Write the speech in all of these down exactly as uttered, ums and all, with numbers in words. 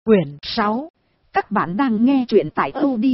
Quyển sáu. Các bạn đang nghe truyện tại audio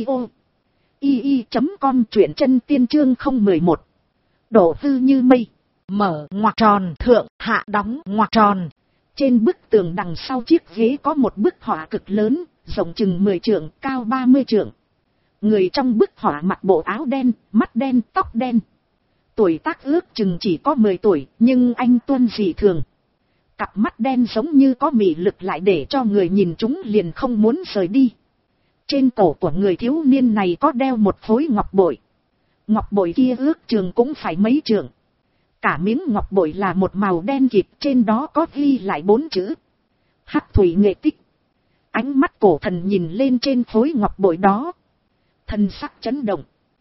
i i chấm com, truyện chân tiên chương không một một. Đổ hư như mây. Mở ngoặc tròn, thượng hạ đóng ngoặc tròn. Trên bức tường đằng sau chiếc ghế có một bức họa cực lớn, rộng chừng mười trượng, cao ba mươi trượng. Người trong bức họa mặc bộ áo đen, mắt đen, tóc đen. Tuổi tác ước chừng chỉ có mười tuổi, nhưng anh tuân dị thường. Cặp mắt đen giống như có mị lực, lại để cho người nhìn chúng liền không muốn rời đi. Trên cổ của người thiếu niên này có đeo một khối ngọc bội. Ngọc bội kia ước chừng cũng phải mấy trượng. Cả miếng ngọc bội là một màu đen kịt, trên đó có ghi lại bốn chữ: Hắc thủy nghệ tích. Ánh mắt cổ thần nhìn lên trên khối ngọc bội đó, thần sắc chấn động.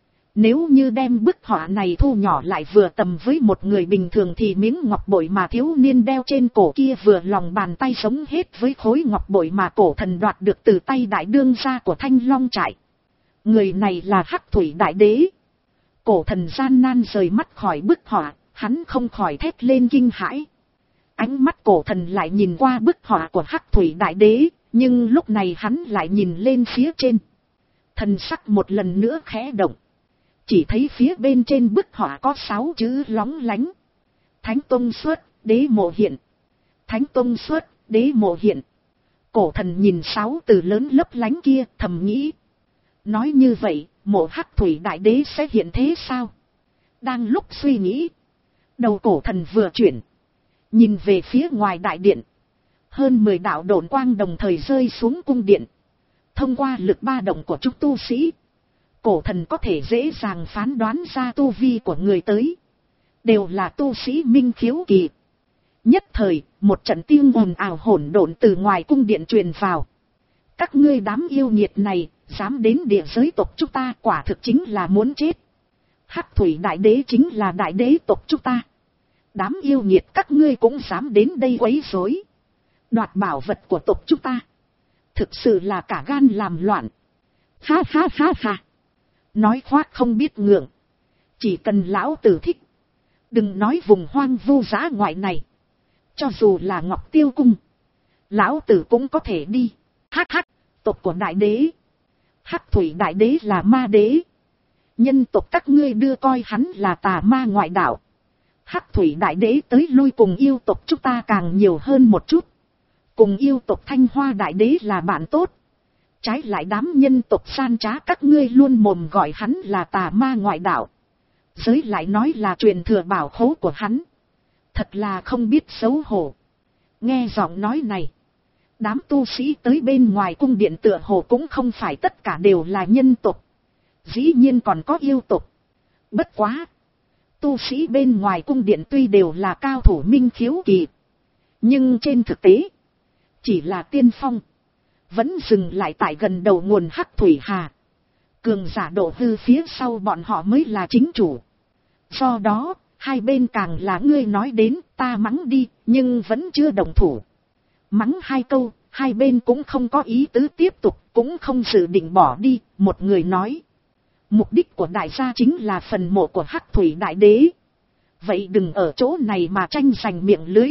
Nếu như đem bức họa này thu nhỏ lại vừa tầm với một người bình thường thì miếng ngọc bội mà thiếu niên đeo trên cổ kia vừa lòng bàn tay giống hết với khối ngọc bội mà cổ thần đoạt được từ tay đại đương gia của Thanh Long trại. Người này là Hắc thủy đại đế. Cổ thần gian nan rời mắt khỏi bức họa, hắn không khỏi thét lên kinh hãi. Ánh mắt cổ thần lại nhìn qua bức họa của Hắc thủy đại đế, nhưng lúc này hắn lại nhìn lên phía trên. Thần sắc một lần nữa khẽ động. Chỉ thấy phía bên trên bức họa có sáu chữ lóng lánh: Thánh Tông xuất, đế mộ hiện. Thánh Tông xuất, đế mộ hiện. Cổ thần nhìn sáu từ lớn lấp lánh kia, thầm nghĩ. Nói như vậy, mộ Hắc thủy đại đế sẽ hiện thế sao? Đang lúc suy nghĩ, đầu cổ thần vừa chuyển, nhìn về phía ngoài đại điện. Hơn mười đạo độn quang đồng thời rơi xuống cung điện. Thông qua lực ba động của chúng tu sĩ, cổ thần có thể dễ dàng phán đoán ra tu vi của người tới. Đều là tu sĩ minh khiếu kỳ. Nhất thời, một trận tiếng ồn ào hỗn độn từ ngoài cung điện truyền vào. Các ngươi đám yêu nghiệt này, dám đến địa giới tộc chúng ta, quả thực chính là muốn chết. Hắc thủy đại đế chính là đại đế tộc chúng ta. Đám yêu nghiệt các ngươi cũng dám đến đây quấy rối, đoạt bảo vật của tộc chúng ta. Thực sự là cả gan làm loạn. Ha ha ha ha. Nói khoác không biết ngượng. Chỉ cần lão tử thích, đừng nói vùng hoang vu dã ngoại này. Cho dù là Ngọc Tiêu Cung, lão tử cũng có thể đi. Hắc hắc, tộc của đại đế. Hắc thủy đại đế là ma đế. Nhân tộc các ngươi đưa coi hắn là tà ma ngoại đạo. Hắc thủy đại đế tới lui cùng yêu tộc chúng ta càng nhiều hơn một chút. Cùng yêu tộc Thanh Hoa đại đế là bạn tốt. Trái lại đám nhân tộc san trá các ngươi luôn mồm gọi hắn là tà ma ngoại đạo. Giới lại nói là truyền thừa bảo khố của hắn. Thật là không biết xấu hổ. Nghe giọng nói này, đám tu sĩ tới bên ngoài cung điện tựa hồ cũng không phải tất cả đều là nhân tộc. Dĩ nhiên còn có yêu tộc. Bất quá, tu sĩ bên ngoài cung điện tuy đều là cao thủ minh khiếu kỳ, nhưng trên thực tế chỉ là tiên phong. Vẫn dừng lại tại gần đầu nguồn Hắc thủy hà. Cường giả độ hư phía sau bọn họ mới là chính chủ. Do đó, hai bên càng là ngươi nói đến ta mắng đi, nhưng vẫn chưa đồng thủ. Mắng hai câu, hai bên cũng không có ý tứ tiếp tục, cũng không dự định bỏ đi. Một người nói, mục đích của đại gia chính là phần mộ của Hắc thủy đại đế. Vậy đừng ở chỗ này mà tranh giành miệng lưới.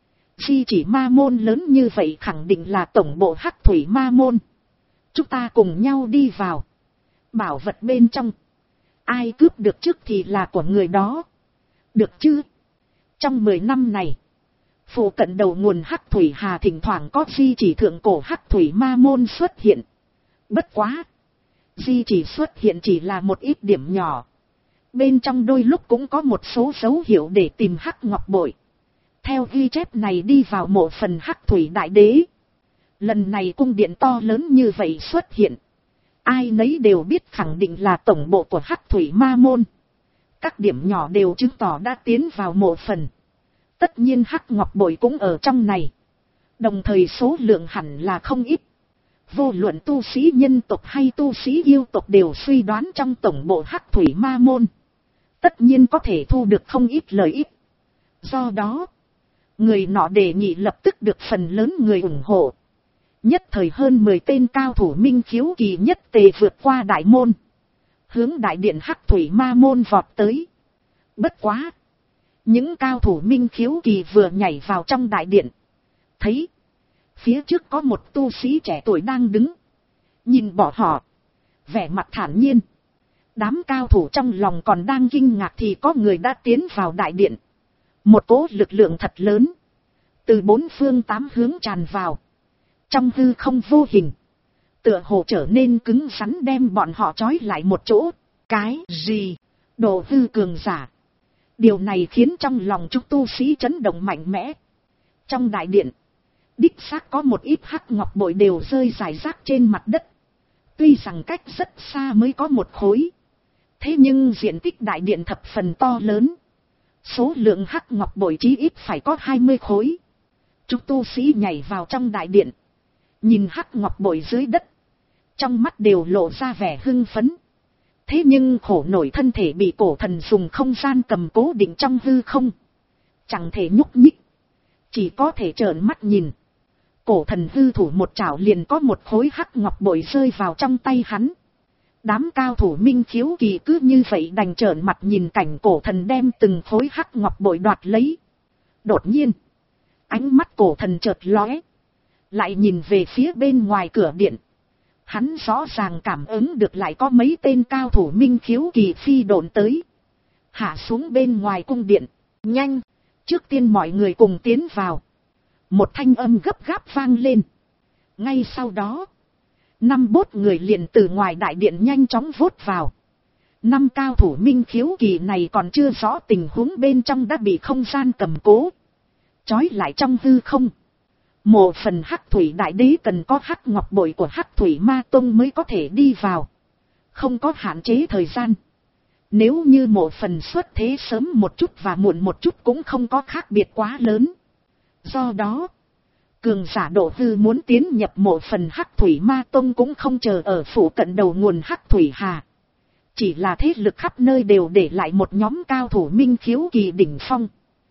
Di chỉ ma môn lớn như vậy khẳng định là tổng bộ Hắc thủy ma môn. Chúng ta cùng nhau đi vào. Bảo vật bên trong, ai cướp được trước thì là của người đó. Được chứ? Trong mười năm này, phụ cận đầu nguồn Hắc thủy hà thỉnh thoảng có di chỉ thượng cổ Hắc thủy ma môn xuất hiện. Bất quá, di chỉ xuất hiện chỉ là một ít điểm nhỏ. Bên trong đôi lúc cũng có một số dấu hiệu để tìm Hắc ngọc bội. Theo ghi chép này đi vào mộ phần Hắc thủy đại đế. Lần này cung điện to lớn như vậy xuất hiện, ai nấy đều biết khẳng định là tổng bộ của Hắc thủy ma môn. Các điểm nhỏ đều chứng tỏ đã tiến vào mộ phần. Tất nhiên Hắc ngọc bội cũng ở trong này. Đồng thời số lượng hẳn là không ít. Vô luận tu sĩ nhân tộc hay tu sĩ yêu tộc đều suy đoán trong tổng bộ Hắc thủy ma môn tất nhiên có thể thu được không ít lợi ích. Do đó, người nọ đề nghị lập tức được phần lớn người ủng hộ. Nhất thời hơn mười tên cao thủ minh khiếu kỳ nhất tề vượt qua đại môn, hướng đại điện Hắc thủy ma môn vọt tới. Bất quá, những cao thủ minh khiếu kỳ vừa nhảy vào trong đại điện, thấy Phía trước có một tu sĩ trẻ tuổi đang đứng. Nhìn bỏ họ. Vẻ mặt thản nhiên. Đám cao thủ trong lòng còn đang kinh ngạc thì có người đã tiến vào đại điện. Một cỗ lực lượng thật lớn. Từ bốn phương tám hướng tràn vào. Trong hư không vô hình. Tựa hồ trở nên cứng rắn đem bọn họ trói lại một chỗ. Cái gì? Độ hư cường giả. Điều này khiến trong lòng chúng tu sĩ chấn động mạnh mẽ. Trong đại điện. Đích xác có một ít hắc ngọc bội đều rơi rải rác trên mặt đất. Tuy rằng cách rất xa mới có một khối. Thế nhưng diện tích đại điện thập phần to lớn. Số lượng hắc ngọc bội chí ít phải có hai mươi khối. Chúng tu sĩ nhảy vào trong đại điện. Nhìn hắc ngọc bội dưới đất. Trong mắt đều lộ ra vẻ hưng phấn. Thế nhưng khổ nổi thân thể bị cổ thần dùng không gian cầm cố định trong hư không. Chẳng thể nhúc nhích. Chỉ có thể trợn mắt nhìn. Cổ thần hư thủ một chảo liền có một khối hắc ngọc bội rơi vào trong tay hắn. Đám cao thủ minh khiếu kỳ cứ như vậy đành trợn mặt nhìn cảnh cổ thần đem từng khối hắc ngọc bội đoạt lấy. Đột nhiên. Ánh mắt cổ thần chợt lóe. Lại nhìn về phía bên ngoài cửa điện. Hắn rõ ràng cảm ứng được lại có mấy tên cao thủ minh khiếu kỳ phi độn tới. Hạ xuống bên ngoài cung điện. Nhanh. Trước tiên mọi người cùng tiến vào. Một thanh âm gấp gáp vang lên. Ngay sau đó. Năm bốt người liền từ ngoài đại điện nhanh chóng vút vào. Năm cao thủ minh khiếu kỳ này còn chưa rõ tình huống bên trong đã bị không gian cầm cố. Chói lại trong hư không. Một phần hắc thủy đại đế cần có hắc ngọc bội của hắc thủy ma tông mới có thể đi vào. Không có hạn chế thời gian. Nếu như một phần xuất thế sớm một chút và muộn một chút cũng không có khác biệt quá lớn. Do đó, cường giả độ hư muốn tiến nhập một phần hắc thủy ma tông cũng không chờ ở phủ cận đầu nguồn hắc thủy hà. Chỉ là thế lực khắp nơi đều để lại một nhóm cao thủ minh khiếu kỳ đỉnh phong.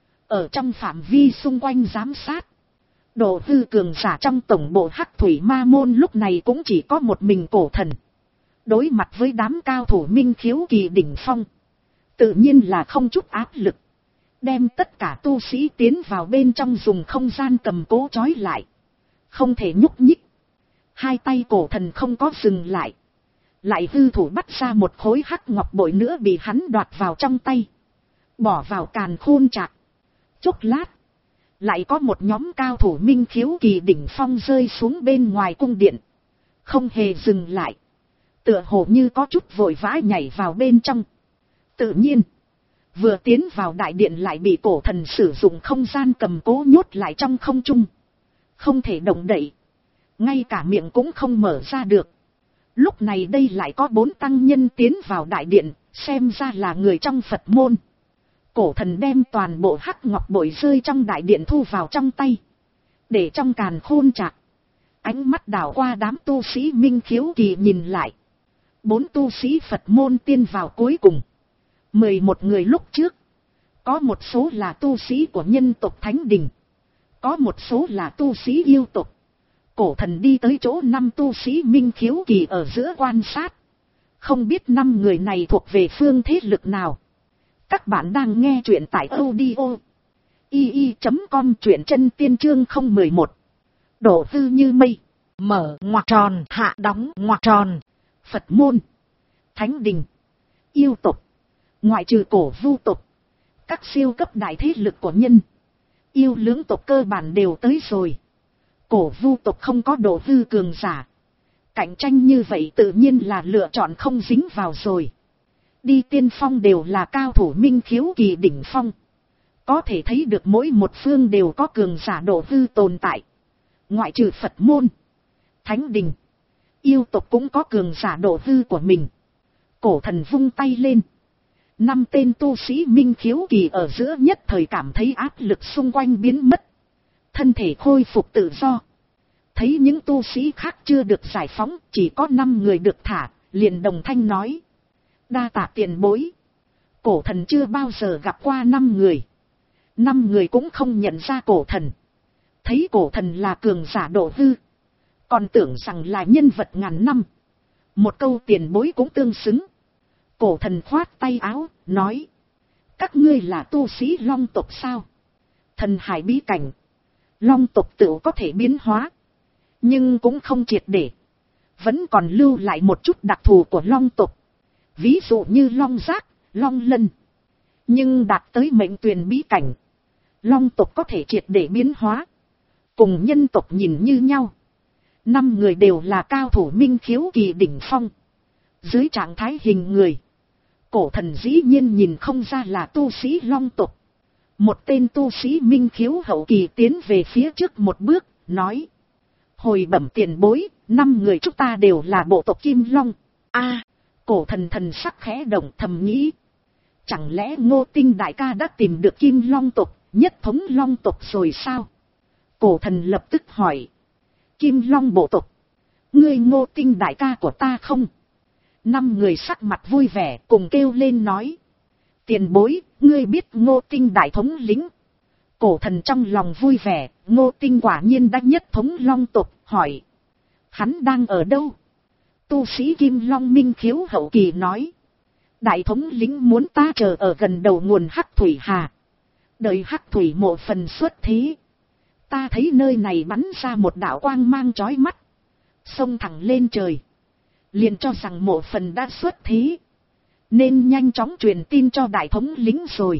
Ở trong phạm vi xung quanh giám sát. Độ hư cường giả trong tổng bộ hắc thủy ma môn lúc này cũng chỉ có một mình cổ thần. Đối mặt với đám cao thủ minh khiếu kỳ đỉnh phong. Tự nhiên là không chút áp lực. Đem tất cả tu sĩ tiến vào bên trong dùng không gian cầm cố trói lại. Không thể nhúc nhích. Hai tay cổ thần không có dừng lại. Lại hư thủ bắt ra một khối hắc ngọc bội nữa bị hắn đoạt vào trong tay. Bỏ vào càn khôn trạc. Chốc lát. Lại có một nhóm cao thủ minh khiếu kỳ đỉnh phong rơi xuống bên ngoài cung điện. Không hề dừng lại. Tựa hồ như có chút vội vã nhảy vào bên trong. Tự nhiên. Vừa tiến vào đại điện lại bị cổ thần sử dụng không gian cầm cố nhốt lại trong không trung. Không thể động đậy. Ngay cả miệng cũng không mở ra được. Lúc này đây lại có bốn tăng nhân tiến vào đại điện. Xem ra là người trong Phật môn. Cổ thần đem toàn bộ hắc ngọc bội rơi trong đại điện thu vào trong tay. Để trong càn khôn trạc. Ánh mắt đảo qua đám tu sĩ minh khiếu kỳ nhìn lại. Bốn tu sĩ Phật môn tiên vào cuối cùng. Mười một người lúc trước. Có một số là tu sĩ của nhân tộc Thánh Đình. Có một số là tu sĩ yêu tộc. Cổ thần đi tới chỗ năm tu sĩ minh khiếu kỳ ở giữa quan sát. Không biết năm người này thuộc về phương thế lực nào. Các bạn đang nghe truyện tại audio i i chấm com truyện chân tiên chương không mười một. Đổ hư như mây. Mở ngoặc tròn hạ đóng ngoặc tròn. Phật môn. Thánh Đình. Yêu tộc. Ngoại trừ cổ vu tộc. Các siêu cấp đại thế lực của nhân. Yêu lưỡng tộc cơ bản đều tới rồi. Cổ vu tộc không có độ hư cường giả. Cạnh tranh như vậy tự nhiên là lựa chọn không dính vào rồi. Đi tiên phong đều là cao thủ minh khiếu kỳ đỉnh phong. Có thể thấy được mỗi một phương đều có cường giả độ hư tồn tại. Ngoại trừ Phật môn. Thánh Đình. Yêu tộc cũng có cường giả độ hư của mình. Cổ thần vung tay lên. Năm tên tu sĩ minh khiếu kỳ ở giữa nhất thời cảm thấy áp lực xung quanh biến mất. Thân thể khôi phục tự do. Thấy những tu sĩ khác chưa được giải phóng, chỉ có năm người được thả, liền đồng thanh nói. Đa tạ tiền bối. Cổ thần chưa bao giờ gặp qua năm người. Năm người cũng không nhận ra cổ thần. Thấy cổ thần là cường giả độ hư. Còn tưởng rằng là nhân vật ngàn năm. Một câu tiền bối cũng tương xứng. Cổ thần khoát tay áo, nói. Các ngươi là tu sĩ long tộc sao? Thần hải bí cảnh. Long tộc tự có thể biến hóa. Nhưng cũng không triệt để. Vẫn còn lưu lại một chút đặc thù của long tộc. Ví dụ như long giác, long lân. Nhưng đạt tới mệnh tuyền bí cảnh. Long tộc có thể triệt để biến hóa. Cùng nhân tộc nhìn như nhau. Năm người đều là cao thủ minh khiếu kỳ đỉnh phong. Dưới trạng thái hình người. Cổ thần dĩ nhiên nhìn không ra là tu sĩ long tộc. Một tên tu sĩ minh khiếu hậu kỳ tiến về phía trước một bước, nói. Hồi bẩm tiền bối, năm người chúng ta đều là bộ tộc Kim Long. A, cổ thần thần sắc khẽ động thầm nghĩ. Chẳng lẽ Ngô Tinh đại ca đã tìm được Kim Long tộc, nhất thống long tộc rồi sao? Cổ thần lập tức hỏi. Kim Long bộ tộc, ngươi Ngô Tinh đại ca của ta không? Năm người sắc mặt vui vẻ cùng kêu lên nói. Tiền bối, ngươi biết Ngô Tinh đại thống lĩnh. Cổ thần trong lòng vui vẻ, Ngô Tinh quả nhiên đã nhất thống long tộc, hỏi. Hắn đang ở đâu? Tu sĩ Kim Long minh khiếu hậu kỳ nói. Đại thống lĩnh muốn ta chờ ở gần đầu nguồn Hắc Thủy Hà. Đợi Hắc Thủy mộ phần xuất thế. Ta thấy nơi này bắn ra một đạo quang mang chói mắt. Xông thẳng lên trời. Liền cho rằng mộ phần đã xuất thế. Nên nhanh chóng truyền tin cho đại thống lĩnh rồi.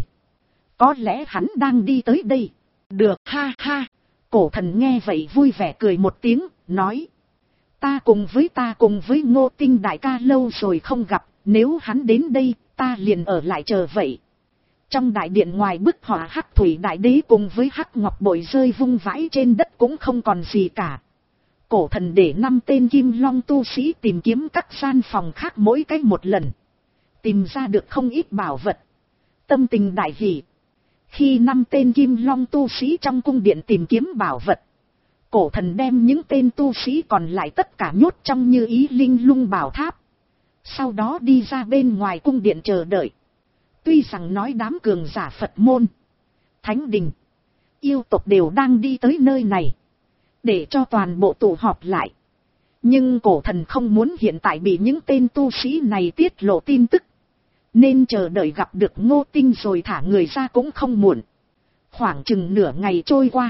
Có lẽ hắn đang đi tới đây. Được, ha ha. Cổ thần nghe vậy vui vẻ cười một tiếng, nói. Ta cùng với ta cùng với Ngô Tinh đại ca lâu rồi không gặp. Nếu hắn đến đây, ta liền ở lại chờ vậy. Trong đại điện ngoài bức họa Hắc Thủy đại đế cùng với Hắc Ngọc Bội rơi vung vãi trên đất cũng không còn gì cả. Cổ thần để năm tên Kim Long tu sĩ tìm kiếm các gian phòng khác mỗi cách một lần. Tìm ra được không ít bảo vật. Tâm tình đại hỷ. Khi năm tên Kim Long tu sĩ trong cung điện tìm kiếm bảo vật. Cổ thần đem những tên tu sĩ còn lại tất cả nhốt trong Như Ý Linh Lung bảo tháp. Sau đó đi ra bên ngoài cung điện chờ đợi. Tuy rằng nói đám cường giả Phật môn, Thánh Đình, yêu tộc đều đang đi tới nơi này. Để cho toàn bộ tụ họp lại. Nhưng cổ thần không muốn hiện tại bị những tên tu sĩ này tiết lộ tin tức. Nên chờ đợi gặp được Ngô Tinh rồi thả người ra cũng không muộn. Khoảng chừng nửa ngày trôi qua.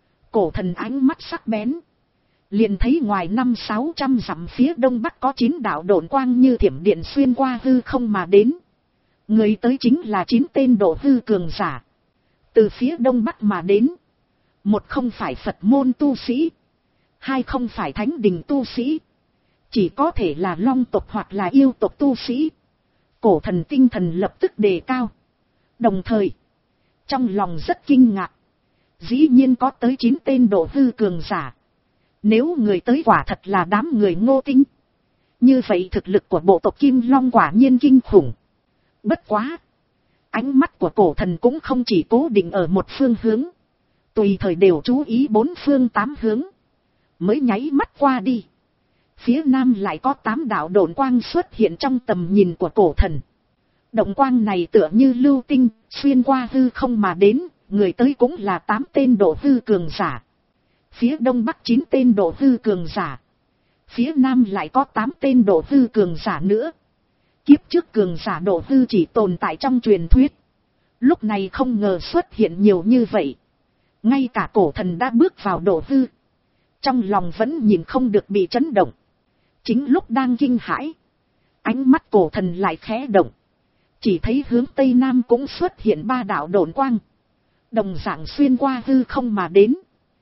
Cổ thần ánh mắt sắc bén. Liền thấy ngoài năm sáu trăm dặm phía đông bắc có chín đạo độn quang như thiểm điện xuyên qua hư không mà đến. Người tới chính là chín tên độ hư cường giả. Từ phía đông bắc mà đến. Một không phải Phật môn tu sĩ. Hai không phải Thánh Đình tu sĩ. Chỉ có thể là long tộc hoặc là yêu tộc tu sĩ. Cổ thần tinh thần lập tức đề cao. Đồng thời, trong lòng rất kinh ngạc. Dĩ nhiên có tới chín tên độ hư cường giả. Nếu người tới quả thật là đám người Ngô Tinh. Như vậy thực lực của bộ tộc Kim Long quả nhiên kinh khủng. Bất quá. Ánh mắt của cổ thần cũng không chỉ cố định ở một phương hướng. Tùy thời đều chú ý bốn phương tám hướng. Mới nháy mắt qua đi. Phía nam lại có tám đạo độn quang xuất hiện trong tầm nhìn của cổ thần. Động quang này tựa như lưu tinh, xuyên qua hư không mà đến, người tới cũng là tám tên độ hư cường giả. Phía đông bắc chín tên độ hư cường giả. Phía nam lại có tám tên độ hư cường giả nữa. Kiếp trước cường giả độ hư chỉ tồn tại trong truyền thuyết. Lúc này không ngờ xuất hiện nhiều như vậy. Ngay cả cổ thần đã bước vào độ hư. Trong lòng vẫn nhìn không được bị chấn động. Chính lúc đang kinh hãi. Ánh mắt cổ thần lại khẽ động. Chỉ thấy hướng tây nam cũng xuất hiện ba đạo độn quang. Đồng dạng xuyên qua hư không mà đến.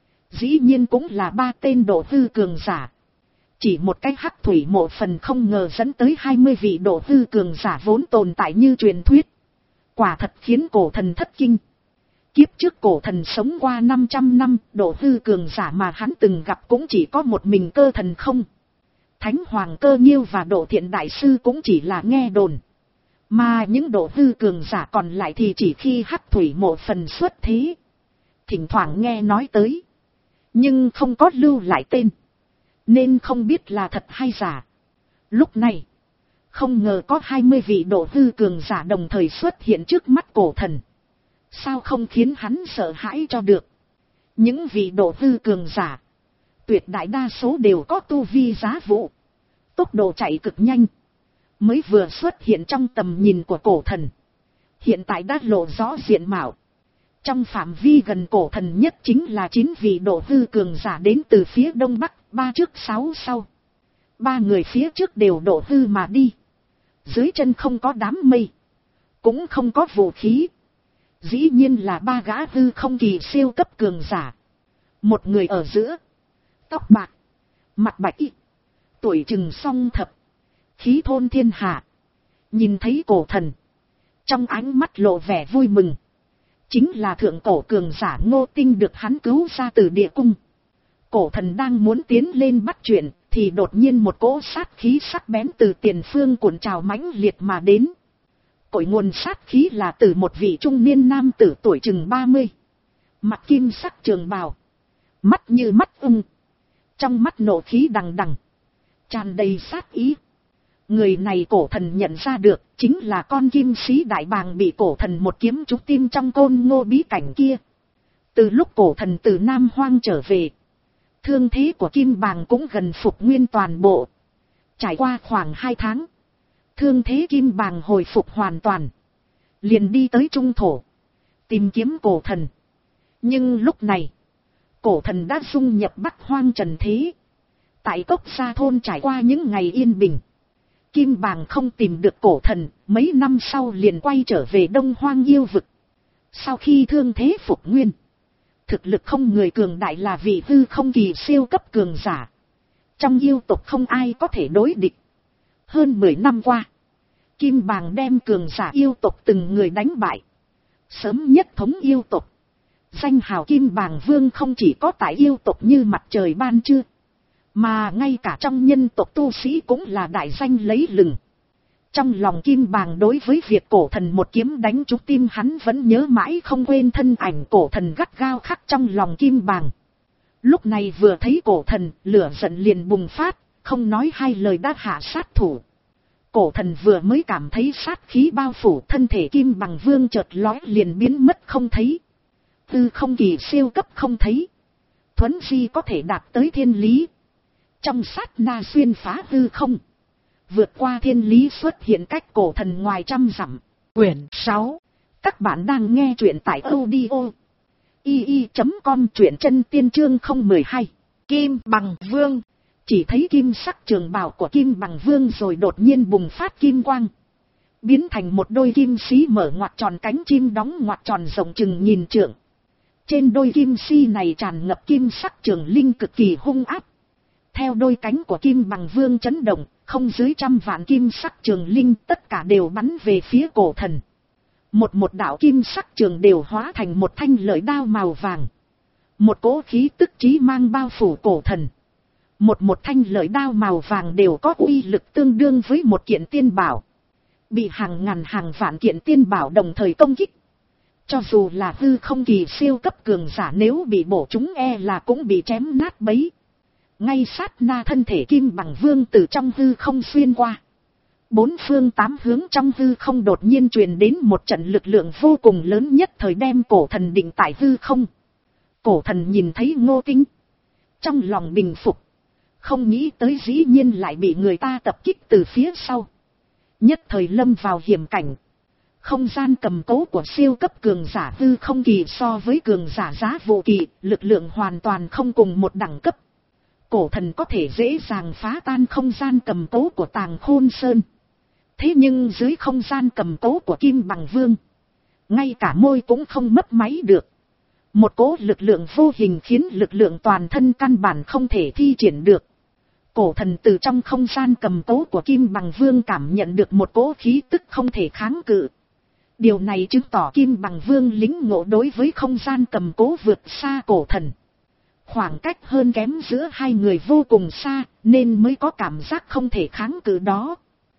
Dĩ nhiên cũng là ba tên độ hư cường giả. Chỉ một cái Hắc Thủy mộ phần không ngờ dẫn tới hai mươi vị độ hư cường giả vốn tồn tại như truyền thuyết. Quả thật khiến cổ thần thất kinh. Kiếp trước cổ thần sống qua năm trăm năm, độ hư cường giả mà hắn từng gặp cũng chỉ có một mình Cơ Thần Không. Thánh Hoàng Cơ Nhiêu và Độ Thiện Đại Sư cũng chỉ là nghe đồn. Mà những độ hư cường giả còn lại thì chỉ khi Hắc Thủy mộ phần xuất thế. Thỉnh thoảng nghe nói tới. Nhưng không có lưu lại tên. Nên không biết là thật hay giả. Lúc này, không ngờ có hai mươi vị độ hư cường giả đồng thời xuất hiện trước mắt cổ thần. Sao không khiến hắn sợ hãi cho được. Những vị độ hư cường giả, tuyệt đại đa số đều có tu vi giá vũ. Tốc độ chạy cực nhanh. Mới vừa xuất hiện trong tầm nhìn của cổ thần. Hiện tại đã lộ rõ diện mạo. Trong phạm vi gần cổ thần nhất chính là chín vị độ hư cường giả đến từ phía đông bắc, ba trước sáu sau. Ba người phía trước đều độ hư mà đi. Dưới chân không có đám mây, cũng không có vũ khí. Dĩ nhiên là ba gã hư không kỳ siêu cấp cường giả. Một người ở giữa, tóc bạc, mặt bạch, tuổi chừng song thập, khí thôn thiên hạ. Nhìn thấy cổ thần, trong ánh mắt lộ vẻ vui mừng. Chính là thượng cổ cường giả Ngô Tinh được hắn cứu ra từ địa cung. Cổ thần đang muốn tiến lên bắt chuyện, thì đột nhiên một cỗ sát khí sắc bén từ tiền phương cuộn trào mãnh liệt mà đến. Cội nguồn sát khí là từ một vị trung niên nam tử tuổi chừng ba mươi. Mặt kim sắc trường bào, mắt như mắt ưng, trong mắt nộ khí đằng đằng, tràn đầy sát ý. Người này cổ thần nhận ra được, chính là con kim sĩ đại bàng bị cổ thần một kiếm trúng tim trong côn ngô bí cảnh kia. Từ lúc cổ thần từ Nam Hoang trở về, thương thế của kim bàng cũng gần phục nguyên toàn bộ. Trải qua khoảng hai tháng, thương thế kim bàng hồi phục hoàn toàn. Liền đi tới trung thổ, tìm kiếm cổ thần. Nhưng lúc này, cổ thần đã dung nhập Bắc Hoang trần thế. Tại Cốc Gia Thôn trải qua những ngày yên bình, kim bàng không tìm được cổ thần, mấy năm sau liền quay trở về Đông Hoang yêu vực. Sau khi thương thế phục nguyên, thực lực không người cường đại là vị hư không kỳ siêu cấp cường giả. Trong yêu tộc không ai có thể đối địch. Hơn mười năm qua, kim bàng đem cường giả yêu tộc từng người đánh bại. Sớm nhất thống yêu tộc, danh hào kim bàng vương không chỉ có tại yêu tộc như mặt trời ban trưa, mà ngay cả trong nhân tộc tu sĩ cũng là đại danh lấy lừng. Trong lòng kim bàng đối với việc cổ thần một kiếm đánh trúng tim hắn vẫn nhớ mãi không quên, thân ảnh cổ thần gắt gao khắc trong lòng kim bàng. Lúc này vừa thấy cổ thần, lửa giận liền bùng phát, không nói hai lời đã hạ sát thủ. Cổ thần vừa mới cảm thấy sát khí bao phủ, thân thể kim bàng vương chợt lóe liền biến mất không thấy. Tư không kỳ siêu cấp không thấy, thuấn di có thể đạt tới thiên lý. Trong sát na xuyên phá hư không, vượt qua thiên lý xuất hiện cách cổ thần ngoài trăm dặm. Quyển sáu. Các bạn đang nghe truyện tại audio i i chấm com, truyện chân tiên chương không mười hai. Kim bằng vương. Chỉ thấy kim sắc trường bào của kim bằng vương rồi đột nhiên bùng phát kim quang, biến thành một đôi kim sĩ mở ngoặt tròn cánh chim đóng ngoặt tròn rộng chừng nghìn trượng. Trên đôi kim si này tràn ngập kim sắc trường linh cực kỳ hung áp. Theo đôi cánh của kim bằng vương chấn động, không dưới trăm vạn kim sắc trường linh tất cả đều bắn về phía cổ thần. Một một đạo kim sắc trường đều hóa thành một thanh lợi đao màu vàng. Một cỗ khí tức chí mang bao phủ cổ thần. Một một thanh lợi đao màu vàng đều có uy lực tương đương với một kiện tiên bảo. Bị hàng ngàn hàng vạn kiện tiên bảo đồng thời công kích. Cho dù là hư không kỳ siêu cấp cường giả nếu bị bổ trúng e là cũng bị chém nát bấy. Ngay sát na thân thể kim bằng vương từ trong hư không xuyên qua. Bốn phương tám hướng trong hư không đột nhiên truyền đến một trận lực lượng vô cùng lớn nhất thời đem cổ thần định tại hư không. Cổ thần nhìn thấy Ngô Tinh, trong lòng bình phục. Không nghĩ tới dĩ nhiên lại bị người ta tập kích từ phía sau. Nhất thời lâm vào hiểm cảnh. Không gian cầm cố của siêu cấp cường giả hư không kỳ so với cường giả giá vô kỳ, lực lượng hoàn toàn không cùng một đẳng cấp. Cổ thần có thể dễ dàng phá tan không gian cầm cố của Tàng Khôn Sơn. Thế nhưng dưới không gian cầm cố của Kim Bằng Vương, ngay cả môi cũng không mấp máy được. Một cỗ lực lượng vô hình khiến lực lượng toàn thân căn bản không thể thi triển được. Cổ thần từ trong không gian cầm cố của Kim Bằng Vương cảm nhận được một cỗ khí tức không thể kháng cự. Điều này chứng tỏ Kim Bằng Vương lĩnh ngộ đối với không gian cầm cố vượt xa cổ thần. Khoảng cách hơn kém giữa hai người vô cùng xa, nên mới có cảm giác không thể kháng cự đó.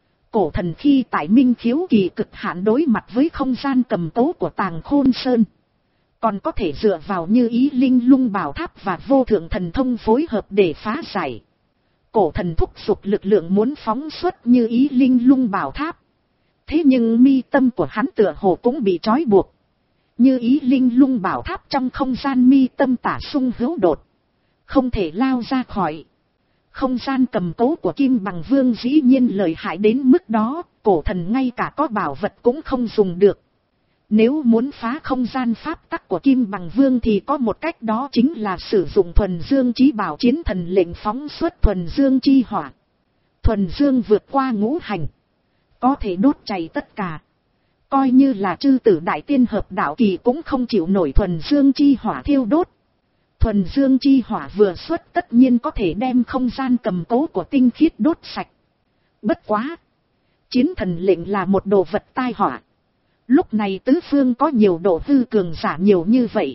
Cổ thần khi tại Minh Khiếu kỳ cực hạn đối mặt với không gian cầm cố của Tàng Khôn Sơn, còn có thể dựa vào Như Ý Linh Lung Bảo Tháp và Vô Thượng Thần Thông phối hợp để phá giải. Cổ thần thúc giục lực lượng muốn phóng xuất Như Ý Linh Lung Bảo Tháp. Thế nhưng mi tâm của hắn tựa hồ cũng bị trói buộc. Như Ý Linh Lung Bảo Tháp trong không gian mi tâm tả sung hữu đột, không thể lao ra khỏi. Không gian cầm cố của Kim Bằng Vương dĩ nhiên lợi hại đến mức đó, cổ thần ngay cả có bảo vật cũng không dùng được. Nếu muốn phá không gian pháp tắc của Kim Bằng Vương thì có một cách, đó chính là sử dụng thuần dương chí bảo chiến thần lệnh phóng xuất thuần dương chi hỏa. Thuần dương vượt qua ngũ hành, có thể đốt cháy tất cả. Coi như là chư tử đại tiên hợp đạo kỳ cũng không chịu nổi thuần dương chi hỏa thiêu đốt. Thuần dương chi hỏa vừa xuất tất nhiên có thể đem không gian cầm cố của tinh khiết đốt sạch. Bất quá, chiến thần lệnh là một đồ vật tai họa. Lúc này tứ phương có nhiều độ hư cường giả nhiều như vậy.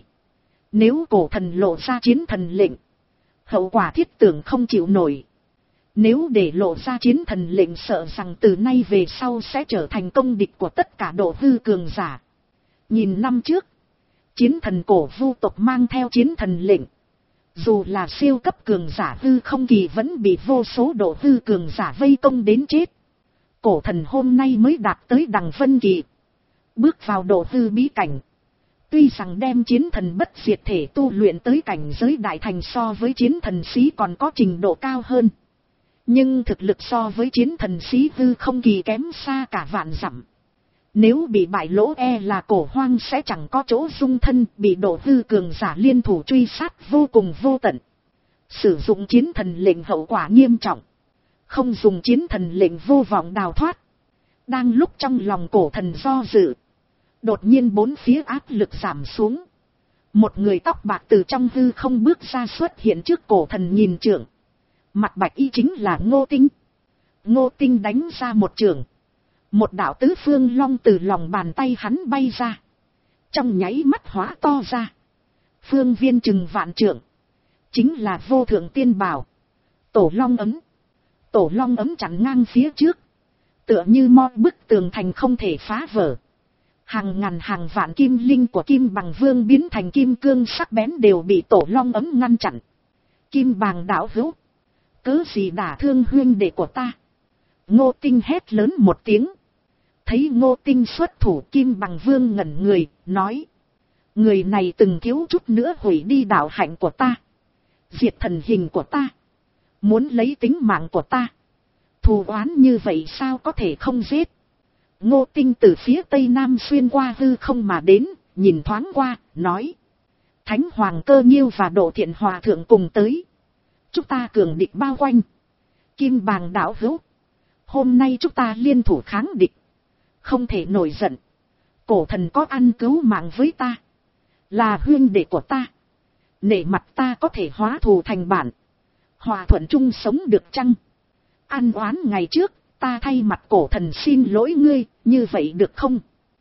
Nếu cổ thần lộ ra chiến thần lệnh, hậu quả thiết tưởng không chịu nổi. Nếu để lộ ra chiến thần lệnh, sợ rằng từ nay về sau sẽ trở thành công địch của tất cả độ hư cường giả. Nhìn năm trước, chiến thần cổ vu tộc mang theo chiến thần lệnh. Dù là siêu cấp cường giả hư không kỳ vẫn bị vô số độ hư cường giả vây công đến chết. Cổ thần hôm nay mới đạt tới đằng vân kỳ, bước vào độ hư bí cảnh. Tuy rằng đem chiến thần bất diệt thể tu luyện tới cảnh giới đại thành so với chiến thần sĩ còn có trình độ cao hơn. Nhưng thực lực so với chiến thần sĩ hư không kỳ kém xa cả vạn dặm. Nếu bị bại lỗ e là cổ hoang sẽ chẳng có chỗ dung thân, bị độ hư cường giả liên thủ truy sát vô cùng vô tận. Sử dụng chiến thần lệnh hậu quả nghiêm trọng. Không dùng chiến thần lệnh vô vọng đào thoát. Đang lúc trong lòng cổ thần do dự, đột nhiên bốn phía áp lực giảm xuống. Một người tóc bạc từ trong hư không bước ra xuất hiện trước cổ thần nhìn trượng. Mặt bạch y chính là Ngô Tinh. Ngô Tinh đánh ra một trường. Một đạo tứ phương long từ lòng bàn tay hắn bay ra. Trong nháy mắt hóa to ra. Phương viên chừng vạn trượng. Chính là vô thượng tiên bảo. Tổ long ấm. Tổ long ấm chắn ngang phía trước. Tựa như mo bức tường thành không thể phá vỡ. Hàng ngàn hàng vạn kim linh của Kim Bằng Vương biến thành kim cương sắc bén đều bị tổ long ấm ngăn chặn. Kim Bàng đạo hữu, cớ gì đả thương huynh đệ của ta? Ngô Tinh hét lớn một tiếng. Thấy Ngô Tinh xuất thủ, Kim Bằng Vương ngẩn người, nói. Người này từng thiếu chút nữa hủy đi đạo hạnh của ta. Diệt thần hình của ta. Muốn lấy tính mạng của ta. Thù oán như vậy sao có thể không giết? Ngô Tinh từ phía tây nam xuyên qua hư không mà đến, nhìn thoáng qua, nói. Thánh Hoàng Cơ Nhiêu và Độ Thiện Hòa Thượng cùng tới. Chúng ta cường địch bao quanh. Kim Bàng đạo hữu, hôm nay chúng ta liên thủ kháng địch. Không thể nổi giận. Cổ thần có ăn cứu mạng với ta. Là huynh đệ của ta. Nể mặt ta có thể hóa thù thành bạn. Hòa thuận chung sống được chăng? Ăn oán ngày trước, ta thay mặt cổ thần xin lỗi ngươi, như vậy được không?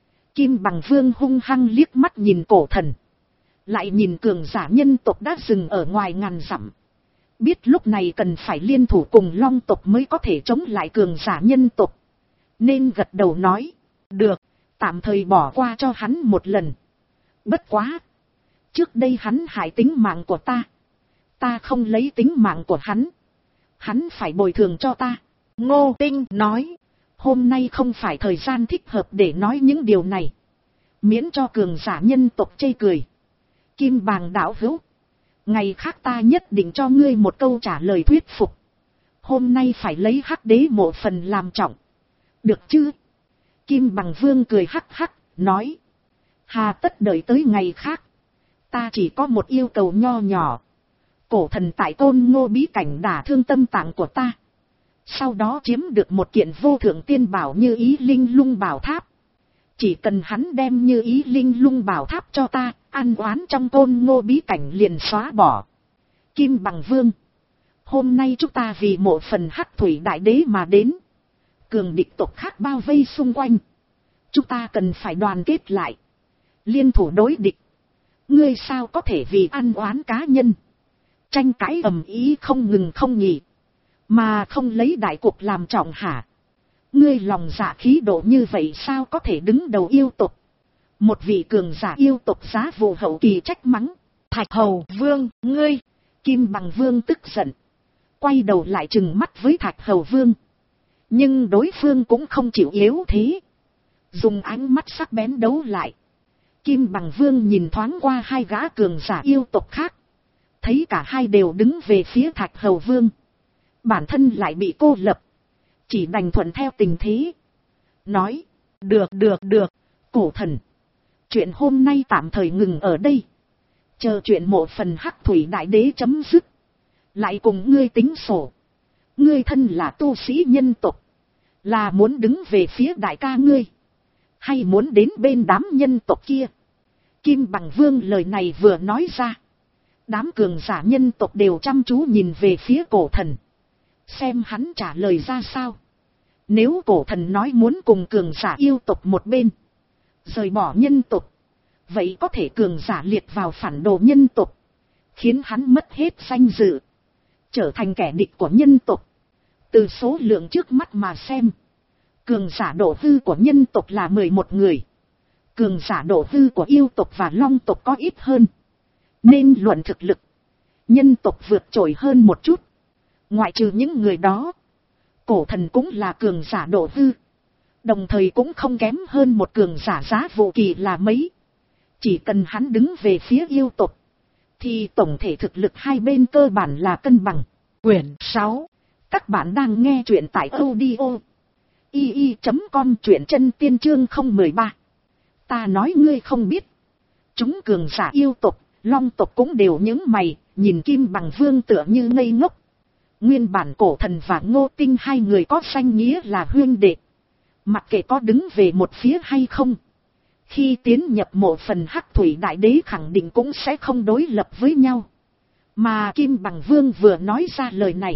Kim Bằng Vương hung hăng liếc mắt nhìn cổ thần. Lại nhìn cường giả nhân tộc đã dừng ở ngoài ngàn dặm. Biết lúc này cần phải liên thủ cùng long tộc mới có thể chống lại cường giả nhân tộc. Nên gật đầu nói, được, tạm thời bỏ qua cho hắn một lần. Bất quá, trước đây hắn hại tính mạng của ta. Ta không lấy tính mạng của hắn. Hắn phải bồi thường cho ta. Ngô Tinh nói, hôm nay không phải thời gian thích hợp để nói những điều này. Miễn cho cường giả nhân tộc chê cười. Kim Bàng đạo hữu, ngày khác ta nhất định cho ngươi một câu trả lời thuyết phục. Hôm nay phải lấy Hắc Đế mộ phần làm trọng. Được chứ? Kim Bằng Vương cười hắc hắc, nói. Hà tất đợi tới ngày khác. Ta chỉ có một yêu cầu nho nhỏ. Cổ thần tại Côn Ngô bí cảnh đả thương tâm tạng của ta. Sau đó chiếm được một kiện vô thượng tiên bảo Như Ý Linh Lung Bảo Tháp. Chỉ cần hắn đem Như Ý Linh Lung Bảo Tháp cho ta, ăn oán trong Côn Ngô bí cảnh liền xóa bỏ. Kim Bằng Vương, hôm nay chúng ta vì một phần Hắc Thủy Đại Đế mà đến. Cường địch tộc khác bao vây xung quanh. Chúng ta cần phải đoàn kết lại. Liên thủ đối địch. Ngươi sao có thể vì ăn oán cá nhân. Tranh cãi ầm ĩ không ngừng không nghỉ. Mà không lấy đại cục làm trọng hả? Ngươi lòng dạ khí độ như vậy sao có thể đứng đầu yêu tộc? Một vị cường giả yêu tộc giá vụ hậu kỳ trách mắng. Thạch Hầu Vương, ngươi! Kim Bằng Vương tức giận. Quay đầu lại trừng mắt với Thạch Hầu Vương. Nhưng đối phương cũng không chịu yếu thế. Dùng ánh mắt sắc bén đấu lại. Kim Bằng Vương nhìn thoáng qua hai gã cường giả yêu tộc khác. Thấy cả hai đều đứng về phía Thạch Hầu Vương. Bản thân lại bị cô lập. Chỉ đành thuận theo tình thế. Nói, được được được, cổ thần. Chuyện hôm nay tạm thời ngừng ở đây. Chờ chuyện mộ phần Hắc Thủy Đại Đế chấm dứt, lại cùng ngươi tính sổ. Ngươi thân là tu sĩ nhân tộc, là muốn đứng về phía đại ca ngươi, hay muốn đến bên đám nhân tộc kia? Kim Bằng Vương lời này vừa nói ra, đám cường giả nhân tộc đều chăm chú nhìn về phía cổ thần, xem hắn trả lời ra sao. Nếu cổ thần nói muốn cùng cường giả yêu tộc một bên, rời bỏ nhân tộc, vậy có thể cường giả liệt vào phản đồ nhân tộc, khiến hắn mất hết danh dự, trở thành kẻ địch của nhân tộc. Từ số lượng trước mắt mà xem, cường giả độ hư của nhân tộc là mười một người, cường giả độ hư của yêu tộc và long tộc có ít hơn, nên luận thực lực, nhân tộc vượt trội hơn một chút. Ngoại trừ những người đó, cổ thần cũng là cường giả độ hư, đồng thời cũng không kém hơn một cường giả giá vụ kỳ là mấy. Chỉ cần hắn đứng về phía yêu tộc, thì tổng thể thực lực hai bên cơ bản là cân bằng. Quyển sáu. Các bạn đang nghe truyện tại audio i i chấm com, truyện chân tiên chương không một ba. Ta nói ngươi không biết, chúng cường giả yêu tộc, long tộc cũng đều những mày, nhìn Kim Bằng Vương tựa như ngây ngốc. Nguyên bản cổ thần và Ngô Tinh hai người có danh nghĩa là huyên đệ, mặc kệ có đứng về một phía hay không, khi tiến nhập mộ phần Hắc Thủy Đại Đế khẳng định cũng sẽ không đối lập với nhau. Mà Kim Bằng Vương vừa nói ra lời này,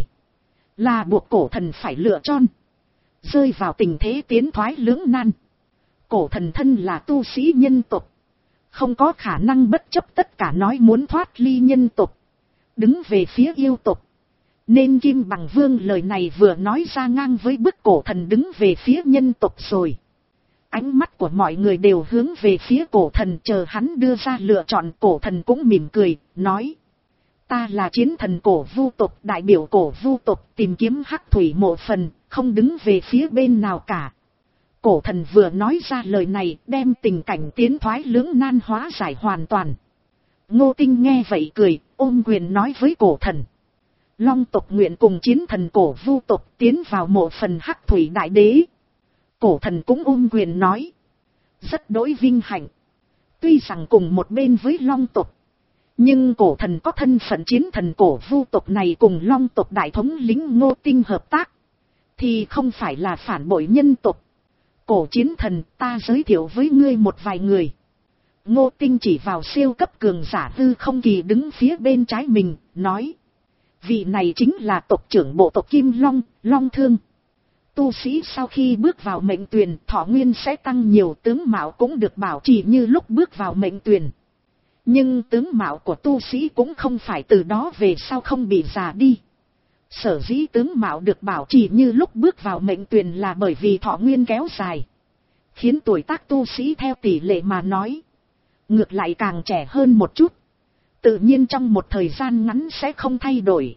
là buộc cổ thần phải lựa chọn, rơi vào tình thế tiến thoái lưỡng nan. Cổ thần thân là tu sĩ nhân tộc, không có khả năng bất chấp tất cả nói muốn thoát ly nhân tộc, đứng về phía yêu tộc. Nên Kim Bằng Vương lời này vừa nói ra ngang với bức cổ thần đứng về phía nhân tộc rồi. Ánh mắt của mọi người đều hướng về phía cổ thần, chờ hắn đưa ra lựa chọn. Cổ thần cũng mỉm cười, nói: ta là chiến thần cổ vu tộc, đại biểu cổ vu tộc tìm kiếm Hắc Thủy mộ phần, không đứng về phía bên nào cả. Cổ thần vừa nói ra lời này, đem tình cảnh tiến thoái lưỡng nan hóa giải hoàn toàn. Ngô Tinh nghe vậy cười, ôm quyền nói với cổ thần: Long tộc nguyện cùng chiến thần cổ vu tộc tiến vào mộ phần Hắc Thủy Đại Đế. Cổ thần cũng ôm quyền nói: rất đỗi vinh hạnh. Tuy rằng cùng một bên với long tộc, nhưng cổ thần có thân phận chiến thần cổ vu tộc này cùng long tộc đại thống lĩnh Ngô Tinh hợp tác, thì không phải là phản bội nhân tộc. Cổ chiến thần, ta giới thiệu với ngươi một vài người. Ngô Tinh chỉ vào siêu cấp cường giả hư không kỳ đứng phía bên trái mình, nói: vị này chính là tộc trưởng bộ tộc Kim Long, Long Thương. Tu sĩ sau khi bước vào mệnh tuyền, thọ nguyên sẽ tăng nhiều, tướng mạo cũng được bảo trì như lúc bước vào mệnh tuyền. Nhưng tướng mạo của tu sĩ cũng không phải từ đó về sau không bị già đi. Sở dĩ tướng mạo được bảo trì như lúc bước vào mệnh tuyền là bởi vì thọ nguyên kéo dài, khiến tuổi tác tu sĩ theo tỷ lệ mà nói, ngược lại càng trẻ hơn một chút. Tự nhiên trong một thời gian ngắn sẽ không thay đổi.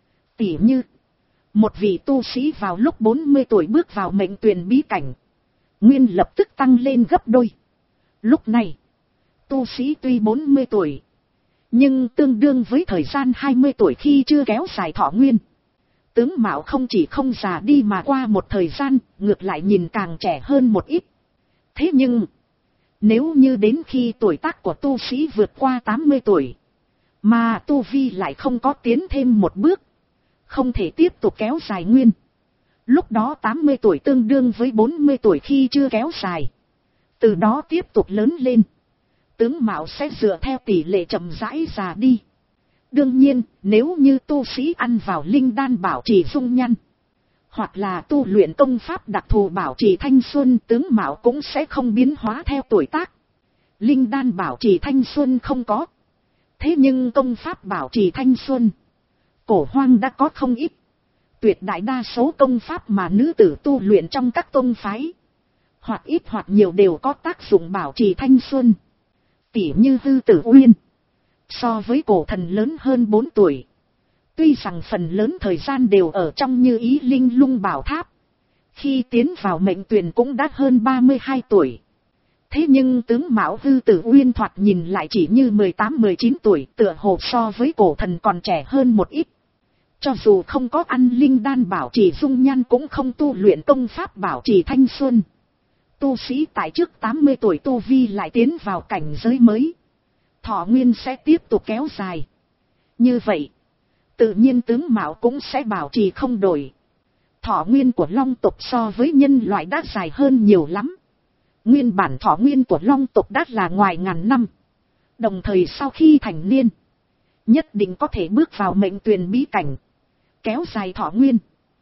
Tỉ như, một vị tu sĩ vào lúc bốn mươi tuổi bước vào mệnh tuyền bí cảnh, nguyên lập tức tăng lên gấp đôi. Lúc này, tu sĩ tuy bốn mươi tuổi, nhưng tương đương với thời gian hai mươi tuổi khi chưa kéo dài thọ nguyên. Tướng mạo không chỉ không già đi mà qua một thời gian, ngược lại nhìn càng trẻ hơn một ít. Thế nhưng, nếu như đến khi tuổi tác của tu sĩ vượt qua tám mươi tuổi, mà tu vi lại không có tiến thêm một bước, không thể tiếp tục kéo dài nguyên, lúc đó tám mươi tuổi tương đương với bốn mươi tuổi khi chưa kéo dài. Từ đó tiếp tục lớn lên, tướng mạo sẽ dựa theo tỷ lệ chậm rãi già đi. Đương nhiên, nếu như tu sĩ ăn vào linh đan bảo trì dung nhan, hoặc là tu luyện công pháp đặc thù bảo trì thanh xuân, tướng mạo cũng sẽ không biến hóa theo tuổi tác. Linh đan bảo trì thanh xuân không có, thế nhưng công pháp bảo trì thanh xuân, cổ hoang đã có không ít. Tuyệt đại đa số công pháp mà nữ tử tu luyện trong các tông phái, hoặc ít hoặc nhiều đều có tác dụng bảo trì thanh xuân. Tỉ như Hư Tử Uyên, so với cổ thần lớn hơn bốn tuổi. Tuy rằng phần lớn thời gian đều ở trong Như Ý Linh Lung Bảo Tháp, khi tiến vào mệnh tuyền cũng đã hơn ba mươi hai tuổi. Thế nhưng tướng mạo Hư Tử Uyên thoạt nhìn lại chỉ như mười tám mười chín tuổi, tựa hồ so với cổ thần còn trẻ hơn một ít. Cho dù không có ăn linh đan bảo trì dung nhan cũng không tu luyện công pháp bảo trì thanh xuân, Tu sĩ tại trước tám mươi tuổi tu vi lại tiến vào cảnh giới mới. Thọ nguyên sẽ tiếp tục kéo dài. Như vậy, tự nhiên tướng mạo cũng sẽ bảo trì không đổi. Thọ nguyên của long tộc so với nhân loại đã dài hơn nhiều lắm. Nguyên bản thọ nguyên của long tộc đã là ngoài ngàn năm. Đồng thời sau khi thành niên, nhất định có thể bước vào mệnh tuyền bí cảnh, kéo dài thọ nguyên.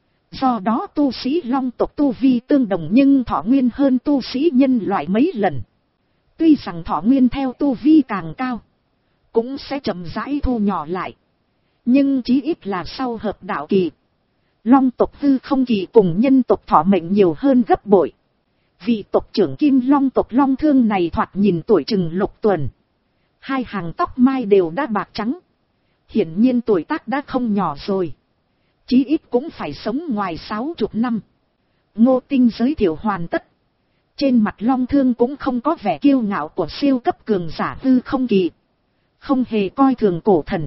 Do đó tu sĩ long tộc tu vi tương đồng nhưng thọ nguyên hơn tu sĩ nhân loại mấy lần. Tuy rằng thọ nguyên theo tu vi càng cao, cũng sẽ chậm rãi thu nhỏ lại. Nhưng chí ít là sau hợp đạo kỳ, long tộc hư không kỳ cùng nhân tộc thọ mệnh nhiều hơn gấp bội. Vị tộc trưởng Kim Long tộc Long Thương này thoạt nhìn tuổi chừng lục tuần. Hai hàng tóc mai đều đã bạc trắng. Hiển nhiên tuổi tác đã không nhỏ rồi. Chí ít cũng phải sống ngoài sáu chục năm. Ngô Tinh giới thiệu hoàn tất. Trên mặt Long Thương cũng không có vẻ kiêu ngạo của siêu cấp cường giả hư không kỳ. Không hề coi thường cổ thần.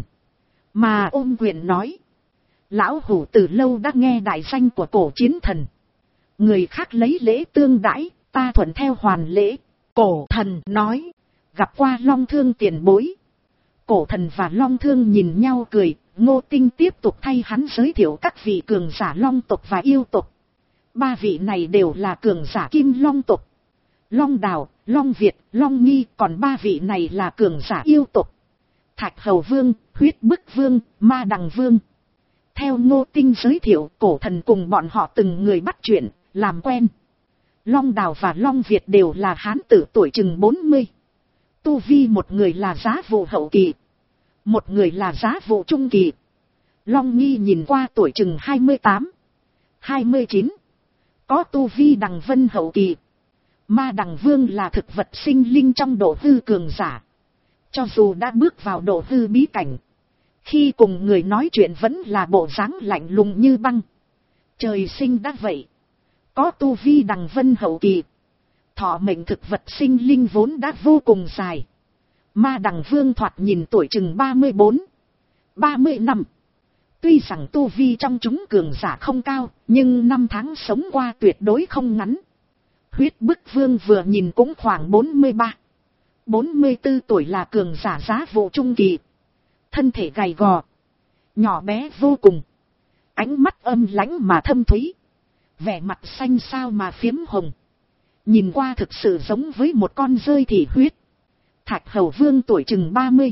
Mà ôm quyền nói. Lão hủ từ lâu đã nghe đại danh của cổ chiến thần. Người khác lấy lễ tương đãi, ta thuận theo hoàn lễ. Cổ thần nói. Gặp qua Long Thương tiền bối. Cổ thần và Long Thương nhìn nhau cười. Ngô Tinh tiếp tục thay hắn giới thiệu các vị cường giả long tộc và yêu tộc. Ba vị này đều là cường giả kim long tộc. Long Đào, Long Việt, Long Nghi, còn ba vị này là cường giả yêu tộc. Thạch Hầu Vương, Huyết Bức Vương, Ma Đằng Vương. Theo Ngô Tinh giới thiệu, cổ thần cùng bọn họ từng người bắt chuyện, làm quen. Long Đào và Long Việt đều là hán tử tuổi chừng bốn mươi. Tu vi một người là giá vụ hậu kỳ, một người là giá vụ trung kỳ. Long Nghi nhìn qua tuổi chừng hai mươi tám, hai mươi chín. Có tu vi đằng vân hậu kỳ. Ma Đằng Vương là thực vật sinh linh trong độ hư cường giả. Cho dù đã bước vào độ hư bí cảnh, khi cùng người nói chuyện vẫn là bộ dáng lạnh lùng như băng. Trời sinh đã vậy. Có tu vi đằng vân hậu kỳ. Thọ mệnh thực vật sinh linh vốn đã vô cùng dài. Ma Đằng Vương thoạt nhìn tuổi chừng ba mươi bốn, ba mươi năm. Tuy rằng tu vi trong chúng cường giả không cao, nhưng năm tháng sống qua tuyệt đối không ngắn. Huyết Bức Vương vừa nhìn cũng khoảng bốn mươi ba, bốn mươi tư tuổi, là cường giả giá vụ trung kỳ. Thân thể gầy gò, nhỏ bé vô cùng. Ánh mắt âm lãnh mà thâm thúy. Vẻ mặt xanh xao mà phiếm hồng. Nhìn qua thực sự giống với một con rơi thị huyết. Thạch Hầu Vương tuổi chừng ba mươi.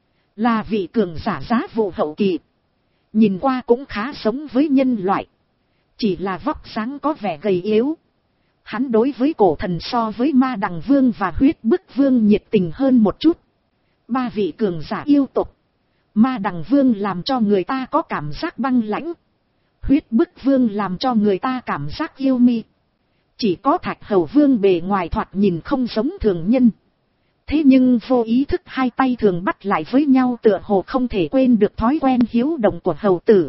Là vị cường giả giá vụ hậu kỳ. Nhìn qua cũng khá giống với nhân loại. Chỉ là vóc dáng có vẻ gầy yếu. Hắn đối với cổ thần so với Ma Đằng Vương và Huyết Bức Vương nhiệt tình hơn một chút. Ba vị cường giả yêu tộc. Ma Đằng Vương làm cho người ta có cảm giác băng lãnh. Huyết Bức Vương làm cho người ta cảm giác yêu mi. Chỉ có Thạch Hầu Vương bề ngoài thoạt nhìn không giống thường nhân. Thế nhưng vô ý thức hai tay thường bắt lại với nhau tựa hồ không thể quên được thói quen hiếu động của hầu tử.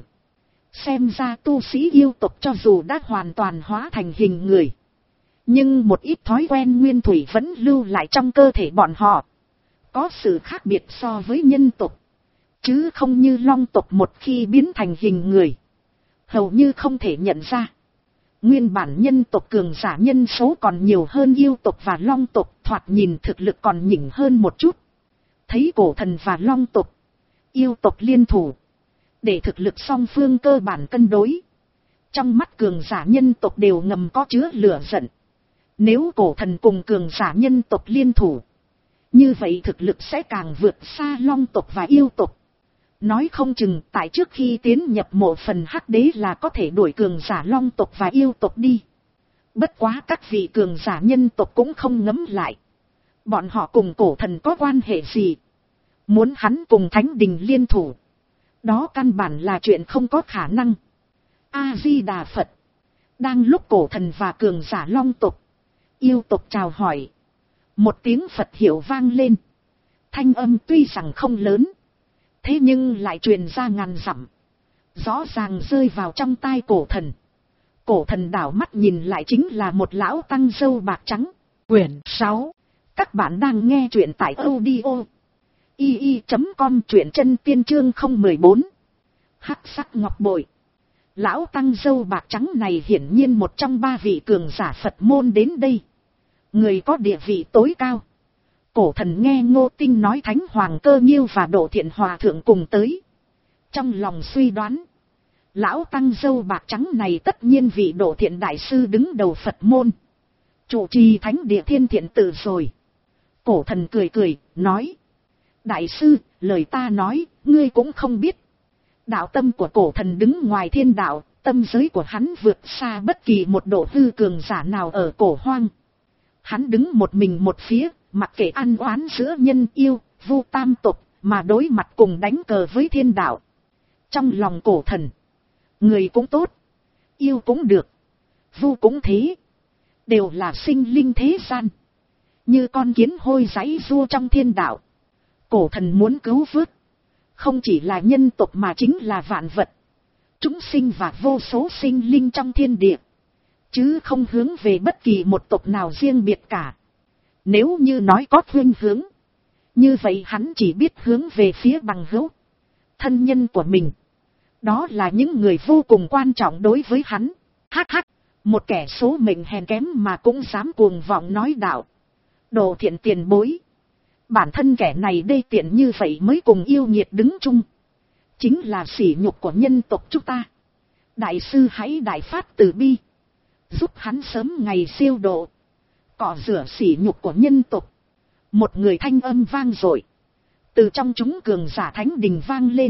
Xem ra tu sĩ yêu tộc cho dù đã hoàn toàn hóa thành hình người, nhưng một ít thói quen nguyên thủy vẫn lưu lại trong cơ thể bọn họ. Có sự khác biệt so với nhân tộc, chứ không như long tộc một khi biến thành hình người, hầu như không thể nhận ra. Nguyên bản nhân tộc cường giả nhân số còn nhiều hơn yêu tộc và long tộc, thoạt nhìn thực lực còn nhỉnh hơn một chút. Thấy cổ thần và long tộc, yêu tộc liên thủ, để thực lực song phương cơ bản cân đối. Trong mắt cường giả nhân tộc đều ngầm có chứa lửa giận. Nếu cổ thần cùng cường giả nhân tộc liên thủ, như vậy thực lực sẽ càng vượt xa long tộc và yêu tộc. Nói không chừng tại trước khi tiến nhập mộ phần hắc đế là có thể đuổi cường giả long tộc và yêu tộc đi. Bất quá các vị cường giả nhân tộc cũng không ngấm lại. Bọn họ cùng cổ thần có quan hệ gì? Muốn hắn cùng thánh đình liên thủ, đó căn bản là chuyện không có khả năng. A-di-đà Phật. Đang lúc cổ thần và cường giả long tộc, yêu tộc chào hỏi, một tiếng Phật hiệu vang lên. Thanh âm tuy rằng không lớn, thế nhưng lại truyền ra ngàn dặm, rõ ràng rơi vào trong tai cổ thần. Cổ thần đảo mắt nhìn lại chính là một lão tăng râu bạc trắng. Quyển sáu. Các bạn đang nghe truyện tại audio i i chấm com, truyện chân tiên chương không một bốn. Hắc sắc ngọc bội. Lão tăng râu bạc trắng này hiển nhiên một trong ba vị cường giả Phật môn đến đây. người có địa vị tối cao. Cổ thần nghe Ngô Tinh nói Thánh Hoàng Cơ Nhiêu và Độ Thiện Hòa thượng cùng tới. Trong lòng suy đoán, lão tăng dâu bạc trắng này tất nhiên vị Độ Thiện Đại Sư đứng đầu Phật môn, chủ trì thánh địa Thiên Thiện Tự rồi. Cổ thần cười cười, nói: Đại sư, lời ta nói, ngươi cũng không biết. Đạo tâm của cổ thần đứng ngoài thiên đạo, tâm giới của hắn vượt xa bất kỳ một độ hư cường giả nào ở cổ hoang. Hắn đứng một mình một phía, mặc kệ ăn oán giữa nhân yêu, vu tam tục, mà đối mặt cùng đánh cờ với thiên đạo. Trong lòng cổ thần, người cũng tốt, yêu cũng được, vu cũng thế, đều là sinh linh thế gian, như con kiến hôi giãy giụa trong thiên đạo. Cổ thần muốn cứu vớt, không chỉ là nhân tộc mà chính là vạn vật, chúng sinh và vô số sinh linh trong thiên địa, chứ không hướng về bất kỳ một tộc nào riêng biệt cả. Nếu như nói có khuynh hướng, như vậy hắn chỉ biết hướng về phía bằng hữu, thân nhân của mình. Đó là những người vô cùng quan trọng đối với hắn. Hắc hắc, một kẻ số mệnh hèn kém mà cũng dám cuồng vọng nói đạo. Đồ Thiện tiền bối, bản thân kẻ này đê tiện như vậy mới cùng yêu nghiệt đứng chung, chính là sỉ nhục của nhân tộc chúng ta. Đại sư hãy đại phát từ bi, giúp hắn sớm ngày siêu độ, cọ rửa sỉ nhục của nhân tộc. Một người thanh âm vang dội từ trong chúng cường giả thánh đình vang lên.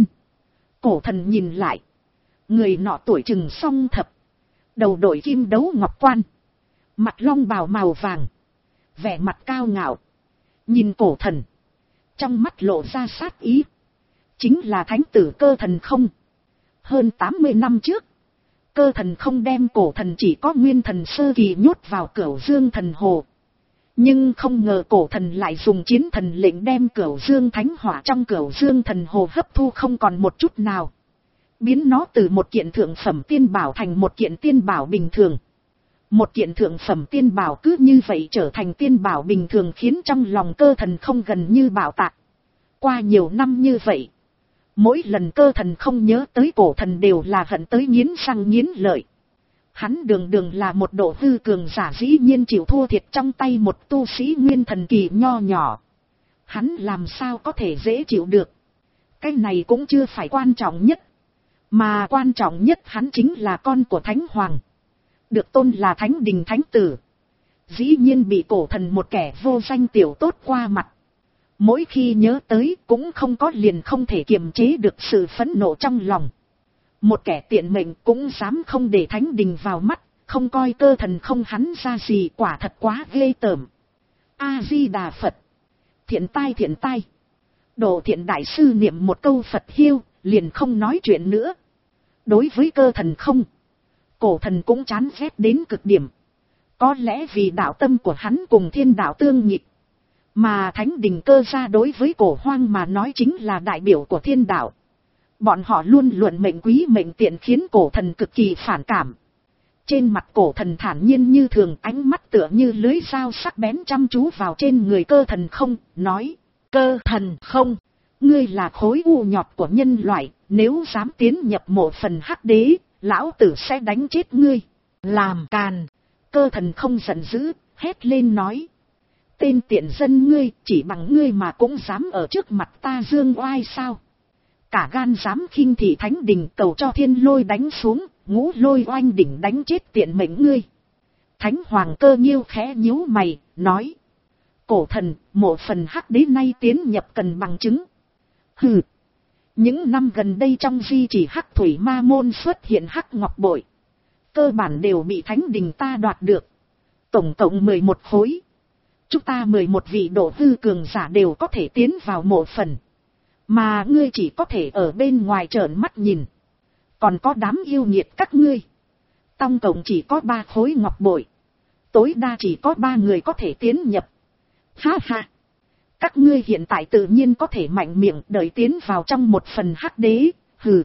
Cổ thần nhìn lại, người nọ tuổi chừng song thập, đầu đội kim đấu ngọc quan, mặt long bào màu vàng, vẻ mặt cao ngạo, nhìn cổ thần, trong mắt lộ ra sát ý. Chính là thánh tử Cơ Thần Không. Hơn tám mươi năm trước, Cơ Thần Không đem cổ thần chỉ có nguyên thần sơ kỳ nhốt vào Cửu Dương Thần Hồ. Nhưng không ngờ cổ thần lại dùng chiến thần lệnh đem Cửu Dương Thánh Hỏa trong Cửu Dương Thần Hồ hấp thu không còn một chút nào, biến nó từ một kiện thượng phẩm tiên bảo thành một kiện tiên bảo bình thường. Một kiện thượng phẩm tiên bảo cứ như vậy trở thành tiên bảo bình thường, khiến trong lòng Cơ Thần Không gần như bạo tạc. Qua nhiều năm như vậy, mỗi lần Cơ Thần Không nhớ tới cổ thần đều là hận tới nghiến răng nghiến lợi. Hắn đường đường là một độ hư cường giả, dĩ nhiên chịu thua thiệt trong tay một tu sĩ nguyên thần kỳ nho nhỏ. Hắn làm sao có thể dễ chịu được. Cái này cũng chưa phải quan trọng nhất, mà quan trọng nhất hắn chính là con của Thánh Hoàng, được tôn là Thánh Đình Thánh Tử, dĩ nhiên bị cổ thần một kẻ vô danh tiểu tốt qua mặt. Mỗi khi nhớ tới cũng không có liền không thể kiềm chế được sự phẫn nộ trong lòng. Một kẻ tiện mệnh cũng dám không để Thánh Đình vào mắt, không coi Cơ Thần Không hắn ra gì, quả thật quá ghê tởm. A-di-đà Phật. Thiện tai thiện tai. Đồ Thiện Đại Sư niệm một câu Phật hiêu, liền không nói chuyện nữa. Đối với Cơ Thần Không, cổ thần cũng chán ghét đến cực điểm. Có lẽ vì đạo tâm của hắn cùng thiên đạo tương nhịp, mà Thánh Đình Cơ gia đối với cổ hoang mà nói chính là đại biểu của thiên đạo. Bọn họ luôn luận mệnh quý mệnh tiện, khiến cổ thần cực kỳ phản cảm. Trên mặt cổ thần thản nhiên như thường, ánh mắt tựa như lưới dao sắc bén chăm chú vào trên người Cơ Thần Không, nói: Cơ Thần Không, ngươi là khối u nhọt của nhân loại, nếu dám tiến nhập mộ phần hắc đế, lão tử sẽ đánh chết ngươi. Làm càn. Cơ Thần Không giận dữ, hét lên nói: tên tiện dân ngươi, chỉ bằng ngươi mà cũng dám ở trước mặt ta dương oai sao? Cả gan dám khinh thị Thánh Đình, cầu cho thiên lôi đánh xuống, ngũ lôi oanh đỉnh đánh chết tiện mệnh ngươi. Thánh Hoàng Cơ Nhiêu khẽ nhíu mày, nói: cổ thần, mộ phần hắc đế nay tiến nhập cần bằng chứng. Hừ. Những năm gần đây trong di chỉ Hắc Thủy Ma Môn xuất hiện hắc ngọc bội, cơ bản đều bị Thánh Đình ta đoạt được. Tổng cộng mười một khối. Chúng ta mười một vị độ hư cường giả đều có thể tiến vào mộ phần, mà ngươi chỉ có thể ở bên ngoài trợn mắt nhìn. Còn có đám yêu nghiệt các ngươi, tổng cộng chỉ có ba khối ngọc bội, tối đa chỉ có ba người có thể tiến nhập. Ha ha. Các ngươi hiện tại tự nhiên có thể mạnh miệng đợi tiến vào trong một phần hắc đế, hừ.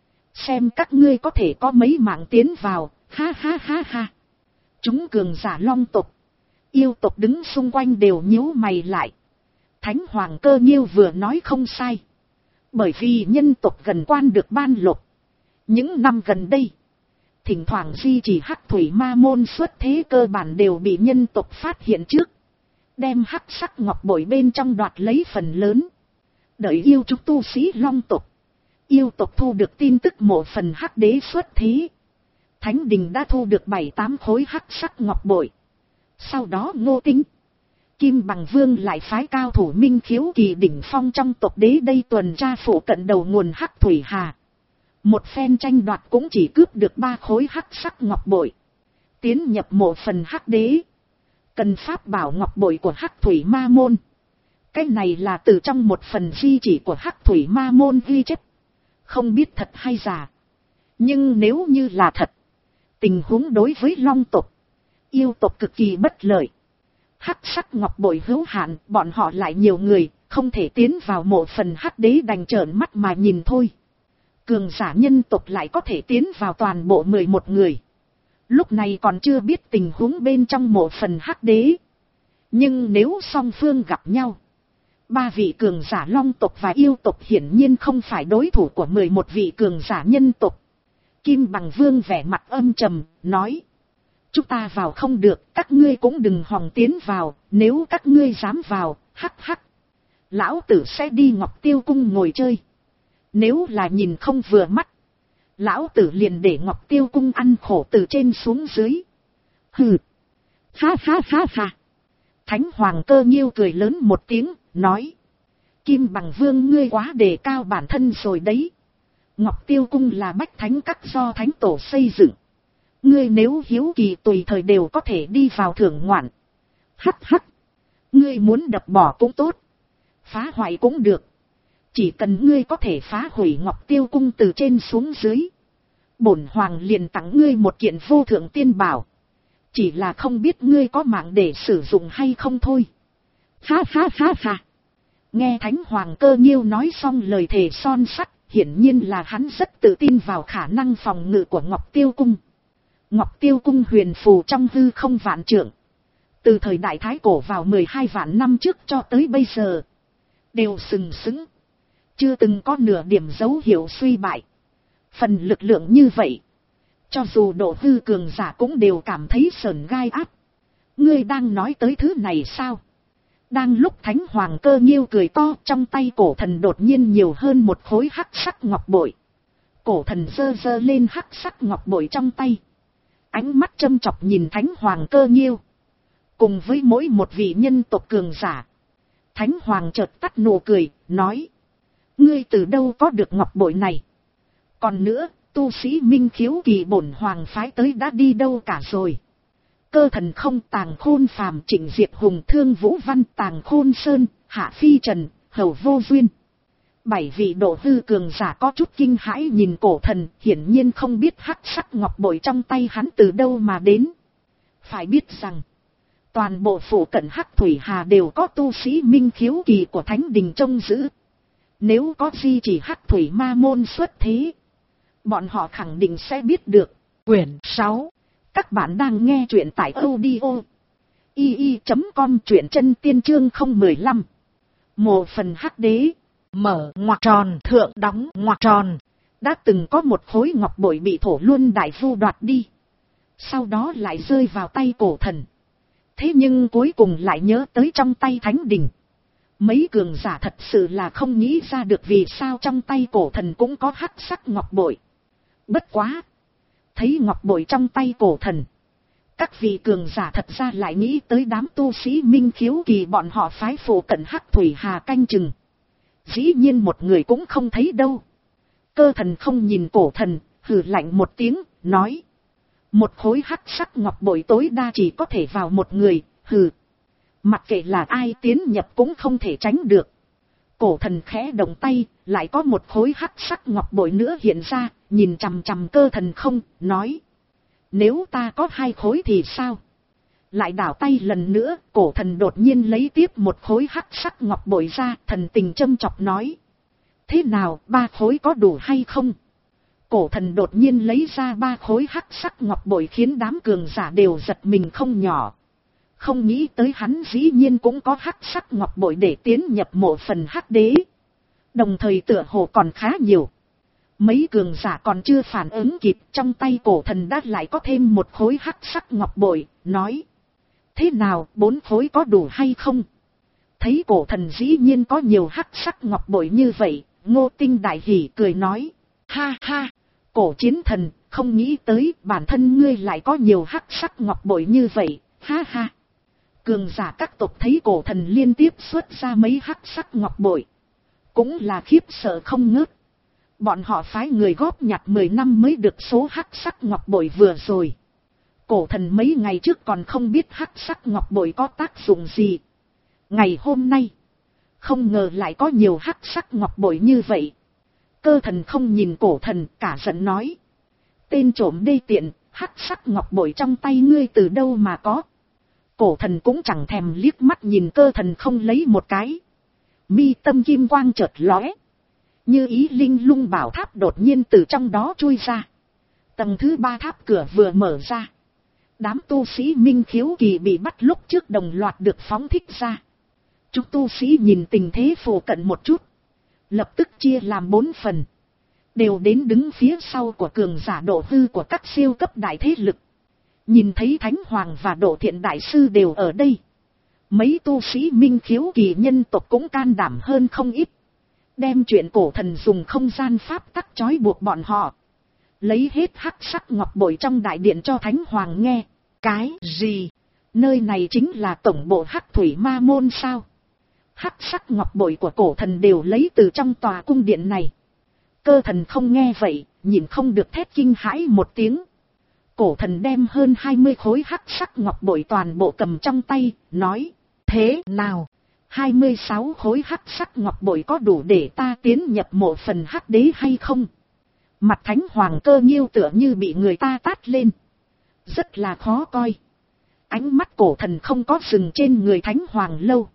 Xem các ngươi có thể có mấy mạng tiến vào, ha ha ha ha. Chúng cường giả long tộc, yêu tộc đứng xung quanh đều nhíu mày lại. Thánh Hoàng Cơ Nhiêu vừa nói không sai. Bởi vì nhân tộc gần quan được ban lộc. Những năm gần đây, Thỉnh thoảng di chỉ hắc thủy ma môn xuất thế cơ bản đều bị nhân tộc phát hiện trước. Đem hắc sắc ngọc bội bên trong đoạt lấy phần lớn. Đợi yêu trúc tu sĩ long tộc. Yêu tộc thu được tin tức mộ phần hắc đế xuất thế. Thánh đình đã thu được bảy tám khối hắc sắc ngọc bội. Sau đó Ngô Tính, Kim Bằng Vương lại phái cao thủ minh khiếu kỳ đỉnh phong trong tộc đế đây tuần tra phụ cận đầu nguồn hắc thủy hà. Một phen tranh đoạt cũng chỉ cướp được ba khối hắc sắc ngọc bội. Tiến nhập mộ phần hắc đế. Cần pháp bảo ngọc bội của hắc thủy ma môn. Cái này là từ trong một phần di chỉ của hắc thủy ma môn ghi chép. Không biết thật hay giả. Nhưng nếu như là thật, tình huống đối với long tộc, yêu tộc cực kỳ bất lợi. Hắc sắc ngọc bội hữu hạn, bọn họ lại nhiều người, không thể tiến vào mộ phần hắc đế đành trợn mắt mà nhìn thôi. Cường giả nhân tộc lại có thể tiến vào toàn bộ mười một người. Lúc này còn chưa biết tình huống bên trong mộ phần hắc đế. Nhưng nếu song phương gặp nhau, ba vị cường giả long tộc và yêu tộc hiển nhiên không phải đối thủ của mười một vị cường giả nhân tộc. Kim Bằng Vương vẻ mặt âm trầm, nói: chúng ta vào không được, các ngươi cũng đừng hòng tiến vào, nếu các ngươi dám vào, hắc hắc. Lão tử sẽ đi Ngọc Tiêu Cung ngồi chơi. Nếu là nhìn không vừa mắt, lão tử liền để Ngọc Tiêu Cung ăn khổ từ trên xuống dưới. Hừ. Ha ha ha ha. Thánh Hoàng Cơ Nhiêu cười lớn một tiếng, nói: Kim Bằng Vương ngươi quá đề cao bản thân rồi đấy. Ngọc Tiêu Cung là bách thánh các do thánh tổ xây dựng. Ngươi nếu hiếu kỳ tùy thời đều có thể đi vào thưởng ngoạn. Hắc hắc. Ngươi muốn đập bỏ cũng tốt, phá hoại cũng được. Chỉ cần ngươi có thể phá hủy Ngọc Tiêu Cung từ trên xuống dưới, bổn hoàng liền tặng ngươi một kiện vô thượng tiên bảo. Chỉ là không biết ngươi có mạng để sử dụng hay không thôi. Ha ha ha ha. Nghe Thánh Hoàng Cơ Nhiêu nói xong lời thề son sắt, hiển nhiên là hắn rất tự tin vào khả năng phòng ngự của Ngọc Tiêu Cung. Ngọc Tiêu Cung huyền phù trong hư không vạn trượng. Từ thời đại Thái Cổ vào mười hai vạn năm trước cho tới bây giờ, đều sừng sững. Chưa từng có nửa điểm dấu hiệu suy bại. Phần lực lượng như vậy, cho dù độ hư cường giả cũng đều cảm thấy sởn gai áp. Ngươi đang nói tới thứ này sao? Đang lúc Thánh Hoàng Cơ Nhiêu cười to, trong tay cổ thần đột nhiên nhiều hơn một khối hắc sắc ngọc bội. Cổ thần giơ giơ lên hắc sắc ngọc bội trong tay. Ánh mắt châm chọc nhìn Thánh Hoàng Cơ Nhiêu. Cùng với mỗi một vị nhân tộc cường giả. Thánh Hoàng chợt tắt nụ cười, nói: ngươi từ đâu có được ngọc bội này? Còn nữa, tu sĩ minh khiếu kỳ bổn hoàng phái tới đã đi đâu cả rồi? Cơ Thần Không, Tàng Khôn Phàm, Trịnh Diệt Hùng, Thương Vũ Văn, Tàng Khôn Sơn, Hạ Phi Trần, Hầu Vô Duyên. Bảy vị độ hư cường giả có chút kinh hãi nhìn cổ thần, hiển nhiên không biết hắc sắc ngọc bội trong tay hắn từ đâu mà đến. Phải biết rằng, toàn bộ phủ cận hắc thủy hà đều có tu sĩ minh khiếu kỳ của thánh đình trông giữ. Nếu có di chỉ hắc thủy ma môn xuất thế, bọn họ khẳng định sẽ biết được. Quyển sáu. Các bạn đang nghe truyện tại audio i i chấm com, truyện chân tiên chương không một lăm. Mộ phần hắc đế, mở ngoặc tròn, thượng đóng ngoặc tròn. Đã từng có một khối ngọc bội bị Thổ Luân Đại Phu đoạt đi, sau đó lại rơi vào tay cổ thần. Thế nhưng cuối cùng lại nhớ tới trong tay thánh đình. Mấy cường giả thật sự là không nghĩ ra được vì sao trong tay cổ thần cũng có hắc sắc ngọc bội. Bất quá, thấy ngọc bội trong tay cổ thần, các vị cường giả thật ra lại nghĩ tới đám tu sĩ minh khiếu kỳ bọn họ phái phụ cận hắc thủy hà canh chừng. Dĩ nhiên một người cũng không thấy đâu. Cơ Thần Không nhìn cổ thần, hừ lạnh một tiếng, nói: một khối hắc sắc ngọc bội tối đa chỉ có thể vào một người, hừ. Mặc kệ là ai tiến nhập cũng không thể tránh được. Cổ thần khẽ động tay, lại có một khối hắc sắc ngọc bội nữa hiện ra, nhìn chằm chằm Cơ Thần Không, nói: nếu ta có hai khối thì sao? Lại đảo tay lần nữa, cổ thần đột nhiên lấy tiếp một khối hắc sắc ngọc bội ra, thần tình châm chọc nói: thế nào, ba khối có đủ hay không? Cổ thần đột nhiên lấy ra ba khối hắc sắc ngọc bội khiến đám cường giả đều giật mình không nhỏ. Không nghĩ tới hắn dĩ nhiên cũng có hắc sắc ngọc bội để tiến nhập mộ phần hắc đế. Đồng thời tựa hồ còn khá nhiều. Mấy cường giả còn chưa phản ứng kịp, trong tay cổ thần đã lại có thêm một khối hắc sắc ngọc bội, nói. Thế nào, bốn khối có đủ hay không? Thấy cổ thần dĩ nhiên có nhiều hắc sắc ngọc bội như vậy, Ngô Tinh đại hỉ cười nói. Ha ha, cổ chiến thần, không nghĩ tới bản thân ngươi lại có nhiều hắc sắc ngọc bội như vậy, ha ha. Cường giả các tộc thấy cổ thần liên tiếp xuất ra mấy hắc sắc ngọc bội, cũng là khiếp sợ không ngớt. Bọn họ phái người góp nhặt mười năm mới được số hắc sắc ngọc bội vừa rồi. Cổ thần mấy ngày trước còn không biết hắc sắc ngọc bội có tác dụng gì. Ngày hôm nay, không ngờ lại có nhiều hắc sắc ngọc bội như vậy. Cơ thần không nhìn cổ thần, cả giận nói. Tên trộm đê tiện, hắc sắc ngọc bội trong tay ngươi từ đâu mà có? Cổ thần cũng chẳng thèm liếc mắt nhìn cơ thần không lấy một cái. Mi tâm kim quang chợt lóe. Như ý linh lung bảo tháp đột nhiên từ trong đó chui ra. Tầng thứ ba tháp cửa vừa mở ra. Đám tu sĩ minh khiếu kỳ bị bắt lúc trước đồng loạt được phóng thích ra. Chúng tu sĩ nhìn tình thế phổ cận một chút. Lập tức chia làm bốn phần. Đều đến đứng phía sau của cường giả độ hư của các siêu cấp đại thế lực. Nhìn thấy Thánh Hoàng và Độ Thiện Đại Sư đều ở đây. Mấy tu sĩ minh khiếu kỳ nhân tộc cũng can đảm hơn không ít. Đem chuyện cổ thần dùng không gian pháp tắc trói buộc bọn họ. Lấy hết hắc sắc ngọc bội trong đại điện cho Thánh Hoàng nghe. Cái gì? Nơi này chính là tổng bộ hắc thủy ma môn sao? Hắc sắc ngọc bội của cổ thần đều lấy từ trong tòa cung điện này. Cơ thần không nghe vậy, nhìn không được thét kinh hãi một tiếng. Cổ thần đem hơn hai mươi khối hắc sắc ngọc bội toàn bộ cầm trong tay, nói. Thế nào? hai mươi sáu khối hắc sắc ngọc bội có đủ để ta tiến nhập mộ phần hắc đế hay không? Mặt Thánh Hoàng Cơ Nhiêu tựa như bị người ta tát lên. Rất là khó coi. Ánh mắt cổ thần không có dừng trên người Thánh Hoàng lâu.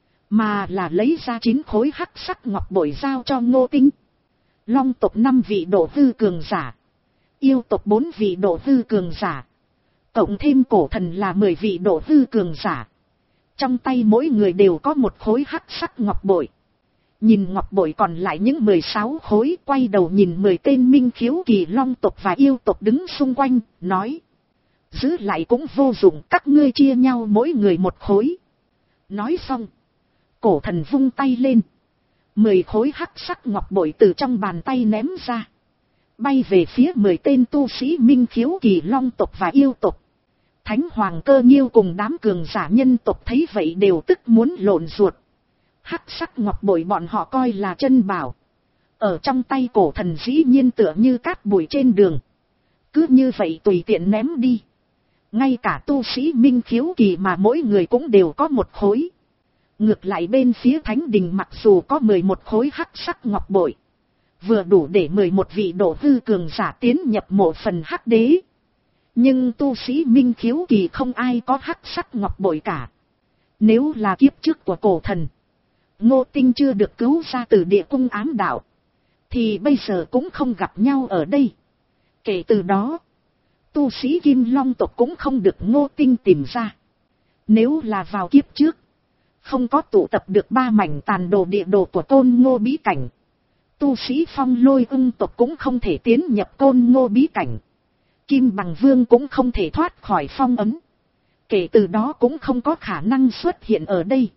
Mà là lấy ra chín khối hắc sắc ngọc bội giao cho Ngô Tinh. Long tộc năm vị độ hư cường giả. Yêu tộc bốn vị độ hư cường giả. Cộng thêm cổ thần là mười vị độ hư cường giả. Trong tay mỗi người đều có một khối hắc sắc ngọc bội. Nhìn ngọc bội còn lại những mười sáu khối, quay đầu nhìn mười tên minh khiếu kỳ long tộc và yêu tộc đứng xung quanh, nói. Giữ lại cũng vô dụng, các ngươi chia nhau mỗi người một khối. Nói xong, cổ thần vung tay lên. Mười khối hắc sắc ngọc bội từ trong bàn tay ném ra. Bay về phía mười tên tu sĩ minh khiếu kỳ long tộc và yêu tộc. Thánh Hoàng Cơ Nhiêu cùng đám cường giả nhân tộc thấy vậy đều tức muốn lộn ruột. Hắc sắc ngọc bội bọn họ coi là chân bảo. Ở trong tay cổ thần dĩ nhiên tựa như cát bụi trên đường. Cứ như vậy tùy tiện ném đi. Ngay cả tu sĩ minh khiếu kỳ mà mỗi người cũng đều có một khối. Ngược lại bên phía thánh đình mặc dù có mười một khối hắc sắc ngọc bội. Vừa đủ để mười một vị độ hư cường giả tiến nhập mộ phần hắc đế. Nhưng tu sĩ minh khiếu kỳ không ai có hắc sắc ngọc bội cả. Nếu là kiếp trước của cổ thần, Ngô Tinh chưa được cứu ra từ địa cung ám đạo, thì bây giờ cũng không gặp nhau ở đây. Kể từ đó, tu sĩ Kim Long tộc cũng không được Ngô Tinh tìm ra. Nếu là vào kiếp trước, không có tụ tập được ba mảnh tàn đồ địa đồ của Côn Ngô bí cảnh, tu sĩ Phong Lôi ưng tộc cũng không thể tiến nhập Côn Ngô bí cảnh. Kim Bằng Vương cũng không thể thoát khỏi phong ấn. Kể từ đó cũng không có khả năng xuất hiện ở đây.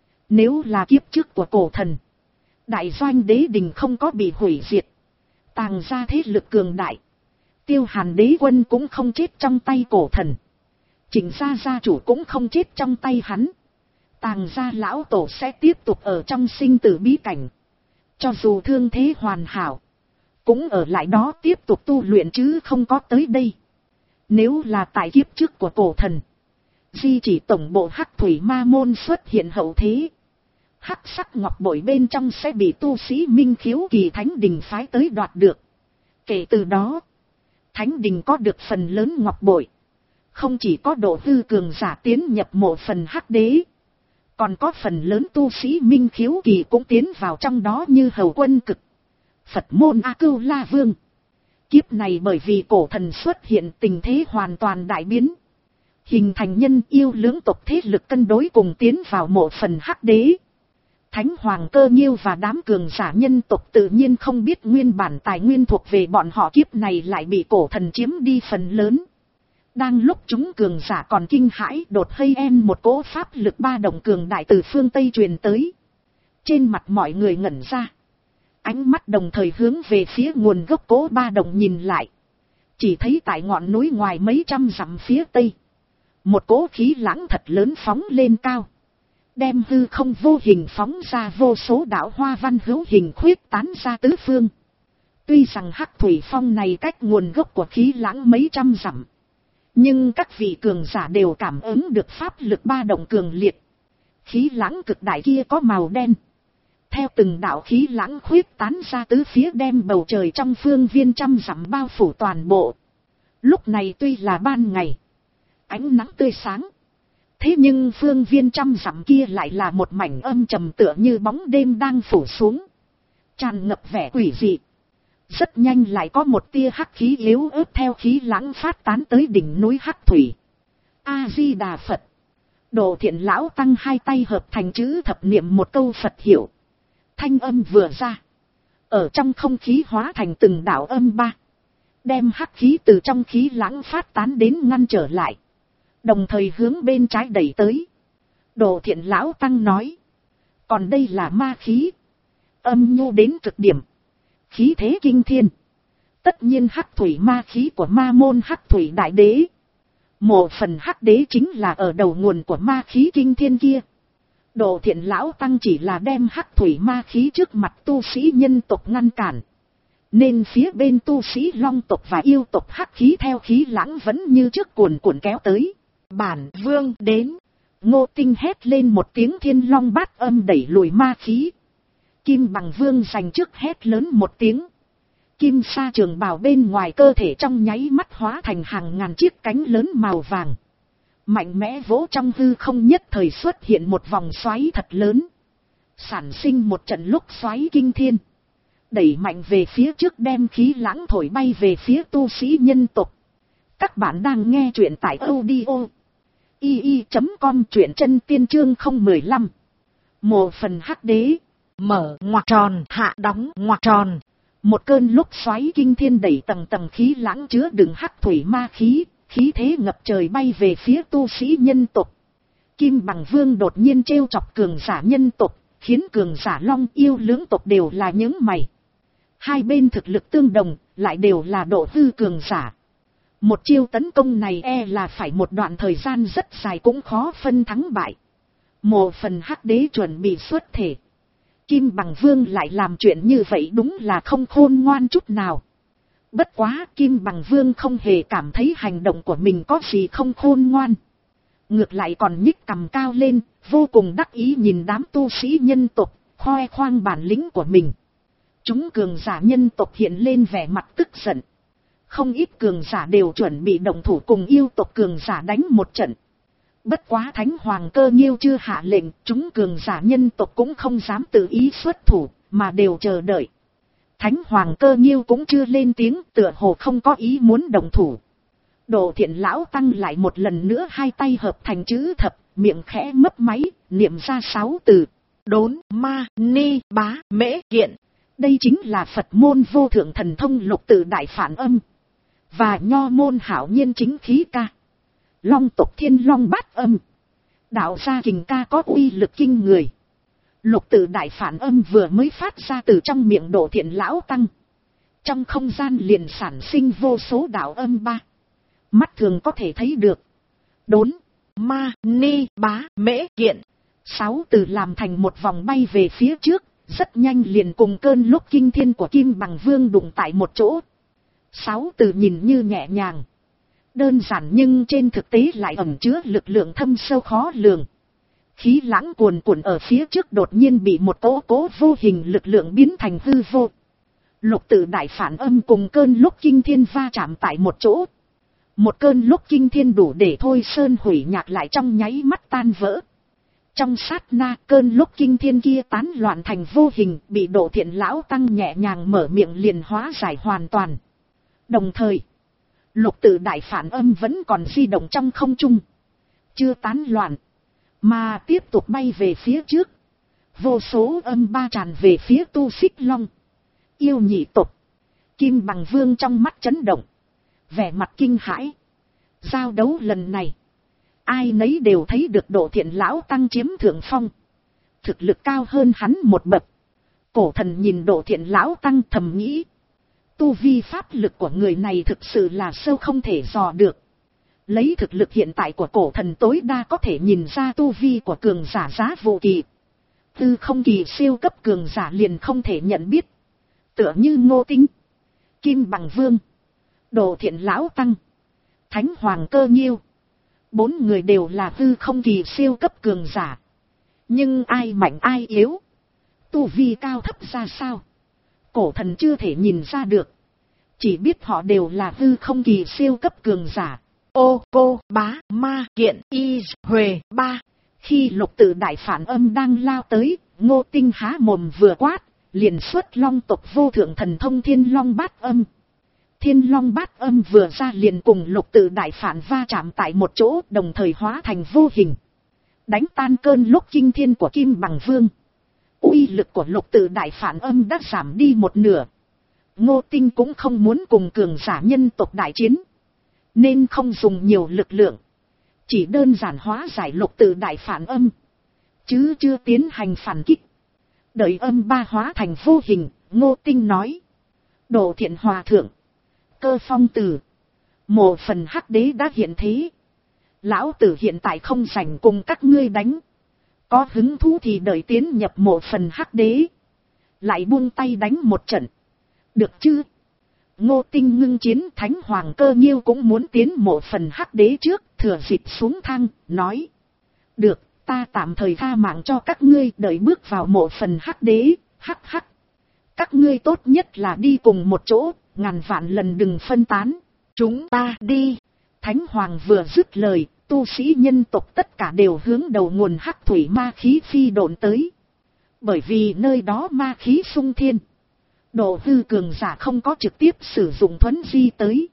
Nếu là kiếp trước của cổ thần, đại doanh đế đình không có bị hủy diệt, tàng ra thế lực cường đại, Tiêu Hàn đế quân cũng không chết trong tay cổ thần, Trịnh gia gia chủ cũng không chết trong tay hắn, tàng gia lão tổ sẽ tiếp tục ở trong sinh tử bí cảnh. Cho dù thương thế hoàn hảo, cũng ở lại đó tiếp tục tu luyện chứ không có tới đây. Nếu là tại kiếp trước của cổ thần, di chỉ tổng bộ hắc thủy ma môn xuất hiện hậu thế, hắc sắc ngọc bội bên trong sẽ bị tu sĩ minh khiếu kỳ thánh đình phái tới đoạt được. Kể từ đó, thánh đình có được phần lớn ngọc bội. Không chỉ có độ hư cường giả tiến nhập mộ phần hắc đế, còn có phần lớn tu sĩ minh khiếu kỳ cũng tiến vào trong đó như hầu quân cực, Phật môn A Cưu La Vương. Kiếp này bởi vì cổ thần xuất hiện, tình thế hoàn toàn đại biến. Hình thành nhân yêu lưỡng tộc thế lực cân đối cùng tiến vào mộ phần hắc đế. Thánh Hoàng Cơ Nghiêu và đám cường giả nhân tộc tự nhiên không biết nguyên bản tài nguyên thuộc về bọn họ kiếp này lại bị cổ thần chiếm đi phần lớn. Đang lúc chúng cường giả còn kinh hãi, đột hây em một cỗ pháp lực ba động cường đại từ phương Tây truyền tới. Trên mặt mọi người ngẩn ra. Ánh mắt đồng thời hướng về phía nguồn gốc cỗ ba động nhìn lại. Chỉ thấy tại ngọn núi ngoài mấy trăm dặm phía Tây. Một cỗ khí lãng thật lớn phóng lên cao. Đem hư không vô hình phóng ra vô số đạo hoa văn hữu hình khuyết tán ra tứ phương. Tuy rằng hắc thủy phong này cách nguồn gốc của khí lãng mấy trăm dặm. Nhưng các vị cường giả đều cảm ứng được pháp lực ba động cường liệt. Khí lãng cực đại kia có màu đen. Theo từng đạo khí lãng khuyết tán ra tứ phía đem bầu trời trong phương viên trăm dặm bao phủ toàn bộ. Lúc này tuy là ban ngày. Ánh nắng tươi sáng. Thế nhưng phương viên trăm dặm kia lại là một mảnh âm trầm tựa như bóng đêm đang phủ xuống. Tràn ngập vẻ quỷ dị. Rất nhanh lại có một tia hắc khí yếu ớt theo khí lãng phát tán tới đỉnh núi Hắc Thủy. A-di-đà Phật. Đồ Thiện lão tăng hai tay hợp thành chữ thập niệm một câu Phật hiệu. Thanh âm vừa ra. Ở trong không khí hóa thành từng đạo âm ba. Đem hắc khí từ trong khí lãng phát tán đến ngăn trở lại. Đồng thời hướng bên trái đẩy tới. Đồ Thiện lão tăng nói. Còn đây là ma khí. Âm nhu đến cực điểm. Khí thế kinh thiên. Tất nhiên hắc thủy ma khí của ma môn hắc thủy đại đế. Một phần hắc đế chính là ở đầu nguồn của ma khí kinh thiên kia. Đồ Thiện lão tăng chỉ là đem hắc thủy ma khí trước mặt tu sĩ nhân tộc ngăn cản. Nên phía bên tu sĩ long tộc và yêu tộc hắc khí theo khí lãng vẫn như trước cuồn cuộn kéo tới. Bản vương đến. Ngô Tinh hét lên một tiếng thiên long bát âm đẩy lùi ma khí. Kim Bằng Vương giành trước hét lớn một tiếng. Kim sa trường bào bên ngoài cơ thể trong nháy mắt hóa thành hàng ngàn chiếc cánh lớn màu vàng. Mạnh mẽ vỗ trong hư không nhất thời xuất hiện một vòng xoáy thật lớn. Sản sinh một trận lúc xoáy kinh thiên. Đẩy mạnh về phía trước đem khí lãng thổi bay về phía tu sĩ nhân tộc. Các bạn đang nghe truyện tại audio i i chấm com truyện chân tiên chương không một lăm. Một phần hắc đế. Mở ngoặc tròn hạ đóng ngoặc tròn. Một cơn lúc xoáy kinh thiên đẩy tầng tầng khí lãng chứa đựng hắc thủy ma khí. Khí thế ngập trời bay về phía tu sĩ nhân tộc. Kim Bằng Vương đột nhiên trêu chọc cường giả nhân tộc. Khiến cường giả long yêu lưỡng tộc đều là những mày. Hai bên thực lực tương đồng. Lại đều là độ hư cường giả. Một chiêu tấn công này e là phải một đoạn thời gian rất dài cũng khó phân thắng bại. Một phần hắc đế chuẩn bị xuất thể. Kim Bằng Vương lại làm chuyện như vậy đúng là không khôn ngoan chút nào. Bất quá Kim Bằng Vương không hề cảm thấy hành động của mình có gì không khôn ngoan. Ngược lại còn nhích cằm cao lên, vô cùng đắc ý nhìn đám tu sĩ nhân tộc, khoe khoang bản lĩnh của mình. Chúng cường giả nhân tộc hiện lên vẻ mặt tức giận. Không ít cường giả đều chuẩn bị động thủ cùng yêu tộc cường giả đánh một trận. Bất quá Thánh Hoàng Cơ Nghiêu chưa hạ lệnh, chúng cường giả nhân tộc cũng không dám tự ý xuất thủ, mà đều chờ đợi. Thánh Hoàng Cơ Nghiêu cũng chưa lên tiếng, tựa hồ không có ý muốn động thủ. Đồ Thiện lão tăng lại một lần nữa hai tay hợp thành chữ thập, miệng khẽ mấp máy, niệm ra sáu từ. Đốn, ma, ni, bá, mễ, kiện. Đây chính là Phật môn vô thượng thần thông lục tự đại phản âm. Và nho môn hảo nhiên chính khí ca. Long tộc thiên long bát âm. Đạo gia kình ca có uy lực kinh người. Lục tự đại phản âm vừa mới phát ra từ trong miệng Đồ Thiện lão tăng. Trong không gian liền sản sinh vô số đạo âm ba. Mắt thường có thể thấy được. Đốn, ma, ni, bá, mễ, kiện. Sáu từ làm thành một vòng bay về phía trước. Rất nhanh liền cùng cơn lúc kinh thiên của Kim Bằng Vương đụng tại một chỗ. Sáu từ nhìn như nhẹ nhàng. Đơn giản nhưng trên thực tế lại ẩn chứa lực lượng thâm sâu khó lường. Khí lãng cuồn cuộn ở phía trước đột nhiên bị một cỗ cố vô hình lực lượng biến thành hư vô. Lục tự đại phản âm cùng cơn lúc kinh thiên va chạm tại một chỗ. Một cơn lúc kinh thiên đủ để thôi sơn hủy nhạc lại trong nháy mắt tan vỡ. Trong sát na cơn lúc kinh thiên kia tán loạn thành vô hình, bị Đồ Thiện lão tăng nhẹ nhàng mở miệng liền hóa giải hoàn toàn. Đồng thời, lục tự đại phản âm vẫn còn di động trong không trung. Chưa tán loạn, mà tiếp tục bay về phía trước. Vô số âm ba tràn về phía Tu Xích Long. Yêu nhị tộc. Kim Bằng Vương trong mắt chấn động. Vẻ mặt kinh hãi. Giao đấu lần này. Ai nấy đều thấy được Độ Thiện lão tăng chiếm thượng phong. Thực lực cao hơn hắn một bậc. Cổ thần nhìn Độ Thiện lão tăng thầm nghĩ. Tu vi pháp lực của người này thực sự là sâu không thể dò được. Lấy thực lực hiện tại của cổ thần tối đa có thể nhìn ra tu vi của cường giả Giá Vũ Kỳ. Tư không kỳ siêu cấp cường giả liền không thể nhận biết. Tựa như Ngô Tinh, Kim Bằng Vương, Độ Thiện lão tăng, Thánh Hoàng Cơ Nhiêu. Bốn người đều là tư không kỳ siêu cấp cường giả. Nhưng ai mạnh ai yếu, tu vi cao thấp ra sao, cổ thần chưa thể nhìn ra được. Chỉ biết họ đều là tư không kỳ siêu cấp cường giả. Ô cô bá ma kiện y huề ba. Khi Lục Tự Đại Phản Âm đang lao tới, Ngô Tinh há mồm vừa quát, liền xuất long tộc vô thượng thần thông Thiên Long Bát Âm. Thiên Long Bát Âm vừa ra liền cùng Lục Tự Đại Phản va chạm tại một chỗ, đồng thời hóa thành vô hình, đánh tan cơn lốc kinh thiên của Kim Bằng Vương. Uy lực của Lục Tự Đại Phản Âm đã giảm đi một nửa. Ngô Tinh cũng không muốn cùng cường giả nhân tộc đại chiến, nên không dùng nhiều lực lượng, chỉ đơn giản hóa giải Lục Tự Đại Phản Âm, chứ chưa tiến hành phản kích. Đợi âm ba hóa thành vô hình, Ngô Tinh nói: Độ Thiện Hòa Thượng, Cơ Phong Tử, Mộ Phần Hắc Đế đã hiện thế. Lão tử hiện tại không rảnh cùng các ngươi đánh. Có hứng thú thì đợi tiến nhập Mộ Phần Hắc Đế, lại buông tay đánh một trận, được chứ? Ngô Tinh ngưng chiến. Thánh Hoàng Cơ Nhiêu cũng muốn tiến Mộ Phần Hắc Đế trước, thừa dịp xuống thang, nói: Được, ta tạm thời tha mạng cho các ngươi, đợi bước vào Mộ Phần Hắc Đế. Hắc hắc, các ngươi tốt nhất là đi cùng một chỗ, ngàn vạn lần đừng phân tán. Chúng ta đi. Thánh Hoàng vừa dứt lời, tu sĩ nhân tộc tất cả đều hướng đầu nguồn hắc thủy ma khí phi độn tới. Bởi vì nơi đó ma khí sung thiên, Độ hư cường giả không có trực tiếp sử dụng thuấn di tới,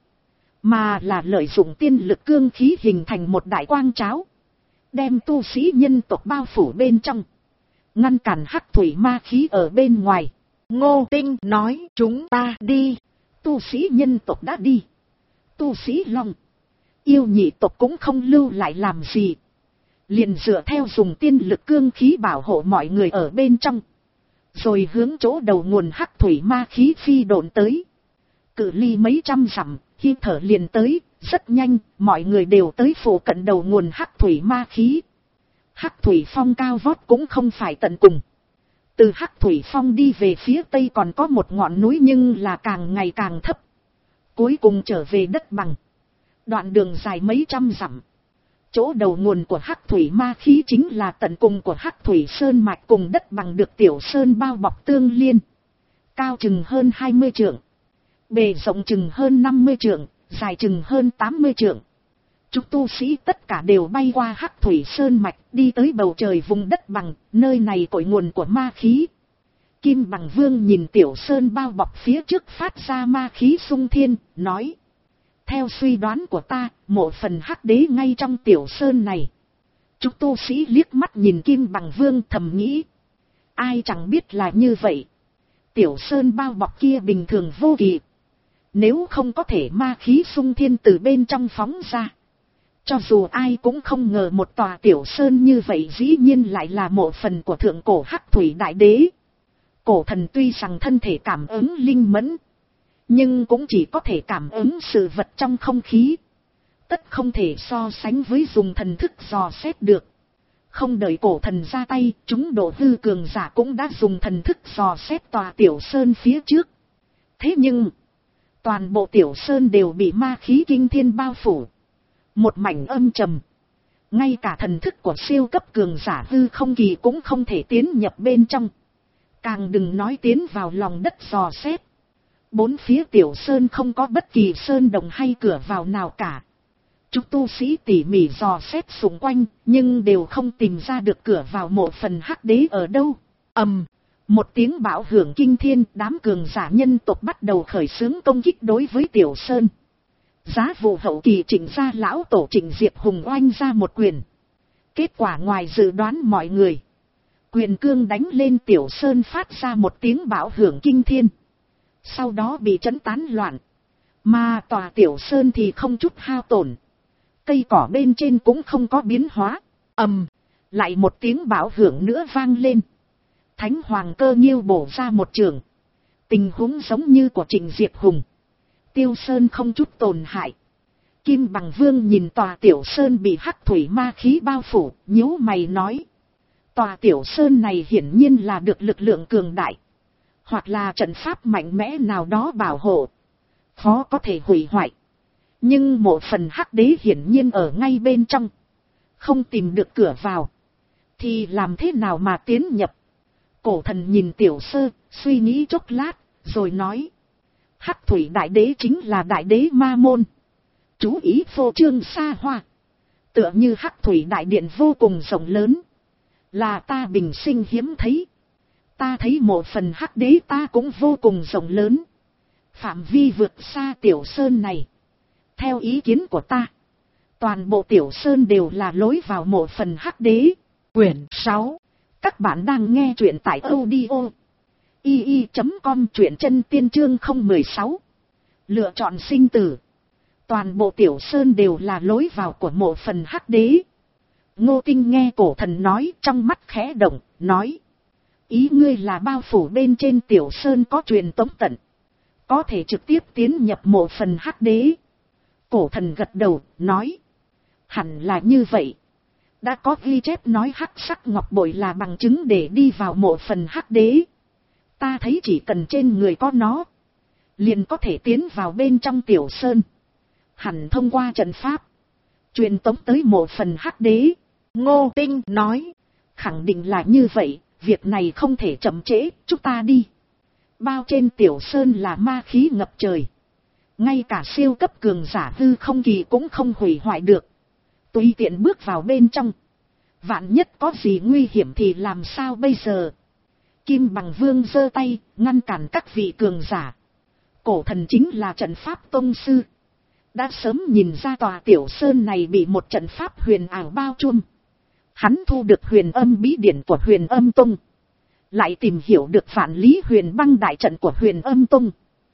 mà là lợi dụng tiên lực cương khí hình thành một đại quang tráo, đem tu sĩ nhân tộc bao phủ bên trong, ngăn cản hắc thủy ma khí ở bên ngoài. Ngô Tinh nói: Chúng ta đi. Tu sĩ nhân tộc đã đi. Tu sĩ Long, Yêu nhị tộc cũng không lưu lại làm gì, liền dựa theo dùng tiên lực cương khí bảo hộ mọi người ở bên trong, rồi hướng chỗ đầu nguồn hắc thủy ma khí phi độn tới. Cự ly mấy trăm dặm, hít thở liền tới, rất nhanh, mọi người đều tới phủ cận đầu nguồn hắc thủy ma khí. Hắc thủy phong cao vót cũng không phải tận cùng. Từ hắc thủy phong đi về phía tây còn có một ngọn núi, nhưng là càng ngày càng thấp, cuối cùng trở về đất bằng. Đoạn đường dài mấy trăm dặm. Chỗ đầu nguồn của hắc thủy ma khí chính là tận cùng của hắc thủy sơn mạch, cùng đất bằng được tiểu sơn bao bọc tương liên. Cao chừng hơn hai mươi trượng, bề rộng chừng hơn năm mươi trượng, dài chừng hơn tám mươi trượng. Chúng tu sĩ tất cả đều bay qua hắc thủy sơn mạch, đi tới bầu trời vùng đất bằng, nơi này cội nguồn của ma khí. Kim Bằng Vương nhìn tiểu sơn bao bọc phía trước phát ra ma khí sung thiên, nói: Theo suy đoán của ta, Mộ Phần Hắc Đế ngay trong tiểu sơn này. Chúng tu sĩ liếc mắt nhìn Kim Bằng Vương thầm nghĩ: ai chẳng biết là như vậy. Tiểu sơn bao bọc kia bình thường vô kỳ, nếu không có thể ma khí sung thiên từ bên trong phóng ra, cho dù ai cũng không ngờ một tòa tiểu sơn như vậy dĩ nhiên lại là mộ phần của thượng cổ hắc thủy đại đế. Cổ thần tuy rằng thân thể cảm ứng linh mẫn, nhưng cũng chỉ có thể cảm ứng sự vật trong không khí, tất không thể so sánh với dùng thần thức dò xét được. Không đợi cổ thần ra tay, chúng Độ hư cường giả cũng đã dùng thần thức dò xét tòa tiểu sơn phía trước. Thế nhưng, toàn bộ tiểu sơn đều bị ma khí kinh thiên bao phủ, một mảnh âm trầm. Ngay cả thần thức của siêu cấp cường giả hư không kỳ cũng không thể tiến nhập bên trong, càng đừng nói tiến vào lòng đất dò xét. Bốn phía tiểu sơn không có bất kỳ sơn đồng hay cửa vào nào cả. Chúng tu sĩ tỉ mỉ dò xét xung quanh, nhưng đều không tìm ra được cửa vào mộ phần hắc đế ở đâu. Ầm, một tiếng bão hưởng kinh thiên, đám cường giả nhân tộc bắt đầu khởi xướng công kích đối với tiểu sơn. Giá vụ hậu kỳ Trịnh gia lão tổ Trịnh Diệp Hùng oanh ra một quyền. Kết quả ngoài dự đoán mọi người. Quyền cương đánh lên Tiểu Sơn phát ra một tiếng bạo hưởng kinh thiên. Sau đó bị chấn tán loạn. Mà tòa Tiểu Sơn thì không chút hao tổn. Cây cỏ bên trên cũng không có biến hóa. Ầm, lại một tiếng bạo hưởng nữa vang lên. Thánh Hoàng Cơ Nhiêu bổ ra một trường. Tình huống giống như của Trịnh Diệp Hùng. Tiêu Sơn không chút tổn hại. Kim Bằng Vương nhìn tòa Tiểu Sơn bị hắc thủy ma khí bao phủ, nhíu mày nói. Tòa Tiểu Sơn này hiển nhiên là được lực lượng cường đại. Hoặc là trận pháp mạnh mẽ nào đó bảo hộ. Khó có thể hủy hoại. Nhưng một phần hắc đế hiển nhiên ở ngay bên trong. Không tìm được cửa vào. Thì làm thế nào mà tiến nhập? Cổ thần nhìn Tiểu Sơ, suy nghĩ chốc lát, rồi nói. Hắc thủy đại đế chính là đại đế ma môn. Chú ý phô trương xa hoa. Tựa như hắc thủy đại điện vô cùng rộng lớn. Là ta bình sinh hiếm thấy. Ta thấy một phần hắc đế ta cũng vô cùng rộng lớn. Phạm vi vượt xa Tiểu Sơn này. Theo ý kiến của ta. Toàn bộ Tiểu Sơn đều là lối vào một phần hắc đế. Quyển sáu. Các bạn đang nghe truyện tại audio i i chấm com, truyện chân tiên chương không một sáu. Lựa chọn sinh tử. Toàn bộ Tiểu Sơn đều là lối vào của một phần hắc đế. Ngô Tinh nghe cổ thần nói, trong mắt khẽ động, nói. Ý ngươi là bao phủ bên trên Tiểu Sơn có truyền tống tận. Có thể trực tiếp tiến nhập một phần hắc đế. Cổ thần gật đầu, nói. Hẳn là như vậy. Đã có ghi chép nói hắc sắc ngọc bội là bằng chứng để đi vào một phần hắc đế. Ta thấy chỉ cần trên người có nó. Liền có thể tiến vào bên trong Tiểu Sơn. Hẳn thông qua trận pháp. Truyền tống tới một phần hắc đế. Ngô Tinh nói. Khẳng định là như vậy. Việc này không thể chậm trễ. Chúng ta đi. Bao trên Tiểu Sơn là ma khí ngập trời. Ngay cả siêu cấp cường giả hư không kỳ cũng không hủy hoại được. Tùy tiện bước vào bên trong. Vạn nhất có gì nguy hiểm thì làm sao bây giờ? Kim Bằng Vương giơ tay, ngăn cản các vị cường giả. Cổ thần chính là trận pháp tông sư. Đã sớm nhìn ra tòa Tiểu Sơn này bị một trận pháp huyền ảo bao trùm. Hắn thu được huyền âm bí điển của huyền âm tông. Lại tìm hiểu được vạn lý huyền băng đại trận của huyền âm tông.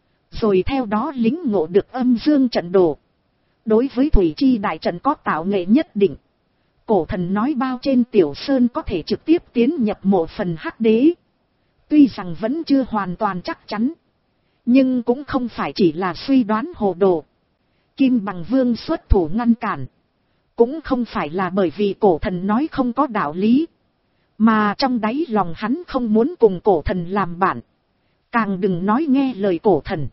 Rồi theo đó lính ngộ được âm dương trận đồ. Đối với thủy chi đại trận có tạo nghệ nhất định. Cổ thần nói bao trên Tiểu Sơn có thể trực tiếp tiến nhập một phần hắc đế. Tuy rằng vẫn chưa hoàn toàn chắc chắn. Nhưng cũng không phải chỉ là suy đoán hồ đồ. Kim Bằng Vương xuất thủ ngăn cản. Cũng không phải là bởi vì cổ thần nói không có đạo lý. Mà trong đáy lòng hắn không muốn cùng cổ thần làm bạn. Càng đừng nói nghe lời cổ thần.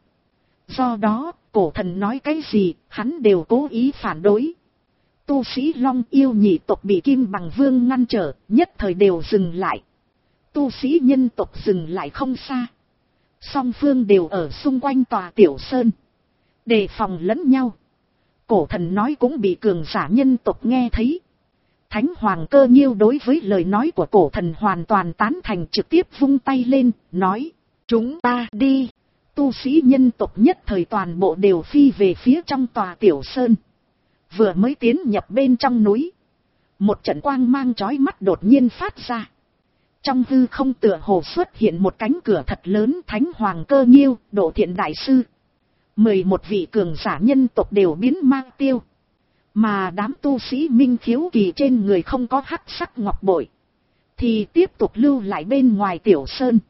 Do đó, cổ thần nói cái gì, hắn đều cố ý phản đối. Tu sĩ Long Yêu nhị tộc bị Kim Bằng Vương ngăn trở, nhất thời đều dừng lại. Tu sĩ nhân tộc dừng lại không xa. Song phương đều ở xung quanh tòa Tiểu Sơn. Đề phòng lẫn nhau. Cổ thần nói cũng bị cường giả nhân tộc nghe thấy. Thánh Hoàng Cơ Nhiêu đối với lời nói của cổ thần hoàn toàn tán thành, trực tiếp vung tay lên, nói. Chúng ta đi. Tu sĩ nhân tộc nhất thời toàn bộ đều phi về phía trong tòa Tiểu Sơn. Vừa mới tiến nhập bên trong núi. Một trận quang mang chói mắt đột nhiên phát ra. Trong hư không tựa hồ xuất hiện một cánh cửa thật lớn. Thánh Hoàng Cơ Nhiêu, Độ Thiện Đại Sư. Mười một vị cường giả nhân tộc đều biến mang tiêu. Mà đám tu sĩ minh khiếu kỳ trên người không có hắc sắc ngọc bội. Thì tiếp tục lưu lại bên ngoài Tiểu Sơn.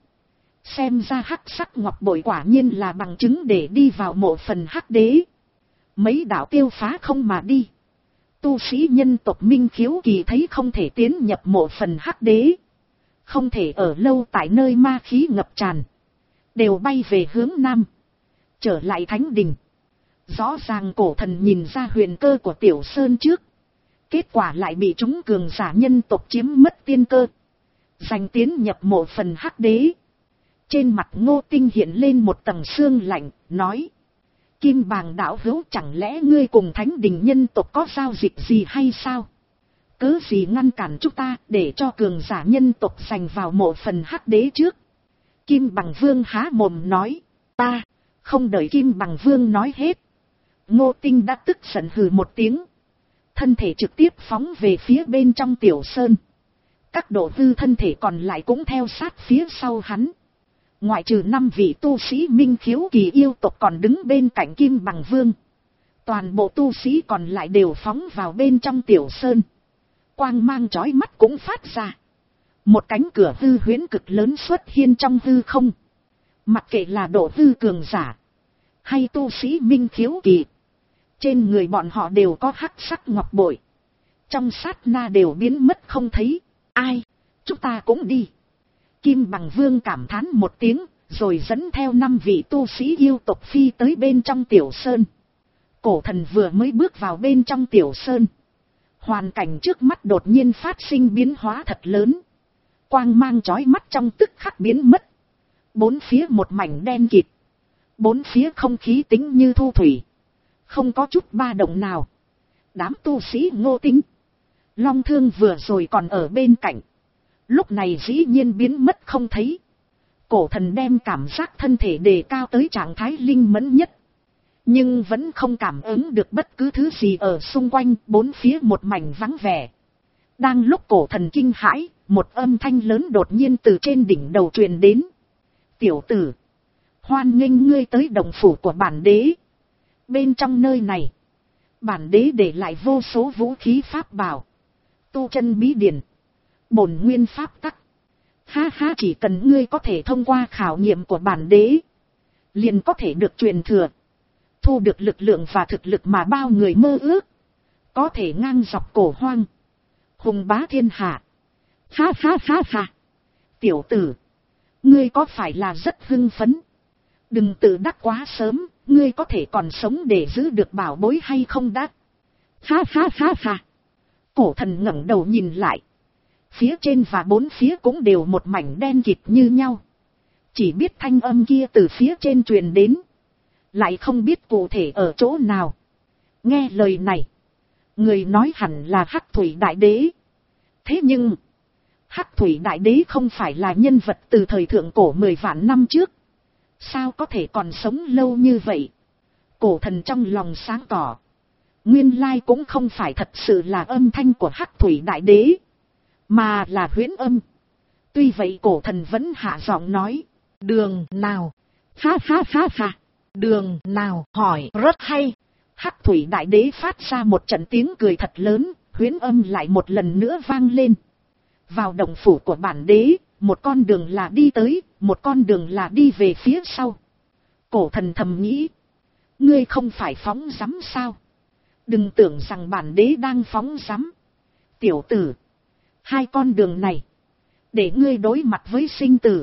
Xem ra hắc sắc ngọc bội quả nhiên là bằng chứng để đi vào một phần hắc đế. Mấy đạo tiêu phá không mà đi. Tu sĩ nhân tộc minh khiếu kỳ thấy không thể tiến nhập một phần hắc đế. Không thể ở lâu tại nơi ma khí ngập tràn. Đều bay về hướng nam. Trở lại thánh đình. Rõ ràng cổ thần nhìn ra huyền cơ của Tiểu Sơn trước. Kết quả lại bị chúng cường giả nhân tộc chiếm mất tiên cơ. Giành tiến nhập một phần hắc đế. Trên mặt Ngô Tinh hiện lên một tầng sương lạnh, nói. Kim Bàng đạo hữu, chẳng lẽ ngươi cùng thánh đình nhân tộc có giao dịch gì hay sao? Cớ gì ngăn cản chúng ta để cho cường giả nhân tộc giành vào một phần hắc đế trước? Kim Bằng Vương há mồm nói. Ta, không đợi Kim Bằng Vương nói hết. Ngô Tinh đã tức giận hừ một tiếng. Thân thể trực tiếp phóng về phía bên trong Tiểu Sơn. Các độ hư thân thể còn lại cũng theo sát phía sau hắn. Ngoại trừ năm vị tu sĩ minh khiếu kỳ yêu tộc còn đứng bên cạnh Kim Bằng Vương. Toàn bộ tu sĩ còn lại đều phóng vào bên trong tiểu sơn. Quang mang chói mắt cũng phát ra. Một cánh cửa hư huyễn cực lớn xuất hiện trong hư không. Mặc kệ là độ hư cường giả, hay tu sĩ minh khiếu kỳ, trên người bọn họ đều có hắc sắc ngọc bội. Trong sát na đều biến mất không thấy. Ai, chúng ta cũng đi. Kim Bằng Vương cảm thán một tiếng, rồi dẫn theo năm vị tu sĩ yêu tộc phi tới bên trong tiểu sơn. Cổ thần vừa mới bước vào bên trong tiểu sơn. Hoàn cảnh trước mắt đột nhiên phát sinh biến hóa thật lớn. Quang mang chói mắt trong tức khắc biến mất. Bốn phía một mảnh đen kịt. Bốn phía không khí tĩnh như thu thủy. Không có chút ba động nào. Đám tu sĩ Ngô Tính, Long Thương vừa rồi còn ở bên cạnh. Lúc này dĩ nhiên biến mất không thấy. Cổ thần đem cảm giác thân thể đề cao tới trạng thái linh mẫn nhất. Nhưng vẫn không cảm ứng được bất cứ thứ gì ở xung quanh, bốn phía một mảnh vắng vẻ. Đang lúc cổ thần kinh hãi, một âm thanh lớn đột nhiên từ trên đỉnh đầu truyền đến. Tiểu tử, hoan nghênh ngươi tới đồng phủ của bản đế. Bên trong nơi này, bản đế để lại vô số vũ khí pháp bảo, tu chân bí điển, bổn nguyên pháp tắc. Ha ha, chỉ cần ngươi có thể thông qua khảo nghiệm của bản đế, liền có thể được truyền thừa, thu được lực lượng và thực lực mà bao người mơ ước, có thể ngang dọc cổ hoang, hùng bá thiên hạ. Ha ha ha ha. Tiểu tử, ngươi có phải là rất hưng phấn? Đừng tự đắc quá sớm, ngươi có thể còn sống để giữ được bảo bối hay không đã? Ha ha ha ha. Cổ thần ngẩng đầu nhìn lại. Phía trên và bốn phía cũng đều một mảnh đen kịt như nhau. Chỉ biết thanh âm kia từ phía trên truyền đến, lại không biết cụ thể ở chỗ nào. Nghe lời này, người nói hẳn là Hắc Thủy Đại Đế. Thế nhưng, Hắc Thủy Đại Đế không phải là nhân vật từ thời thượng cổ mười vạn năm trước. Sao có thể còn sống lâu như vậy? Cổ thần trong lòng sáng tỏ. Nguyên lai cũng không phải thật sự là âm thanh của Hắc Thủy Đại Đế, mà là huyễn âm. Tuy vậy cổ thần vẫn hạ giọng nói. Đường nào? Ha ha ha ha. Đường nào? Hỏi rất hay. Hắc Thủy Đại Đế phát ra một trận tiếng cười thật lớn, huyễn âm lại một lần nữa vang lên. Vào động phủ của bản đế, một con đường là đi tới, một con đường là đi về phía sau. Cổ thần thầm nghĩ. Ngươi không phải phóng rắm sao? Đừng tưởng rằng bản đế đang phóng rắm. Tiểu tử, hai con đường này, để ngươi đối mặt với sinh tử.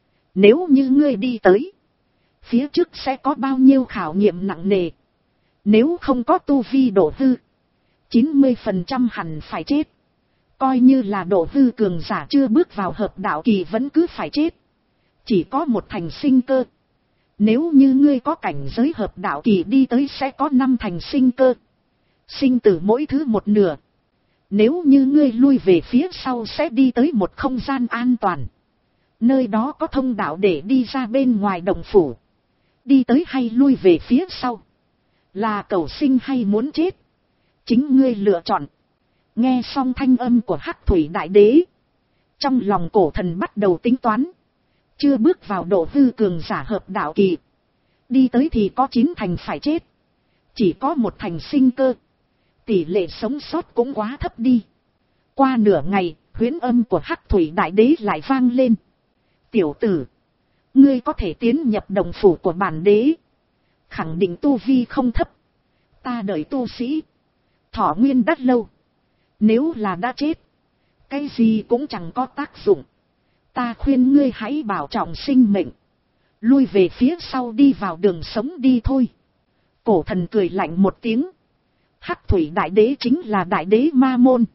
Nếu như ngươi đi tới, phía trước sẽ có bao nhiêu khảo nghiệm nặng nề. Nếu không có tu vi độ hư, chín mươi phần trăm hẳn phải chết. Coi như là độ hư cường giả chưa bước vào hợp đạo kỳ vẫn cứ phải chết. Chỉ có một thành sinh cơ. Nếu như ngươi có cảnh giới hợp đạo kỳ đi tới sẽ có năm thành sinh cơ. Sinh tử mỗi thứ một nửa. Nếu như ngươi lui về phía sau sẽ đi tới một không gian an toàn. Nơi đó có thông đạo để đi ra bên ngoài động phủ. Đi tới hay lui về phía sau, là cầu sinh hay muốn chết, chính ngươi lựa chọn. Nghe xong thanh âm của Hắc Thủy Đại Đế, trong lòng cổ thần bắt đầu tính toán. Chưa bước vào độ hư cường giả hợp đạo kỳ, đi tới thì có chín thành phải chết, chỉ có một thành sinh cơ. Tỷ lệ sống sót cũng quá thấp đi. Qua nửa ngày, huyễn âm của Hắc Thủy Đại Đế lại vang lên. Tiểu tử, ngươi có thể tiến nhập đồng phủ của bản đế, khẳng định tu vi không thấp. Ta đợi tu sĩ thọ nguyên đắt lâu, nếu là đã chết, cái gì cũng chẳng có tác dụng. Ta khuyên ngươi hãy bảo trọng sinh mệnh, lui về phía sau đi vào đường sống đi thôi. Cổ thần cười lạnh một tiếng. Hắc Thủy Đại Đế chính là đại đế ma môn.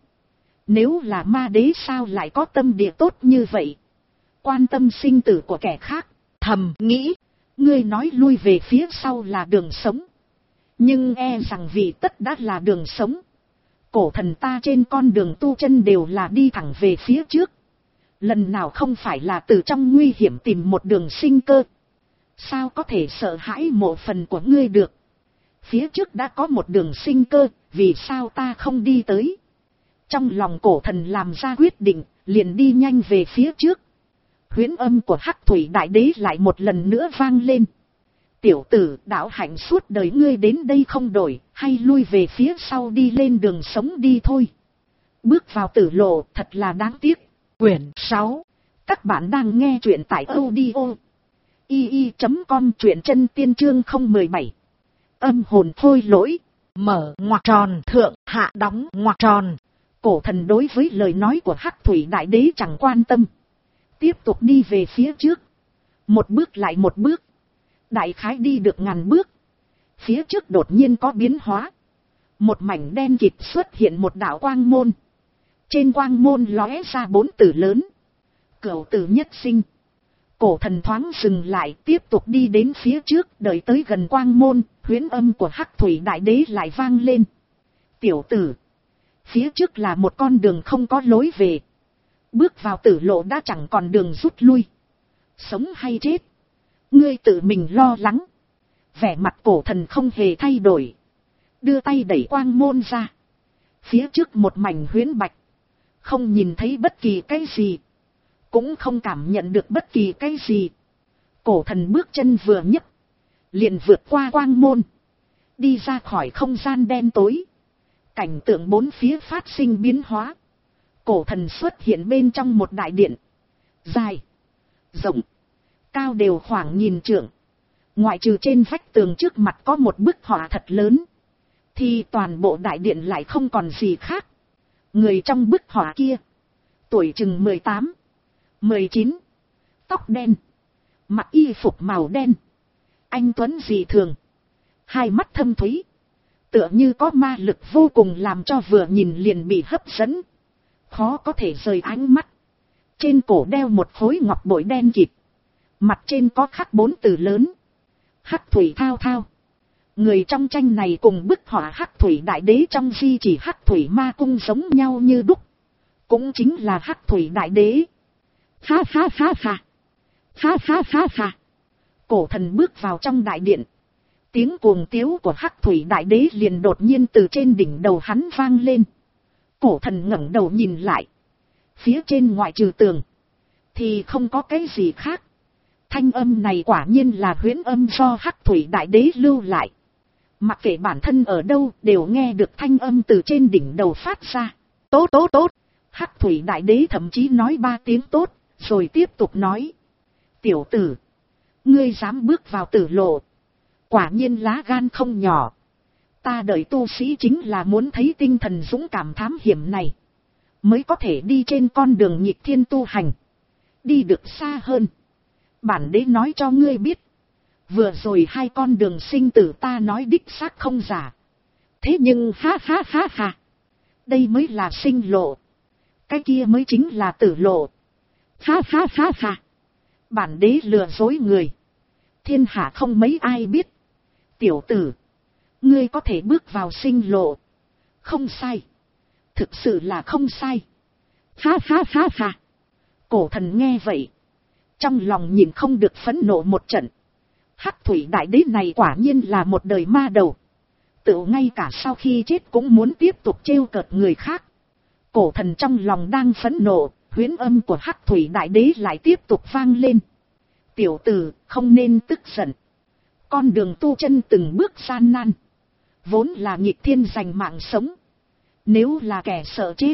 Nếu là ma đế sao lại có tâm địa tốt như vậy, quan tâm sinh tử của kẻ khác. Thầm nghĩ, ngươi nói lui về phía sau là đường sống, nhưng e rằng vì tất đã là đường sống. Cổ thần ta trên con đường tu chân đều là đi thẳng về phía trước, lần nào không phải là từ trong nguy hiểm tìm một đường sinh cơ. Sao có thể sợ hãi một phần của ngươi được? Phía trước đã có một đường sinh cơ, vì sao ta không đi tới? Trong lòng cổ thần làm ra quyết định, liền đi nhanh về phía trước. Huyễn âm của Hắc Thủy Đại Đế lại một lần nữa vang lên. Tiểu tử, đạo hạnh suốt đời ngươi đến đây không đổi, hay lui về phía sau đi lên đường sống đi thôi. Bước vào tử lộ thật là đáng tiếc. Quyển sáu. Các bạn đang nghe truyện tại audio i i chấm com, truyện chân tiên chương không một bảy. Âm hồn thôi lỗi. Mở ngoặc tròn thượng hạ đóng ngoặc tròn. Cổ thần đối với lời nói của Hắc Thủy Đại Đế chẳng quan tâm. Tiếp tục đi về phía trước. Một bước lại một bước. Đại khái đi được ngàn bước. Phía trước đột nhiên có biến hóa. Một mảnh đen kịt xuất hiện một đạo quang môn. Trên quang môn lóe ra bốn từ lớn. Cửu tử nhất sinh. Cổ thần thoáng dừng lại, tiếp tục đi đến phía trước, đợi tới gần quang môn, huyễn âm của Hắc Thủy Đại Đế lại vang lên. Tiểu tử, phía trước là một con đường không có lối về. Bước vào tử lộ đã chẳng còn đường rút lui. Sống hay chết, ngươi tự mình lo lắng. Vẻ mặt cổ thần không hề thay đổi. Đưa tay đẩy quang môn ra. Phía trước một mảnh huyễn bạch. Không nhìn thấy bất kỳ cái gì. Cũng không cảm nhận được bất kỳ cái gì. Cổ thần bước chân vừa nhấc, liền vượt qua quang môn. Đi ra khỏi không gian đen tối. Cảnh tượng bốn phía phát sinh biến hóa. Cổ thần xuất hiện bên trong một đại điện. Dài, rộng, cao đều khoảng nghìn trượng. Ngoại trừ trên vách tường trước mặt có một bức họa thật lớn, thì toàn bộ đại điện lại không còn gì khác. Người trong bức họa kia, tuổi chừng mười tám, mười chín, tóc đen, mặc y phục màu đen, anh tuấn dị thường, hai mắt thâm thúy, tựa như có ma lực vô cùng làm cho vừa nhìn liền bị hấp dẫn, khó có thể rời ánh mắt. Trên cổ đeo một khối ngọc bội đen kịt, mặt trên có khắc bốn từ lớn: Hắc Thủy Thao Thao. Người trong tranh này cùng bức họa Hắc Thủy Đại Đế trong di chỉ Hắc Thủy Ma Cung giống nhau như đúc, cũng chính là Hắc Thủy Đại Đế. Ha ha ha ha, ha ha ha ha. Cổ thần bước vào trong đại điện. Tiếng cuồng tiếu của Hắc Thủy Đại Đế liền đột nhiên từ trên đỉnh đầu hắn vang lên. Cổ thần ngẩng đầu nhìn lại. Phía trên ngoại trừ tường thì không có cái gì khác. Thanh âm này quả nhiên là huyễn âm do Hắc Thủy Đại Đế lưu lại. Mặc kệ bản thân ở đâu đều nghe được thanh âm từ trên đỉnh đầu phát ra. Tốt tốt tốt. Hắc Thủy Đại Đế thậm chí nói ba tiếng tốt, rồi tiếp tục nói. Tiểu tử, ngươi dám bước vào tử lộ, quả nhiên lá gan không nhỏ. Ta đợi tu sĩ chính là muốn thấy tinh thần dũng cảm thám hiểm này, mới có thể đi trên con đường nghịch thiên tu hành, đi được xa hơn. Bản đế nói cho ngươi biết, vừa rồi hai con đường sinh tử ta nói đích xác không giả. Thế nhưng ha ha ha ha, đây mới là sinh lộ, cái kia mới chính là tử lộ. Ha ha ha ha, bản đế lừa dối người, thiên hạ không mấy ai biết. Tiểu tử, ngươi có thể bước vào sinh lộ, không sai, thực sự là không sai. Ha ha ha ha. Cổ thần nghe vậy, trong lòng nhìn không được phẫn nộ một trận. Hắc Thủy Đại Đế này quả nhiên là một đời ma đầu, tự ngay cả sau khi chết cũng muốn tiếp tục trêu cợt người khác. Cổ thần trong lòng đang phẫn nộ, huyễn âm của Hắc Thủy Đại Đế lại tiếp tục vang lên. Tiểu tử, không nên tức giận. Con đường tu chân từng bước gian nan, vốn là nghịch thiên giành mạng sống. Nếu là kẻ sợ chết,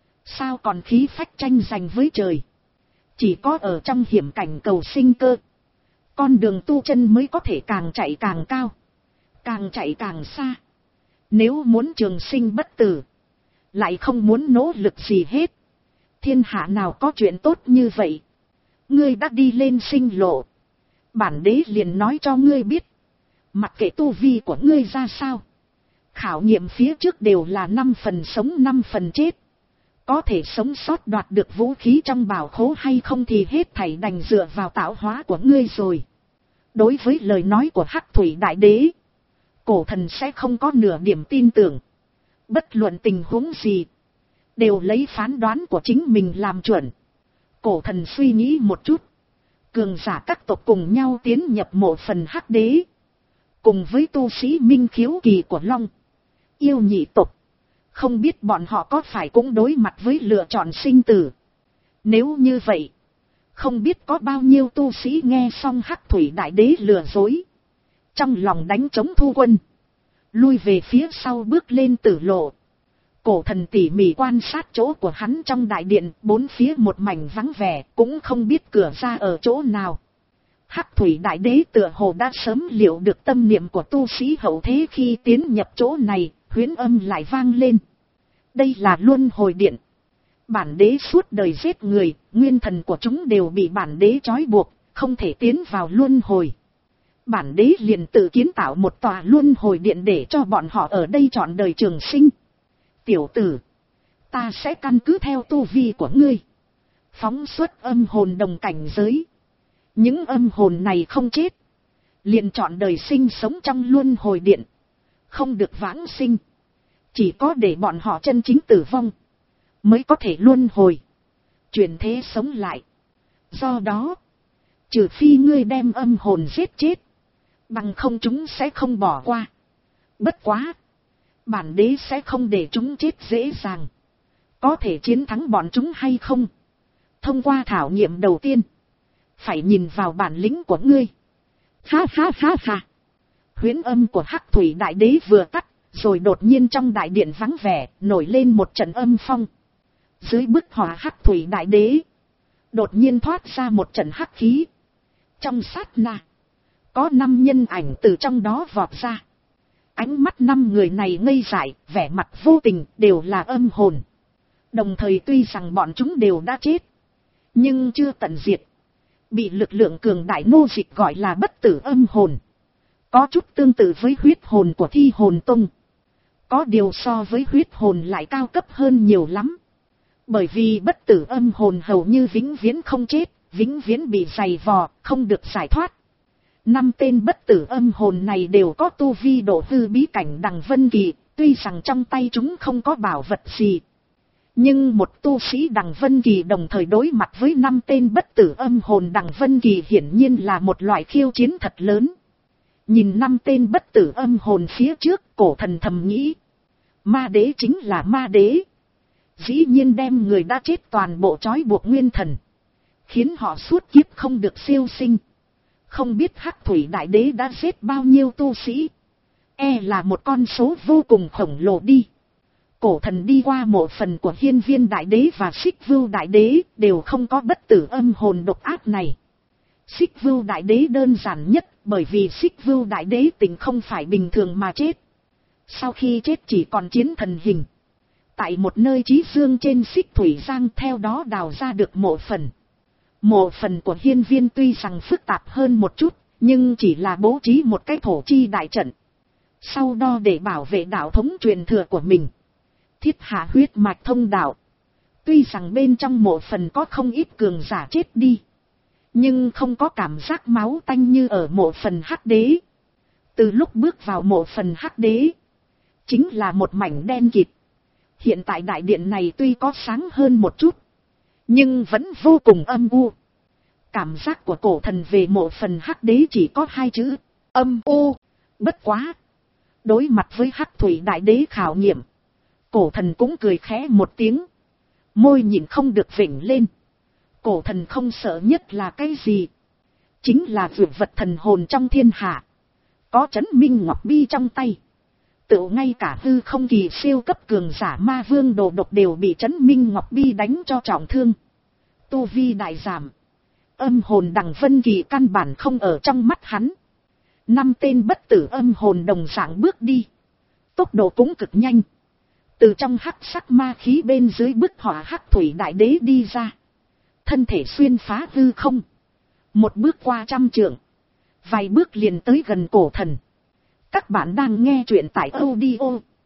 sao còn khí phách tranh giành với trời. Chỉ có ở trong hiểm cảnh cầu sinh cơ, con đường tu chân mới có thể càng chạy càng cao, càng chạy càng xa. Nếu muốn trường sinh bất tử, lại không muốn nỗ lực gì hết, thiên hạ nào có chuyện tốt như vậy. Ngươi đã đi lên sinh lộ, bản đế liền nói cho ngươi biết, mặc kệ tu vi của ngươi ra sao, khảo nghiệm phía trước đều là năm phần sống năm phần chết. Có thể sống sót đoạt được vũ khí trong bảo khố hay không thì hết thảy đành dựa vào tạo hóa của ngươi rồi. Đối với lời nói của Hắc Thủy Đại Đế, cổ thần sẽ không có nửa điểm tin tưởng. Bất luận tình huống gì, đều lấy phán đoán của chính mình làm chuẩn. Cổ thần suy nghĩ một chút, cường giả các tộc cùng nhau tiến nhập mộ phần Hắc Đế, cùng với tu sĩ minh khiếu kỳ của Long, Yêu nhị tộc, Không biết bọn họ có phải cũng đối mặt với lựa chọn sinh tử. Nếu như vậy, không biết có bao nhiêu tu sĩ nghe xong Hắc Thủy Đại Đế lừa dối, trong lòng đánh trống thu quân, lui về phía sau bước lên tử lộ. Cổ thần tỉ mỉ quan sát chỗ của hắn trong đại điện, bốn phía một mảnh vắng vẻ, cũng không biết cửa ra ở chỗ nào. Hắc Thủy Đại Đế tựa hồ đã sớm liệu được tâm niệm của tu sĩ hậu thế khi tiến nhập chỗ này, huyễn âm lại vang lên. Đây là luân hồi điện. Bản đế suốt đời giết người, nguyên thần của chúng đều bị bản đế trói buộc, không thể tiến vào luân hồi. Bản đế liền tự kiến tạo một tòa luân hồi điện để cho bọn họ ở đây trọn đời trường sinh. Tiểu tử, ta sẽ căn cứ theo tu vi của ngươi, phóng xuất âm hồn đồng cảnh giới. Những âm hồn này không chết, liền trọn đời sinh sống trong luân hồi điện, không được vãng sinh. Chỉ có để bọn họ chân chính tử vong, mới có thể luân hồi, chuyển thế sống lại. Do đó, trừ phi ngươi đem âm hồn giết chết, bằng không chúng sẽ không bỏ qua. Bất quá, bản đế sẽ không để chúng chết dễ dàng. Có thể chiến thắng bọn chúng hay không, thông qua thảo nghiệm đầu tiên, phải nhìn vào bản lĩnh của ngươi. Ha ha ha ha. Huyễn âm của Hắc Thủy Đại Đế vừa tắt, rồi đột nhiên trong đại điện vắng vẻ, nổi lên một trận âm phong. Dưới bức họa Hắc Thủy Đại Đế, đột nhiên thoát ra một trận hắc khí. Trong sát na, có năm nhân ảnh từ trong đó vọt ra. Ánh mắt năm người này ngây dại, vẻ mặt vô tình, đều là âm hồn. Đồng thời tuy rằng bọn chúng đều đã chết, nhưng chưa tận diệt, bị lực lượng cường đại nô dịch gọi là bất tử âm hồn. Có chút tương tự với huyết hồn của Thi Hồn Tông, có điều so với huyết hồn lại cao cấp hơn nhiều lắm. Bởi vì bất tử âm hồn hầu như vĩnh viễn không chết, vĩnh viễn bị giày vò, không được giải thoát. Năm tên bất tử âm hồn này đều có tu vi độ hư bí cảnh Đằng Vân Kỳ, tuy rằng trong tay chúng không có bảo vật gì. Nhưng một tu sĩ Đằng Vân Kỳ đồng thời đối mặt với năm tên bất tử âm hồn Đằng Vân Kỳ hiển nhiên là một loại khiêu chiến thật lớn. Nhìn năm tên bất tử âm hồn phía trước, cổ thần thầm nghĩ. Ma đế chính là ma đế. Dĩ nhiên đem người đã chết toàn bộ trói buộc nguyên thần, khiến họ suốt kiếp không được siêu sinh. Không biết Hắc Thủy Đại Đế đã giết bao nhiêu tu sĩ. E là một con số vô cùng khổng lồ đi. Cổ thần đi qua mộ phần của Hiên Viên Đại Đế và Xích Vưu Đại Đế, đều không có bất tử âm hồn độc ác này. Xích Vưu Đại Đế đơn giản nhất, bởi vì Xích Vưu Đại Đế tình không phải bình thường mà chết. Sau khi chết chỉ còn chiến thần hình. Tại một nơi chí dương trên Xích Thủy Giang, theo đó đào ra được mộ phần. Mộ phần của Hiên Viên tuy rằng phức tạp hơn một chút, nhưng chỉ là bố trí một cái thổ chi đại trận. Sau đó để bảo vệ đạo thống truyền thừa của mình, thiết hạ huyết mạch thông đạo. Tuy rằng bên trong mộ phần có không ít cường giả chết đi, nhưng không có cảm giác máu tanh như ở mộ phần Hắc Đế. Từ lúc bước vào mộ phần Hắc Đế, chính là một mảnh đen kịt. Hiện tại đại điện này tuy có sáng hơn một chút, nhưng vẫn vô cùng âm u. Cảm giác của cổ thần về mộ phần Hắc Đế chỉ có hai chữ, âm u. Bất quá, đối mặt với Hắc Thủy Đại Đế khảo nghiệm, cổ thần cũng cười khẽ một tiếng, môi nhìn không được vểnh lên. Cổ thần không sợ nhất là cái gì? Chính là vượt vật thần hồn trong thiên hạ. Có Chấn Minh Ngọc Bi trong tay, tựu ngay cả hư không kỳ siêu cấp cường giả Ma Vương Đồ Độc đều bị Chấn Minh Ngọc Bi đánh cho trọng thương, tu vi đại giảm. Âm hồn Đằng Vân Kỳ căn bản không ở trong mắt hắn. Năm tên bất tử âm hồn đồng dạng bước đi, tốc độ cũng cực nhanh, từ trong hắc sắc ma khí bên dưới bức họa Hắc Thủy Đại Đế đi ra, thân thể xuyên phá hư không, một bước qua trăm trượng, vài bước liền tới gần cổ thần. Các bạn đang nghe truyện tại audio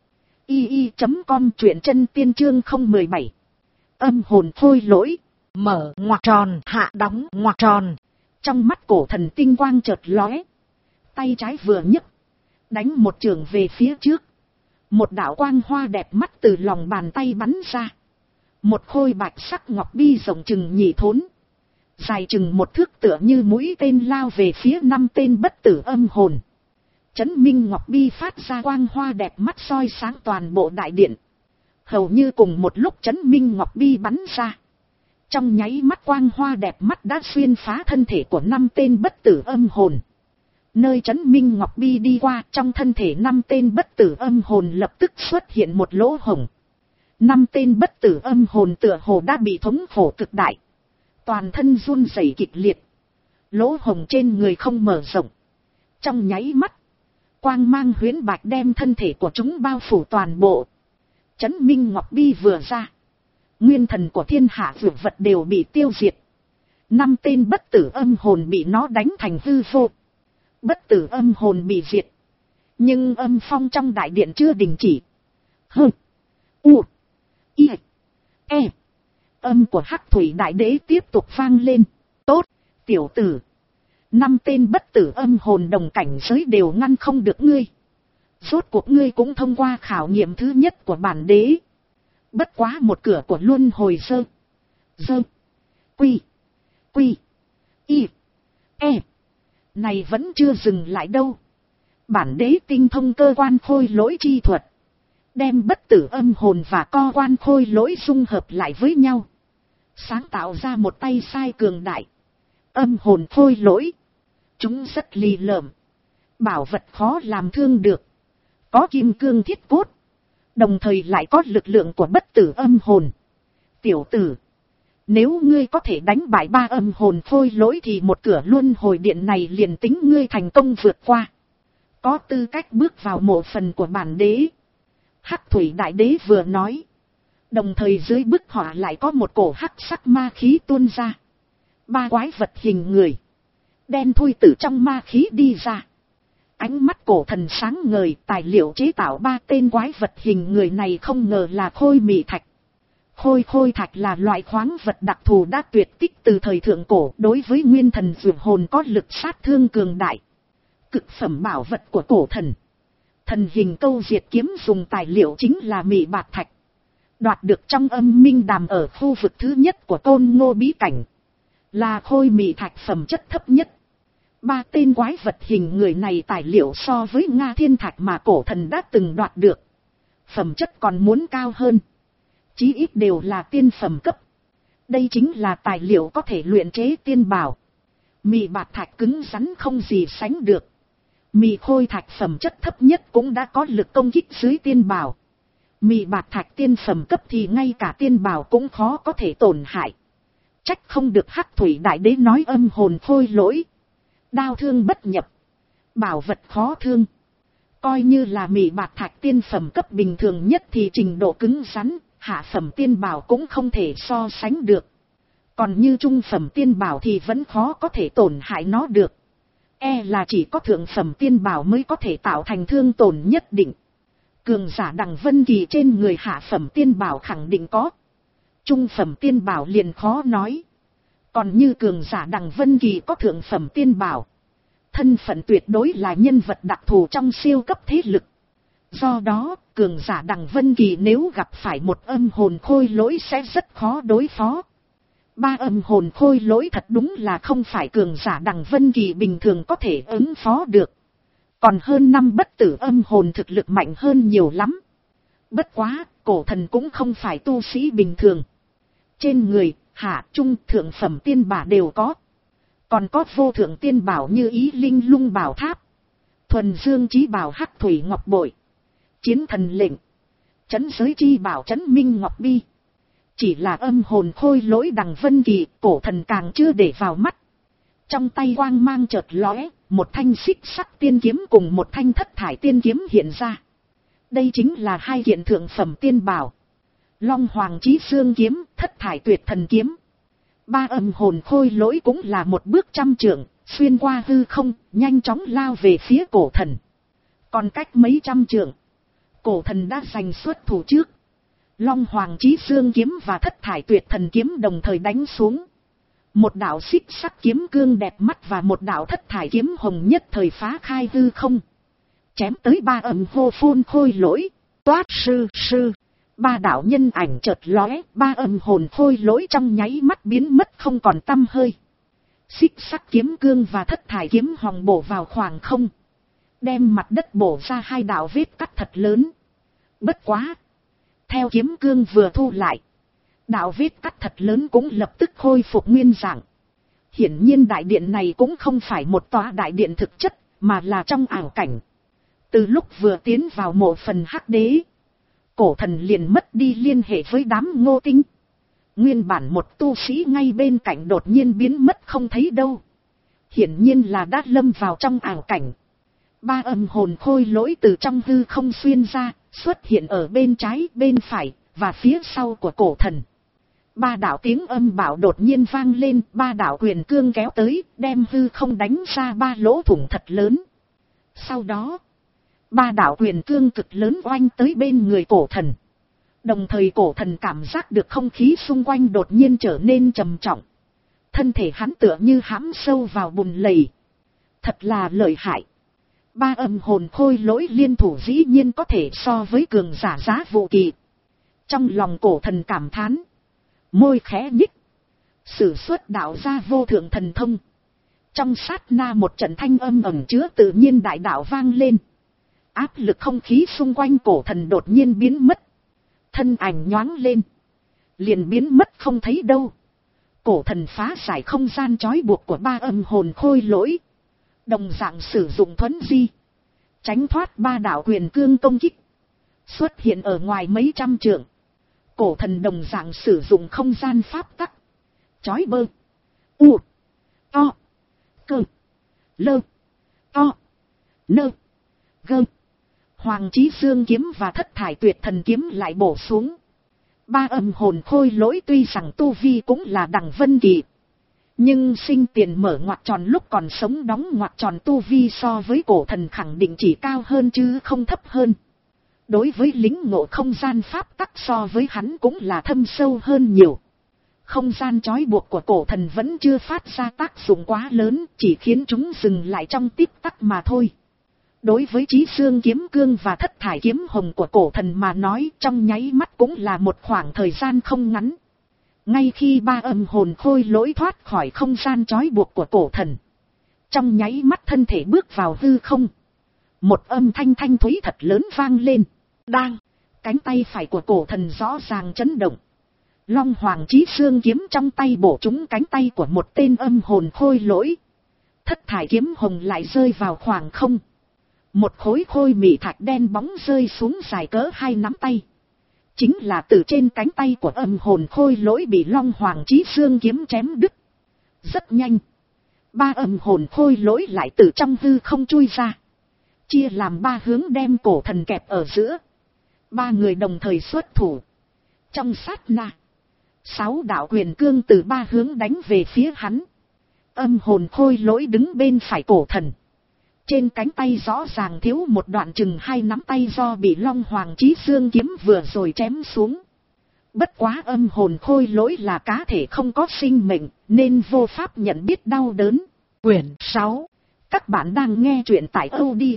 i i chấm com, truyện chân tiên chương không mười bảy. Âm hồn phôi lỗi, mở ngoặc tròn, hạ đóng ngoặc tròn. Trong mắt cổ thần tinh quang chợt lóe, tay trái vừa nhấc, đánh một trường về phía trước. Một đạo quang hoa đẹp mắt từ lòng bàn tay bắn ra. Một khôi bạch sắc ngọc bi rộng chừng nhị thốn, dài chừng một thước, tựa như mũi tên lao về phía năm tên bất tử âm hồn. Chấn Minh Ngọc Bi phát ra quang hoa đẹp mắt soi sáng toàn bộ đại điện. Hầu như cùng một lúc Trấn Minh Ngọc Bi bắn ra. Trong nháy mắt quang hoa đẹp mắt đã xuyên phá thân thể của năm tên bất tử âm hồn. Nơi Trấn Minh Ngọc Bi đi qua, trong thân thể năm tên bất tử âm hồn lập tức xuất hiện một lỗ hổng. Năm tên bất tử âm hồn tựa hồ đã bị thống khổ cực đại. Toàn thân run rẩy kịch liệt. Lỗ hổng trên người không mở rộng. Trong nháy mắt, quang mang huyễn bạch đem thân thể của chúng bao phủ toàn bộ. Trấn Minh Ngọc Bi vừa ra, nguyên thần của thiên hạ vượt vật đều bị tiêu diệt. Năm tên bất tử âm hồn bị nó đánh thành hư vô. Bất tử âm hồn bị diệt. Nhưng âm phong trong đại điện chưa đình chỉ. Hừ. U. I. E. Âm của Hắc Thủy Đại Đế tiếp tục vang lên. Tốt, tiểu tử. Năm tên bất tử âm hồn đồng cảnh giới đều ngăn không được ngươi. Rốt cuộc ngươi cũng thông qua khảo nghiệm thứ nhất của bản đế. Bất quá một cửa của luân hồi sơ. Dơ. Quy. Quy. Y. E. Này vẫn chưa dừng lại đâu. Bản đế tinh thông cơ quan khôi lỗi chi thuật. Đem bất tử âm hồn và co quan khôi lỗi dung hợp lại với nhau. Sáng tạo ra một tay sai cường đại. Âm hồn khôi lỗi. Chúng rất lì lợm. Bảo vật khó làm thương được. Có kim cương thiết cốt. Đồng thời lại có lực lượng của bất tử âm hồn. Tiểu tử. Nếu ngươi có thể đánh bại ba âm hồn khôi lỗi thì một cửa luân hồi điện này liền tính ngươi thành công vượt qua. Có tư cách bước vào mộ phần của bản đế. Hắc Thủy Đại Đế vừa nói. Đồng thời dưới bức họa lại có một cổ hắc sắc ma khí tuôn ra. Ba quái vật hình người. Đen thui từ trong ma khí đi ra. Ánh mắt cổ thần sáng ngời, tài liệu chế tạo ba tên quái vật hình người này không ngờ là khôi mị thạch. Khôi khôi thạch là loại khoáng vật đặc thù đã tuyệt tích từ thời thượng cổ, đối với nguyên thần dược hồn có lực sát thương cường đại. Cực phẩm bảo vật của cổ thần. Thần hình câu diệt kiếm dùng tài liệu chính là mị bạt thạch. Đoạt được trong âm minh đàm ở khu vực thứ nhất của Côn Ngô bí cảnh. Là khôi mị thạch phẩm chất thấp nhất. Ba tên quái vật hình người này tài liệu so với Nga Thiên Thạch mà cổ thần đã từng đoạt được. Phẩm chất còn muốn cao hơn. Chí ít đều là tiên phẩm cấp. Đây chính là tài liệu có thể luyện chế tiên bảo. Mị bạt thạch cứng rắn không gì sánh được. Mị khôi thạch phẩm chất thấp nhất cũng đã có lực công kích dưới tiên bảo. Mị bạt thạch tiên phẩm cấp thì ngay cả tiên bảo cũng khó có thể tổn hại. Trách không được Hắc Thủy Đại Đế nói âm hồn khôi lỗi. Đao thương bất nhập. Bảo vật khó thương. Coi như là mị bạt thạch tiên phẩm cấp bình thường nhất thì trình độ cứng rắn, hạ phẩm tiên bảo cũng không thể so sánh được. Còn như trung phẩm tiên bảo thì vẫn khó có thể tổn hại nó được. E là chỉ có thượng phẩm tiên bảo mới có thể tạo thành thương tổn nhất định. Cường giả Đằng Vân Kỳ trên người hạ phẩm tiên bảo khẳng định có. Trung phẩm tiên bảo liền khó nói. Còn như cường giả Đằng Vân Kỳ có thượng phẩm tiên bảo. Thân phận tuyệt đối là nhân vật đặc thù trong siêu cấp thế lực. Do đó, cường giả Đằng Vân Kỳ nếu gặp phải một âm hồn khôi lỗi sẽ rất khó đối phó. Ba âm hồn khôi lỗi thật đúng là không phải cường giả Đằng Vân Kỳ bình thường có thể ứng phó được. Còn hơn năm bất tử âm hồn thực lực mạnh hơn nhiều lắm. Bất quá, cổ thần cũng không phải tu sĩ bình thường. Trên người, hạ, trung, thượng phẩm tiên bảo đều có. Còn có vô thượng tiên bảo như Ý Linh Lung Bảo Tháp, Thuần Dương Chí Bảo Hắc Thủy Ngọc Bội, Chiến Thần Lệnh, Trấn Giới Chi Bảo Trấn Minh Ngọc Bi. Chỉ là âm hồn khôi lỗi Đằng Vân Kỳ, cổ thần càng chưa để vào mắt. Trong tay quang mang chợt lóe, một thanh xích sắc tiên kiếm cùng một thanh thất thải tiên kiếm hiện ra. Đây chính là hai kiện thượng phẩm tiên bảo. Long Hoàng Chí Xương Kiếm, Thất Thải Tuyệt Thần Kiếm. Ba âm hồn khôi lỗi cũng là một bước trăm trượng, xuyên qua hư không, nhanh chóng lao về phía cổ thần. Còn cách mấy trăm trượng, cổ thần đã giành xuất thủ trước. Long Hoàng Chí Xương Kiếm và Thất Thải Tuyệt Thần Kiếm đồng thời đánh xuống. Một đạo xích sắc kiếm cương đẹp mắt và một đạo thất thải kiếm hồng nhất thời phá khai hư không. Chém tới ba âm hô phun khôi lỗi, toát sư sư. Ba đạo nhân ảnh chợt lóe, ba âm hồn khôi lỗi trong nháy mắt biến mất không còn tăm hơi. Xích sắc kiếm cương và thất thải kiếm hồng bổ vào khoảng không. Đem mặt đất bổ ra hai đạo vết cắt thật lớn. Bất quá. theo kiếm cương vừa thu lại, đạo vết cắt thật lớn cũng lập tức khôi phục nguyên dạng. Hiển nhiên đại điện này cũng không phải một tòa đại điện thực chất, mà là trong ảo cảnh. Từ lúc vừa tiến vào mộ phần hắc đế, cổ thần liền mất đi liên hệ với đám Ngô Tinh. Nguyên bản một tu sĩ ngay bên cạnh đột nhiên biến mất không thấy đâu. Hiển nhiên là đã lâm vào trong ảo cảnh. Ba âm hồn khôi lỗi từ trong hư không xuyên ra, xuất hiện ở bên trái, bên phải, và phía sau của cổ thần. Ba đạo tiếng âm bảo đột nhiên vang lên, ba đạo quyền cương kéo tới, đem hư không đánh ra ba lỗ thủng thật lớn. Sau đó, ba đạo quyền cương cực lớn oanh tới bên người cổ thần. Đồng thời cổ thần cảm giác được không khí xung quanh đột nhiên trở nên trầm trọng. Thân thể hắn tựa như hãm sâu vào bùn lầy. Thật là lợi hại. Ba âm hồn khôi lỗi liên thủ dĩ nhiên có thể so với cường giả giá vụ kỳ. Trong lòng cổ thần cảm thán, môi khẽ nhích, sử xuất đạo ra vô thượng thần thông. Trong sát na một trận thanh âm ẩn chứa tự nhiên đại đạo vang lên. Áp lực không khí xung quanh cổ thần đột nhiên biến mất. Thân ảnh nhoáng lên, liền biến mất không thấy đâu. Cổ thần phá giải không gian trói buộc của ba âm hồn khôi lỗi, đồng dạng sử dụng thuấn di, tránh thoát ba đạo quyền cương công kích, xuất hiện ở ngoài mấy trăm trượng. Cổ thần đồng dạng sử dụng không gian pháp tắc, trói bơ, u, to, cơ, lơ, to, nơ, gơ. Hoàng Chí Dương kiếm và Thất Thải Tuyệt Thần kiếm lại bổ xuống. Ba âm hồn khôi lỗi tuy rằng tu vi cũng là đẳng vân kỳ, nhưng sinh tiền mở ngoặc tròn lúc còn sống đóng ngoặc tròn tu vi so với cổ thần khẳng định chỉ cao hơn chứ không thấp hơn. Đối với lính ngộ không gian pháp tắc so với hắn cũng là thâm sâu hơn nhiều. Không gian trói buộc của cổ thần vẫn chưa phát ra tác dụng quá lớn, chỉ khiến chúng dừng lại trong tích tắc mà thôi. Đối với Chí Xương kiếm cương và Thất Thải kiếm hồng của cổ thần mà nói, trong nháy mắt cũng là một khoảng thời gian không ngắn. Ngay khi ba âm hồn khôi lỗi thoát khỏi không gian trói buộc của cổ thần, trong nháy mắt thân thể bước vào hư không. Một âm thanh thanh thúy thật lớn vang lên. Đang, cánh tay phải của cổ thần rõ ràng chấn động. Long Hoàng Chí Xương kiếm trong tay bổ trúng cánh tay của một tên âm hồn khôi lỗi. Thất Thải kiếm hồng lại rơi vào khoảng không. Một khối khôi mị thạch đen bóng rơi xuống dài cỡ hai nắm tay. Chính là từ trên cánh tay của âm hồn khôi lỗi bị Long Hoàng Chí Xương kiếm chém đứt. Rất nhanh, ba âm hồn khôi lỗi lại từ trong hư không chui ra, chia làm ba hướng đem cổ thần kẹp ở giữa. Ba người đồng thời xuất thủ. Trong sát na, sáu đạo quyền cương từ ba hướng đánh về phía hắn. Âm hồn khôi lỗi đứng bên phải cổ thần. Trên cánh tay rõ ràng thiếu một đoạn chừng hai nắm tay do bị Long Hoàng Chí Xương kiếm vừa rồi chém xuống. Bất quá âm hồn khôi lỗi là cá thể không có sinh mệnh, nên vô pháp nhận biết đau đớn. Quyển sáu. Các bạn đang nghe truyện tại audio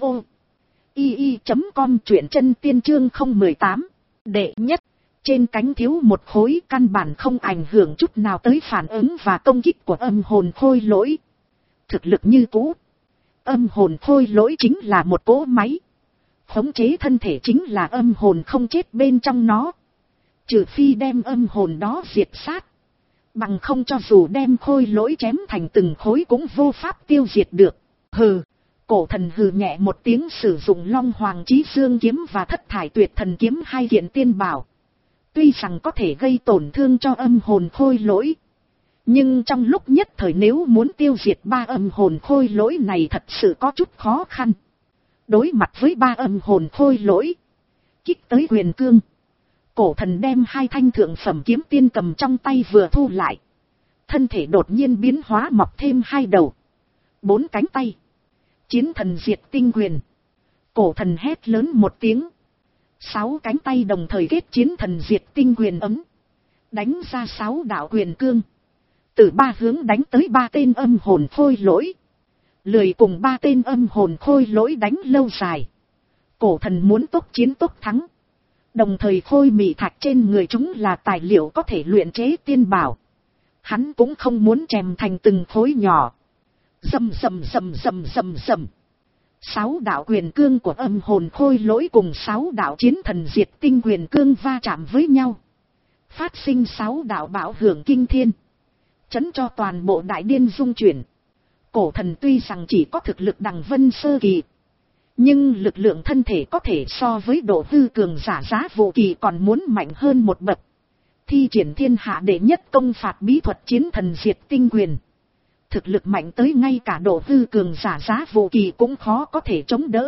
i i chấm com, truyện chân tiên chương không một tám. Đệ nhất, trên cánh thiếu một khối căn bản không ảnh hưởng chút nào tới phản ứng và công kích của âm hồn khôi lỗi. Thực lực như cũ. Âm hồn khôi lỗi chính là một cỗ máy. Khống chế thân thể chính là âm hồn không chết bên trong nó. Trừ phi đem âm hồn đó diệt sát. Bằng không cho dù đem khôi lỗi chém thành từng khối cũng vô pháp tiêu diệt được. Hừ, cổ thần hừ nhẹ một tiếng, sử dụng Long Hoàng Chí Xương kiếm và Thất Thải Tuyệt Thần kiếm hai kiện tiên bảo. Tuy rằng có thể gây tổn thương cho âm hồn khôi lỗi, nhưng trong lúc nhất thời nếu muốn tiêu diệt ba âm hồn khôi lỗi này thật sự có chút khó khăn. Đối mặt với ba âm hồn khôi lỗi, kích tới quyền cương, cổ thần đem hai thanh thượng phẩm kiếm tiên cầm trong tay vừa thu lại. Thân thể đột nhiên biến hóa mọc thêm hai đầu, bốn cánh tay. Chiến thần diệt tinh quyền. Cổ thần hét lớn một tiếng. Sáu cánh tay đồng thời kết chiến thần diệt tinh quyền ấm. Đánh ra sáu đạo quyền cương. Từ ba hướng đánh tới ba tên âm hồn khôi lỗi. Lười cùng ba tên âm hồn khôi lỗi đánh lâu dài. Cổ thần muốn tốc chiến tốc thắng. Đồng thời khôi mị thạch trên người chúng là tài liệu có thể luyện chế tiên bảo. Hắn cũng không muốn chèm thành từng khối nhỏ. Rầm rầm rầm rầm rầm rầm. Sáu đạo quyền cương của âm hồn khôi lỗi cùng sáu đạo chiến thần diệt tinh quyền cương va chạm với nhau. Phát sinh sáu đạo bão hưởng kinh thiên. Chấn cho toàn bộ đại điên rung chuyển. Cổ thần tuy rằng chỉ có thực lực đằng vân sơ kỳ. Nhưng lực lượng thân thể có thể so với độ hư cường giả giá vô kỳ còn muốn mạnh hơn một bậc. Thi triển thiên hạ đệ nhất công phạt bí thuật chiến thần diệt tinh quyền. Thực lực mạnh tới ngay cả độ hư cường giả giá vô kỳ cũng khó có thể chống đỡ.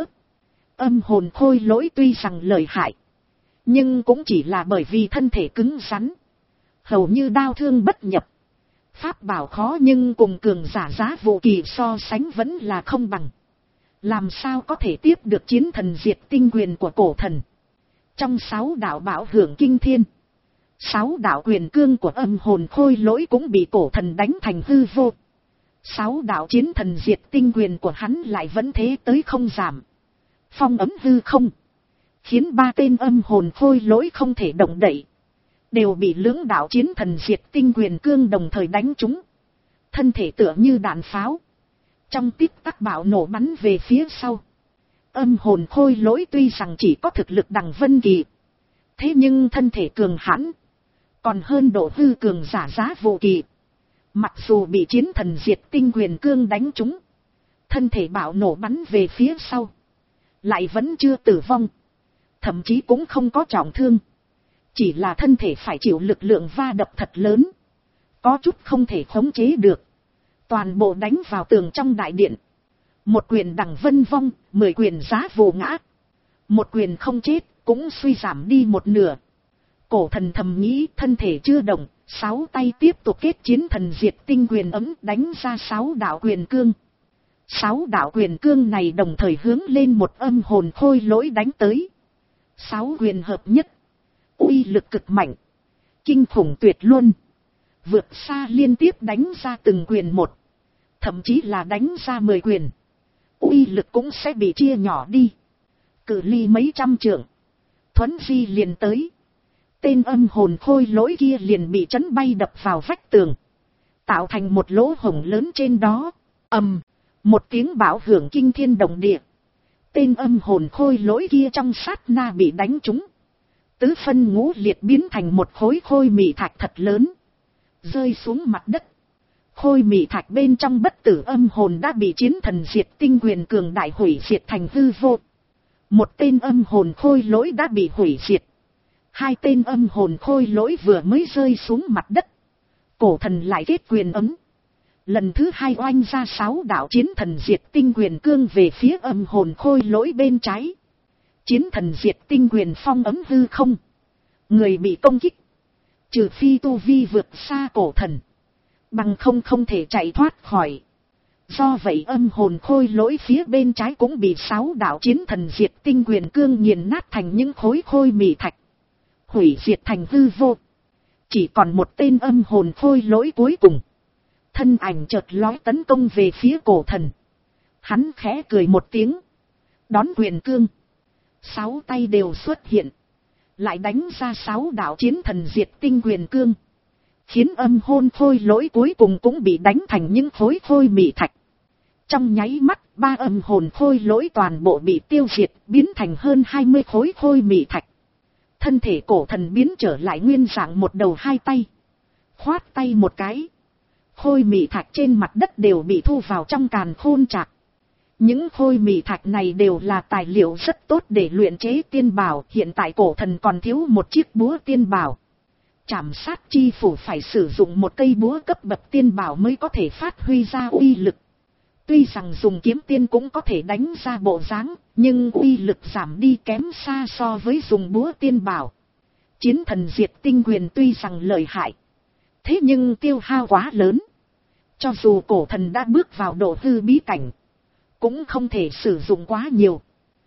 Âm hồn khôi lỗi tuy rằng lợi hại. Nhưng cũng chỉ là bởi vì thân thể cứng rắn. Hầu như đao thương bất nhập. Pháp bảo khó nhưng cùng cường giả giá vô kỳ so sánh vẫn là không bằng. Làm sao có thể tiếp được chiến thần diệt tinh quyền của cổ thần. Trong sáu đạo bảo hưởng kinh thiên. Sáu đạo quyền cương của âm hồn khôi lỗi cũng bị cổ thần đánh thành hư vô. Sáu đạo chiến thần diệt tinh quyền của hắn lại vẫn thế tới không giảm. Phong ấm hư không. Khiến ba tên âm hồn khôi lỗi không thể động đậy. Đều bị lưỡng đạo chiến thần diệt tinh quyền cương đồng thời đánh trúng. Thân thể tựa như đạn pháo. Trong tích tắc bạo nổ bắn về phía sau. Âm hồn khôi lỗi tuy rằng chỉ có thực lực đằng vân kỳ. Thế nhưng thân thể cường hãn. Còn hơn độ hư cường giả giá vô kỳ. Mặc dù bị chiến thần diệt tinh quyền cương đánh trúng. Thân thể bạo nổ bắn về phía sau. Lại vẫn chưa tử vong. Thậm chí cũng không có trọng thương. Chỉ là thân thể phải chịu lực lượng va đập thật lớn. Có chút không thể khống chế được. Toàn bộ đánh vào tường trong đại điện. Một quyền đằng vân vong, mười quyền giá vô ngã. Một quyền không chết, cũng suy giảm đi một nửa. Cổ thần thầm nghĩ thân thể chưa động, sáu tay tiếp tục kết chiến thần diệt tinh quyền ấm đánh ra sáu đạo quyền cương. Sáu đạo quyền cương này đồng thời hướng lên một âm hồn khôi lỗi đánh tới. Sáu quyền hợp nhất. Uy lực cực mạnh. Kinh khủng tuyệt luôn. Vượt xa liên tiếp đánh ra từng quyền một. Thậm chí là đánh ra mười quyền. Uy lực cũng sẽ bị chia nhỏ đi. Cự ly mấy trăm trượng. Thuấn di liền tới. Tên âm hồn khôi lỗi kia liền bị chấn bay đập vào vách tường. Tạo thành một lỗ hổng lớn trên đó. Ầm. Một tiếng bão hưởng kinh thiên động địa. Tên âm hồn khôi lỗi kia trong sát na bị đánh trúng. Tứ phân ngũ liệt biến thành một khối khôi mị thạch thật lớn. Rơi xuống mặt đất. Khôi mị thạch bên trong bất tử âm hồn đã bị chiến thần diệt tinh quyền cường đại hủy diệt thành hư vô. Một tên âm hồn khôi lỗi đã bị hủy diệt. Hai tên âm hồn khôi lỗi vừa mới rơi xuống mặt đất. Cổ thần lại kết quyền ấm. Lần thứ hai oanh ra sáu đạo chiến thần diệt tinh quyền cương về phía âm hồn khôi lỗi bên trái. Chiến thần diệt tinh quyền phong ấm hư không. Người bị công kích. Trừ phi tu vi vượt xa cổ thần. Bằng không không thể chạy thoát khỏi. Do vậy âm hồn khôi lỗi phía bên trái cũng bị sáu đạo chiến thần diệt tinh quyền cương nghiền nát thành những khối khôi mị thạch. Hủy diệt thành hư vô. Chỉ còn một tên âm hồn khôi lỗi cuối cùng. Thân ảnh chợt lói tấn công về phía cổ thần. Hắn khẽ cười một tiếng. Đón quyền cương. Sáu tay đều xuất hiện. Lại đánh ra sáu đạo chiến thần diệt tinh quyền cương. Khiến âm hồn khôi lỗi cuối cùng cũng bị đánh thành những khối khôi mị thạch. Trong nháy mắt, ba âm hồn khôi lỗi toàn bộ bị tiêu diệt, biến thành hơn hai mươi khối khôi mị thạch. Thân thể cổ thần biến trở lại nguyên dạng một đầu hai tay. Khoát tay một cái. Khôi mị thạch trên mặt đất đều bị thu vào trong càn khôn trạc. Những khôi mị thạch này đều là tài liệu rất tốt để luyện chế tiên bảo. Hiện tại cổ thần còn thiếu một chiếc búa tiên bảo. Trảm sát chi phủ phải sử dụng một cây búa cấp bậc tiên bảo mới có thể phát huy ra uy lực. Tuy rằng dùng kiếm tiên cũng có thể đánh ra bộ dáng, nhưng uy lực giảm đi kém xa so với dùng búa tiên bảo. Chiến thần diệt tinh quyền tuy rằng lợi hại. Thế nhưng tiêu hao quá lớn. Cho dù cổ thần đã bước vào độ hư bí cảnh. Cũng không thể sử dụng quá nhiều.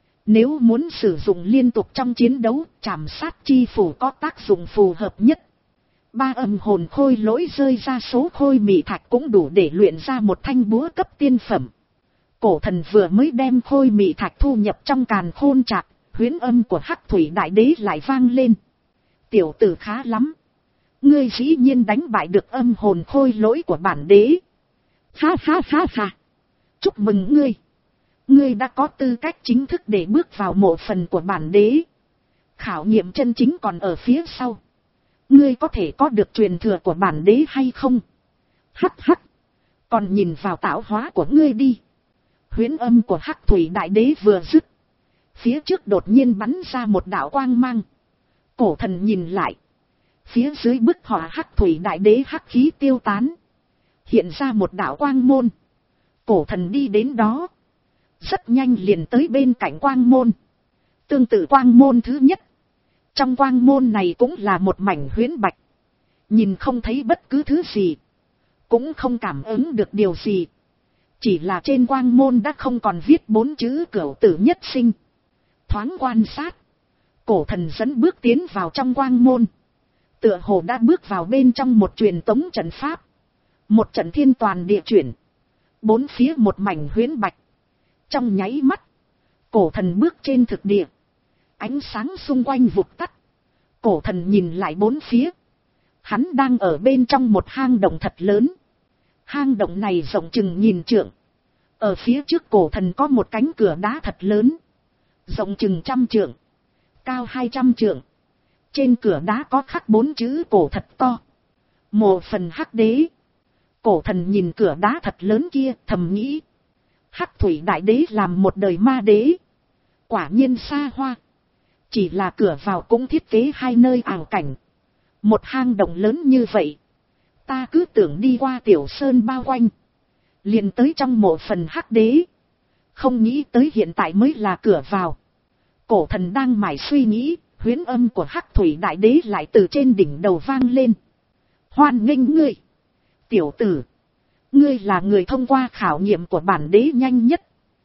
Nếu muốn sử dụng liên tục trong chiến đấu, trảm sát chi phủ có tác dụng phù hợp nhất. Ba âm hồn khôi lỗi rơi ra số khôi mị thạch cũng đủ để luyện ra một thanh búa cấp tiên phẩm. Cổ thần vừa mới đem khôi mị thạch thu nhập trong càn khôn trạc, huyễn âm của Hắc Thủy Đại Đế lại vang lên. Tiểu tử khá lắm. Ngươi dĩ nhiên đánh bại được âm hồn khôi lỗi của bản đế. Ha ha ha ha. Chúc mừng ngươi. Ngươi đã có tư cách chính thức để bước vào mộ phần của bản đế. Khảo nghiệm chân chính còn ở phía sau. Ngươi có thể có được truyền thừa của bản đế hay không? Hắc hắc. Còn nhìn vào tạo hóa của ngươi đi. Huyễn âm của Hắc Thủy Đại Đế vừa dứt. Phía trước đột nhiên bắn ra một đạo quang mang. Cổ thần nhìn lại. Phía dưới bức họa Hắc Thủy Đại Đế hắc khí tiêu tán. Hiện ra một đạo quang môn. Cổ thần đi đến đó. Rất nhanh liền tới bên cạnh quang môn. Tương tự quang môn thứ nhất. Trong quang môn này cũng là một mảnh huyễn bạch. Nhìn không thấy bất cứ thứ gì. Cũng không cảm ứng được điều gì. Chỉ là trên quang môn đã không còn viết bốn chữ cửu tử nhất sinh. Thoáng quan sát. Cổ thần dẫn bước tiến vào trong quang môn. Tựa hồ đã bước vào bên trong một truyền tống trận pháp. Một trận thiên toàn địa chuyển. Bốn phía một mảnh huyễn bạch. Trong nháy mắt. Cổ thần bước trên thực địa. Ánh sáng xung quanh vụt tắt. Cổ thần nhìn lại bốn phía. Hắn đang ở bên trong một hang động thật lớn. Hang động này rộng chừng nghìn trượng. Ở phía trước cổ thần có một cánh cửa đá thật lớn. Rộng chừng trăm trượng. Cao hai trăm trượng. Trên cửa đá có khắc bốn chữ cổ thật to. Mộ phần Hắc Đế. Cổ thần nhìn cửa đá thật lớn kia thầm nghĩ. Hắc Thủy Đại Đế làm một đời ma đế. Quả nhiên xa hoa. Chỉ là cửa vào cũng thiết kế hai nơi ảo cảnh. Một hang động lớn như vậy. Ta cứ tưởng đi qua tiểu sơn bao quanh. Liền tới trong mộ phần Hắc Đế. Không nghĩ tới hiện tại mới là cửa vào. Cổ thần đang mải suy nghĩ. Huyễn âm của Hắc Thủy Đại Đế lại từ trên đỉnh đầu vang lên. Hoan nghênh ngươi. Tiểu tử. Ngươi là người thông qua khảo nghiệm của bản đế nhanh nhất.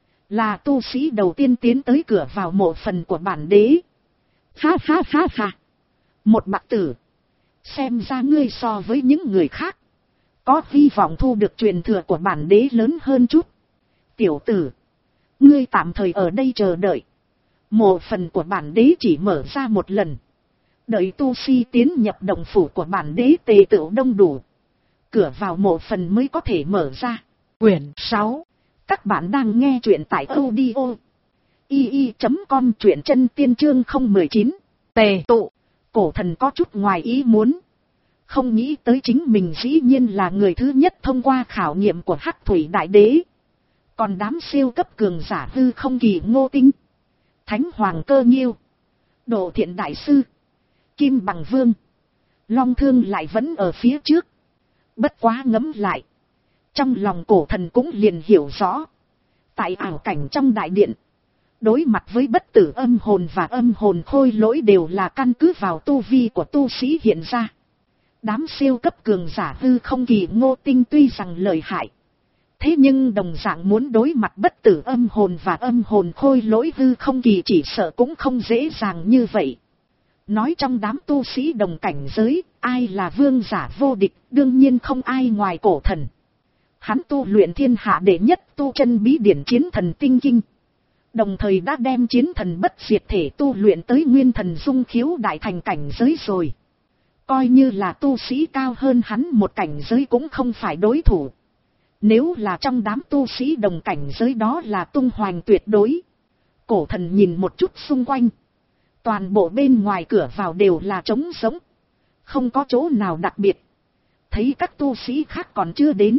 Là tu sĩ đầu tiên tiến tới cửa vào mộ phần của bản đế. Ha ha ha ha. Một bạc tử. Xem ra ngươi so với những người khác. Có hy vọng thu được truyền thừa của bản đế lớn hơn chút. Tiểu tử. Ngươi tạm thời ở đây chờ đợi. Mộ phần của bản đế chỉ mở ra một lần. Đợi tu sĩ tiến nhập động phủ của bản đế tề tựu đông đủ. Cửa vào mộ phần mới có thể mở ra. Quyển sáu. Các bạn đang nghe truyện tại audio i i chấm com truyện chân tiên chương không một chín. Tề tụ. Cổ thần có chút ngoài ý muốn. Không nghĩ tới chính mình dĩ nhiên là người thứ nhất thông qua khảo nghiệm của Hắc Thủy Đại Đế. Còn đám siêu cấp cường giả hư không kỳ Ngô Tinh, Thánh Hoàng Cơ Nhiêu, Độ Thiện Đại Sư, Kim Bằng Vương, Long Thương lại vẫn ở phía trước. Bất quá ngẫm lại. Trong lòng cổ thần cũng liền hiểu rõ. Tại ảo cảnh trong đại điện. Đối mặt với bất tử âm hồn và âm hồn khôi lỗi đều là căn cứ vào tu vi của tu sĩ hiện ra. Đám siêu cấp cường giả hư không kỳ Ngô Tinh tuy rằng lợi hại. Thế nhưng đồng dạng muốn đối mặt bất tử âm hồn và âm hồn khôi lỗi hư không kỳ chỉ sợ cũng không dễ dàng như vậy. Nói trong đám tu sĩ đồng cảnh giới, ai là vương giả vô địch, đương nhiên không ai ngoài cổ thần. Hắn tu luyện thiên hạ đệ nhất tu chân bí điển chiến thần tinh kinh. Đồng thời đã đem chiến thần bất diệt thể tu luyện tới nguyên thần dung khiếu đại thành cảnh giới rồi. Coi như là tu sĩ cao hơn hắn một cảnh giới cũng không phải đối thủ. Nếu là trong đám tu sĩ đồng cảnh giới đó là tung hoành tuyệt đối. Cổ thần nhìn một chút xung quanh. Toàn bộ bên ngoài cửa vào đều là trống rỗng. Không có chỗ nào đặc biệt. Thấy các tu sĩ khác còn chưa đến.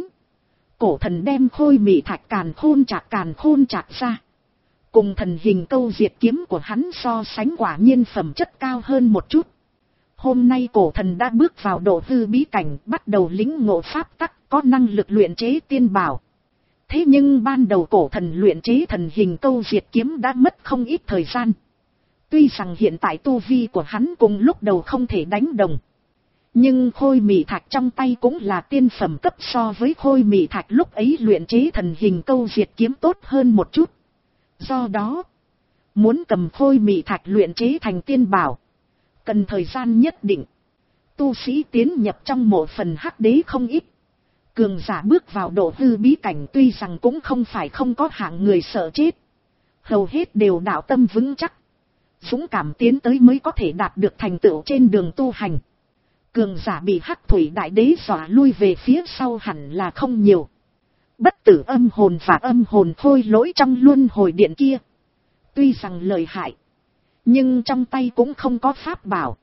Cổ thần đem khôi mị thạch càn khôn chạc càn khôn chạc ra. Cùng thần hình câu diệt kiếm của hắn so sánh quả nhiên phẩm chất cao hơn một chút. Hôm nay cổ thần đã bước vào độ hư bí cảnh, bắt đầu lĩnh ngộ pháp tắc, có năng lực luyện chế tiên bảo. Thế nhưng ban đầu cổ thần luyện chế thần hình câu diệt kiếm đã mất không ít thời gian. Tuy rằng hiện tại tu vi của hắn cùng lúc đầu không thể đánh đồng. Nhưng khôi mị thạch trong tay cũng là tiên phẩm cấp, so với khôi mị thạch lúc ấy luyện chế thần hình câu diệt kiếm tốt hơn một chút. Do đó, muốn cầm khôi mị thạch luyện chế thành tiên bảo, cần thời gian nhất định. Tu sĩ tiến nhập trong mộ phần Hắc Đế không ít. Cường giả bước vào độ hư bí cảnh tuy rằng cũng không phải không có hạng người sợ chết. Hầu hết đều đạo tâm vững chắc. Dũng cảm tiến tới mới có thể đạt được thành tựu trên đường tu hành. Cường giả bị Hắc Thủy Đại Đế dọa lui về phía sau hẳn là không nhiều. Bất tử âm hồn và âm hồn khôi lỗi trong luân hồi điện kia, tuy rằng lợi hại, nhưng trong tay cũng không có pháp bảo.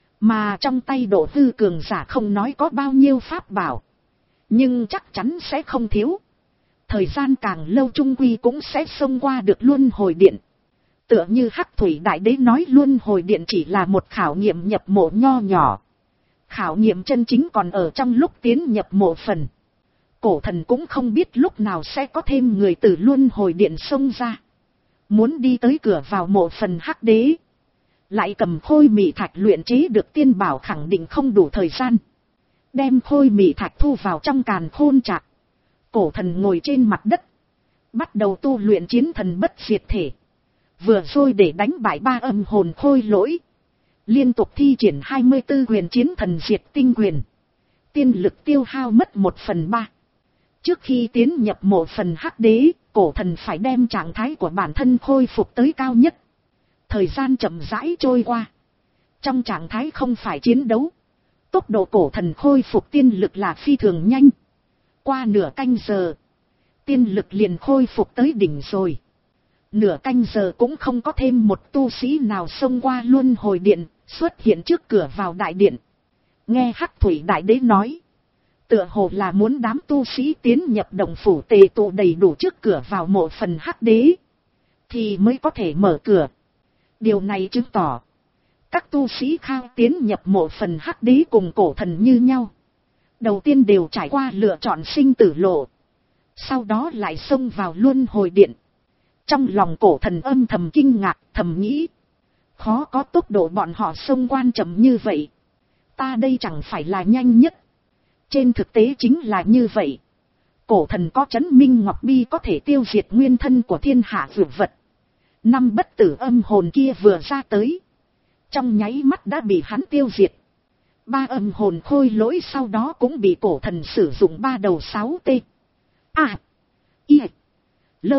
Mà trong tay độ hư cường giả không nói có bao nhiêu pháp bảo, nhưng chắc chắn sẽ không thiếu. Thời gian càng lâu chung quy cũng sẽ xông qua được luân hồi điện. Tựa như Hắc Thủy Đại Đế nói, luân hồi điện chỉ là một khảo nghiệm nhập mộ nho nhỏ. Khảo nghiệm chân chính còn ở trong lúc tiến nhập mộ phần. Cổ thần cũng không biết lúc nào sẽ có thêm người từ luân hồi điện xông ra, muốn đi tới cửa vào mộ phần Hắc Đế. Lại cầm khôi mị thạch luyện chế được tiên bảo, khẳng định không đủ thời gian. Đem khôi mị thạch thu vào trong càn khôn trạc. Cổ thần ngồi trên mặt đất, bắt đầu tu luyện chiến thần bất diệt thể. Vừa rồi để đánh bại ba âm hồn khôi lỗi, liên tục thi triển hai mươi tư quyền chiến thần diệt tinh quyền. Tiên lực tiêu hao mất một phần ba. Trước khi tiến nhập mộ phần Hắc Đế, cổ thần phải đem trạng thái của bản thân khôi phục tới cao nhất. Thời gian chậm rãi trôi qua. Trong trạng thái không phải chiến đấu, tốc độ cổ thần khôi phục tiên lực là phi thường nhanh. Qua nửa canh giờ, tiên lực liền khôi phục tới đỉnh rồi. Nửa canh giờ cũng không có thêm một tu sĩ nào xông qua luân hồi điện, xuất hiện trước cửa vào đại điện. Nghe Hắc Thủy Đại Đế nói, tựa hồ là muốn đám tu sĩ tiến nhập động phủ tề tụ đầy đủ trước cửa vào mộ phần Hắc Đế, thì mới có thể mở cửa. Điều này chứng tỏ, các tu sĩ khao tiến nhập mộ phần Hắc Đế cùng cổ thần như nhau. Đầu tiên đều trải qua lựa chọn sinh tử lộ, sau đó lại xông vào luân hồi điện. Trong lòng cổ thần âm thầm kinh ngạc, thầm nghĩ, khó có tốc độ bọn họ xông quan chậm như vậy. Ta đây chẳng phải là nhanh nhất. Trên thực tế chính là như vậy. Cổ thần có chấn minh ngọc bi có thể tiêu diệt nguyên thân của thiên hạ vượt vật. Năm bất tử âm hồn kia vừa ra tới, trong nháy mắt đã bị hắn tiêu diệt. Ba âm hồn khôi lỗi sau đó cũng bị cổ thần sử dụng ba đầu sáu t. A. I. Lơ.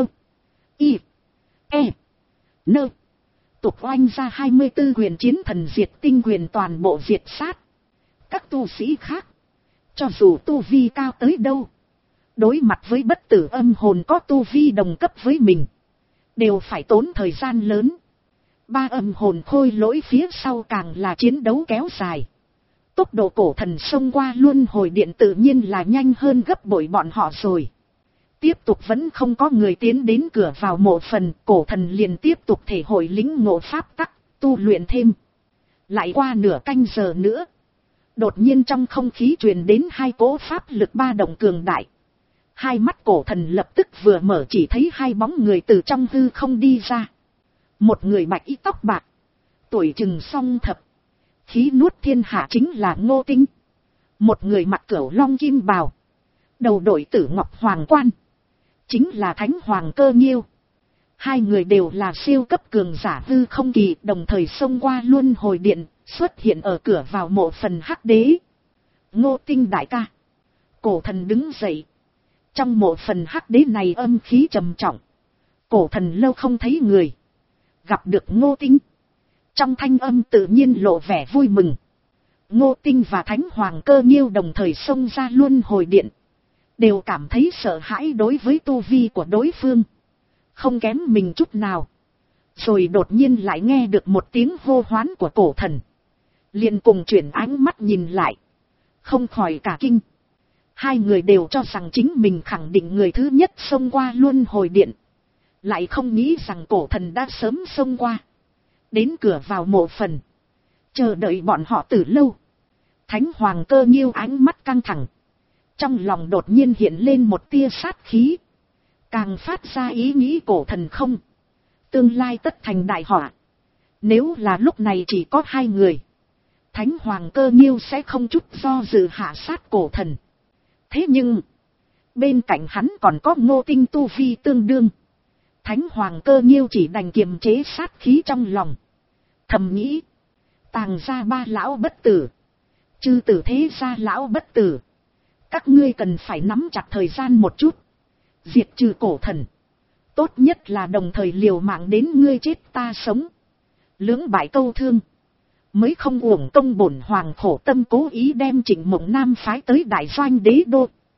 I. E. Nơ. Tục oanh ra hai mươi tư quyền chiến thần diệt tinh quyền toàn bộ diệt sát. Các tu sĩ khác, cho dù tu vi cao tới đâu, đối mặt với bất tử âm hồn có tu vi đồng cấp với mình, đều phải tốn thời gian lớn. Ba âm hồn khôi lỗi phía sau càng là chiến đấu kéo dài. Tốc độ cổ thần xông qua luân hồi điện tự nhiên là nhanh hơn gấp bội bọn họ rồi. Tiếp tục vẫn không có người tiến đến cửa vào mộ phần, cổ thần liền tiếp tục thể hội lĩnh ngộ pháp tắc, tu luyện thêm. Lại qua nửa canh giờ nữa, đột nhiên trong không khí truyền đến hai cỗ pháp lực ba động cường đại. Hai mắt cổ thần lập tức vừa mở, chỉ thấy hai bóng người từ trong hư không đi ra. Một người bạch y tóc bạc, tuổi chừng song thập, khí nuốt thiên hạ chính là Ngô Tinh. Một người mặc cửu long kim bào, đầu đội tử ngọc hoàng quan, chính là Thánh Hoàng Cơ Nghiêu. Hai người đều là siêu cấp cường giả hư không kỳ, đồng thời xông qua luân hồi điện, xuất hiện ở cửa vào mộ phần Hắc Đế. Ngô Tinh đại ca. Cổ thần đứng dậy. Trong mộ phần Hắc Đế này âm khí trầm trọng. Cổ thần lâu không thấy người, gặp được Ngô Tinh, trong thanh âm tự nhiên lộ vẻ vui mừng. Ngô Tinh và Thánh Hoàng Cơ Nghiêu đồng thời xông ra luân hồi điện, đều cảm thấy sợ hãi đối với tu vi của đối phương, không kém mình chút nào. Rồi đột nhiên lại nghe được một tiếng hô hoán của cổ thần, liền cùng chuyển ánh mắt nhìn lại, không khỏi cả kinh. Hai người đều cho rằng chính mình khẳng định người thứ nhất xông qua luân hồi điện, lại không nghĩ rằng cổ thần đã sớm xông qua, đến cửa vào mộ phần, chờ đợi bọn họ từ lâu. Thánh Hoàng Cơ Nghiêu ánh mắt căng thẳng, trong lòng đột nhiên hiện lên một tia sát khí, càng phát ra ý nghĩ cổ thần không, tương lai tất thành đại họa. Nếu là lúc này chỉ có hai người, Thánh Hoàng Cơ Nghiêu sẽ không chút do dự hạ sát cổ thần. Thế nhưng, bên cạnh hắn còn có Ngô Tinh tu vi tương đương. Thánh Hoàng Cơ Nghiêu chỉ đành kiềm chế sát khí trong lòng, thầm nghĩ, Tàng gia ba lão bất tử, chư tử thế gia lão bất tử, các ngươi cần phải nắm chặt thời gian một chút, diệt trừ cổ thần. Tốt nhất là đồng thời liều mạng đến ngươi chết ta sống, lưỡng bại câu thương, mới không uổng công bổn hoàng khổ tâm cố ý đem Trịnh Mộng Nam phái tới đại doanh đế đô.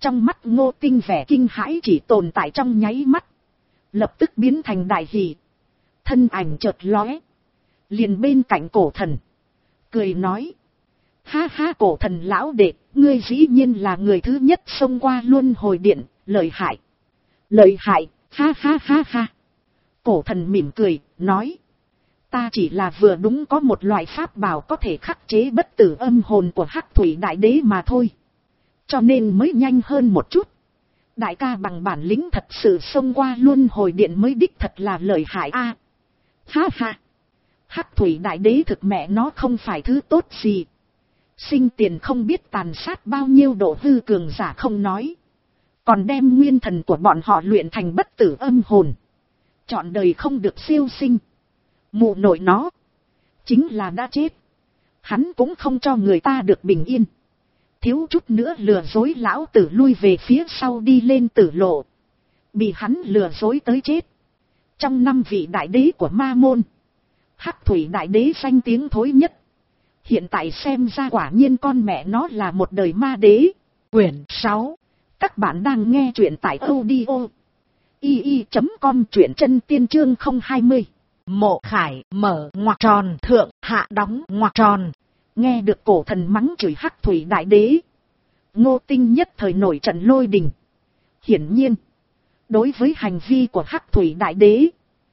Trong mắt Ngô Tinh vẻ kinh hãi chỉ tồn tại trong nháy mắt, lập tức biến thành đại hỉ. Thân ảnh chợt lóe, liền bên cạnh Cổ Thần, cười nói: ha ha, Cổ Thần lão đệ, ngươi dĩ nhiên là người thứ nhất xông qua luân hồi điện, lợi hại, lợi hại, ha ha ha ha. Cổ Thần mỉm cười, nói: ta chỉ là vừa đúng có một loại pháp bảo có thể khắc chế bất tử âm hồn của Hắc Thủy Đại Đế mà thôi, cho nên mới nhanh hơn một chút. Đại ca bằng bản lĩnh thật sự xông qua luân hồi điện mới đích thật là lợi hại a. À, ha ha, Hắc Thủy Đại Đế thực mẹ nó không phải thứ tốt gì. Sinh tiền không biết tàn sát bao nhiêu độ hư cường giả không nói, còn đem nguyên thần của bọn họ luyện thành bất tử âm hồn, trọn đời không được siêu sinh. Mụ nội nó, chính là đã chết, hắn cũng không cho người ta được bình yên. Thiếu chút nữa lừa dối lão tử lui về phía sau đi lên tử lộ, bị hắn lừa dối tới chết. Trong năm vị đại đế của ma môn, Hắc Thủy Đại Đế danh tiếng thối nhất. Hiện tại xem ra quả nhiên con mẹ nó là một đời ma đế. Quyển sáu. Các bạn đang nghe truyện tại audio i i chấm com, truyện chân tiên chương không hai mươi. Mộ Khải mở ngoặc tròn thượng hạ đóng ngoặc tròn. Nghe được Cổ Thần mắng chửi Hắc Thủy Đại Đế, Ngô Tinh nhất thời nổi trận lôi đình. Hiển nhiên, đối với hành vi của Hắc Thủy Đại Đế,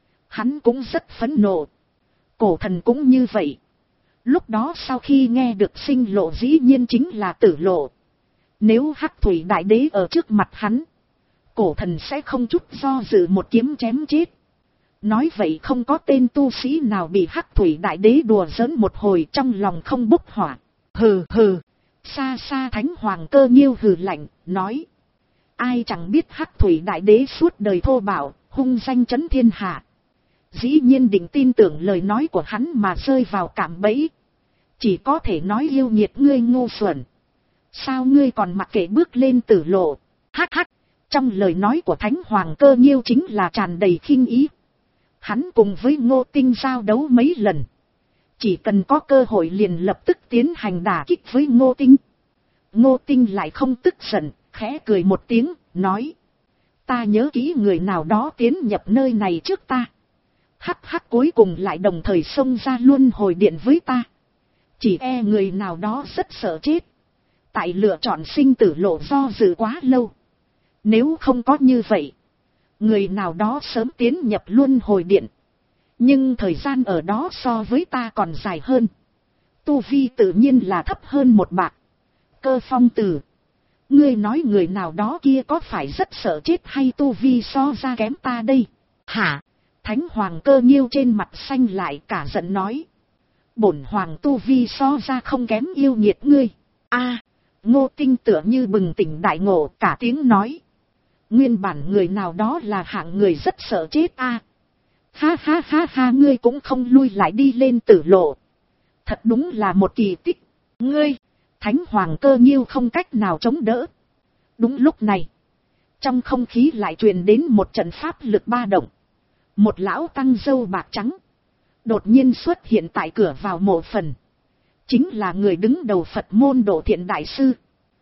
hắn cũng rất phẫn nộ. Cổ Thần cũng như vậy. Lúc đó sau khi nghe được sinh lộ dĩ nhiên chính là tử lộ. Nếu Hắc Thủy Đại Đế ở trước mặt hắn, Cổ Thần sẽ không chút do dự một kiếm chém chết. Nói vậy không có tên tu sĩ nào bị Hắc Thủy Đại Đế đùa giỡn một hồi trong lòng không bốc hỏa. Hừ hừ. Xa xa Thánh Hoàng Cơ Nhiêu hừ lạnh, nói: ai chẳng biết Hắc Thủy Đại Đế suốt đời thô bạo, hung danh chấn thiên hạ. Dĩ nhiên định tin tưởng lời nói của hắn mà rơi vào cạm bẫy. Chỉ có thể nói yêu nghiệt ngươi ngu xuẩn. Sao ngươi còn mặc kệ bước lên tử lộ? Hắc hắc. Trong lời nói của Thánh Hoàng Cơ Nhiêu chính là tràn đầy khinh ý. Hắn cùng với Ngô Tinh giao đấu mấy lần, chỉ cần có cơ hội liền lập tức tiến hành đả kích với Ngô Tinh. Ngô Tinh lại không tức giận, khẽ cười một tiếng, nói: ta nhớ kỹ người nào đó tiến nhập nơi này trước ta. Hắc hắc, cuối cùng lại đồng thời xông ra luân hồi điện với ta. Chỉ e người nào đó rất sợ chết, tại lựa chọn sinh tử lộ do dự quá lâu. Nếu không có như vậy, người nào đó sớm tiến nhập luân hồi điện. Nhưng thời gian ở đó so với ta còn dài hơn. Tu vi tự nhiên là thấp hơn một bạc. Cơ Phong Tử, ngươi nói người nào đó kia có phải rất sợ chết hay tu vi so ra kém ta đây? Hả? Thánh Hoàng Cơ Nhiêu trên mặt xanh lại cả giận nói: bổn hoàng tu vi so ra không kém yêu nghiệt ngươi. A, Ngô Tinh tựa như bừng tỉnh đại ngộ, cả tiếng nói: nguyên bản người nào đó là hạng người rất sợ chết a. À, ha ha ha ha, ngươi cũng không lui lại đi lên tử lộ. Thật đúng là một kỳ tích. Ngươi, Thánh Hoàng Cơ Nhiêu không cách nào chống đỡ. Đúng lúc này, trong không khí lại truyền đến một trận pháp lực ba động. Một lão tăng râu bạc trắng đột nhiên xuất hiện tại cửa vào mộ phần. Chính là người đứng đầu Phật môn Độ Thiện Đại Sư.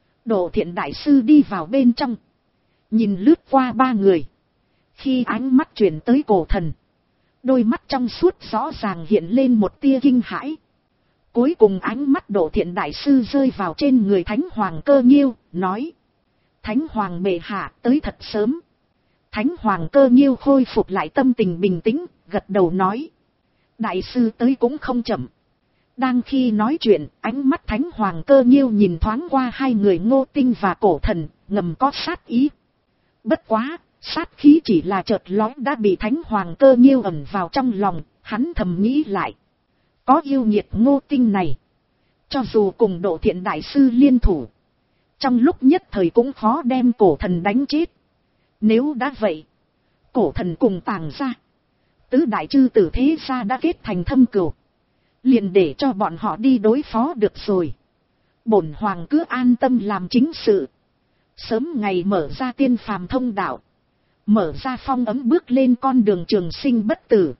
Độ Thiện Đại Sư đi vào bên trong, nhìn lướt qua ba người. Khi ánh mắt chuyển tới Cổ Thần, đôi mắt trong suốt rõ ràng hiện lên một tia kinh hãi. Cuối cùng ánh mắt Độ Thiện Đại Sư rơi vào trên người Thánh Hoàng Cơ Nhiêu, nói: Thánh Hoàng bệ hạ tới thật sớm. Thánh Hoàng Cơ Nhiêu khôi phục lại tâm tình bình tĩnh, gật đầu nói: Đại sư tới cũng không chậm. Đang khi nói chuyện, ánh mắt Thánh Hoàng Cơ Nhiêu nhìn thoáng qua hai người Ngô Tinh và Cổ Thần, ngầm có sát ý. Bất quá, sát khí chỉ là chợt lóe đã bị Thánh Hoàng Cơ Nhiêu ẩn vào trong lòng, hắn thầm nghĩ lại. Có yêu nghiệt Ngô Tinh này, cho dù cùng Độ Thiện Đại Sư liên thủ, trong lúc nhất thời cũng khó đem Cổ Thần đánh chết. Nếu đã vậy, Cổ Thần cùng Tàng gia, tứ đại chư tử thế gia đã kết thành thâm cừu, liền để cho bọn họ đi đối phó được rồi. Bổn hoàng cứ an tâm làm chính sự, sớm ngày mở ra tiên phàm thông đạo, mở ra phong ấm bước lên con đường trường sinh bất tử.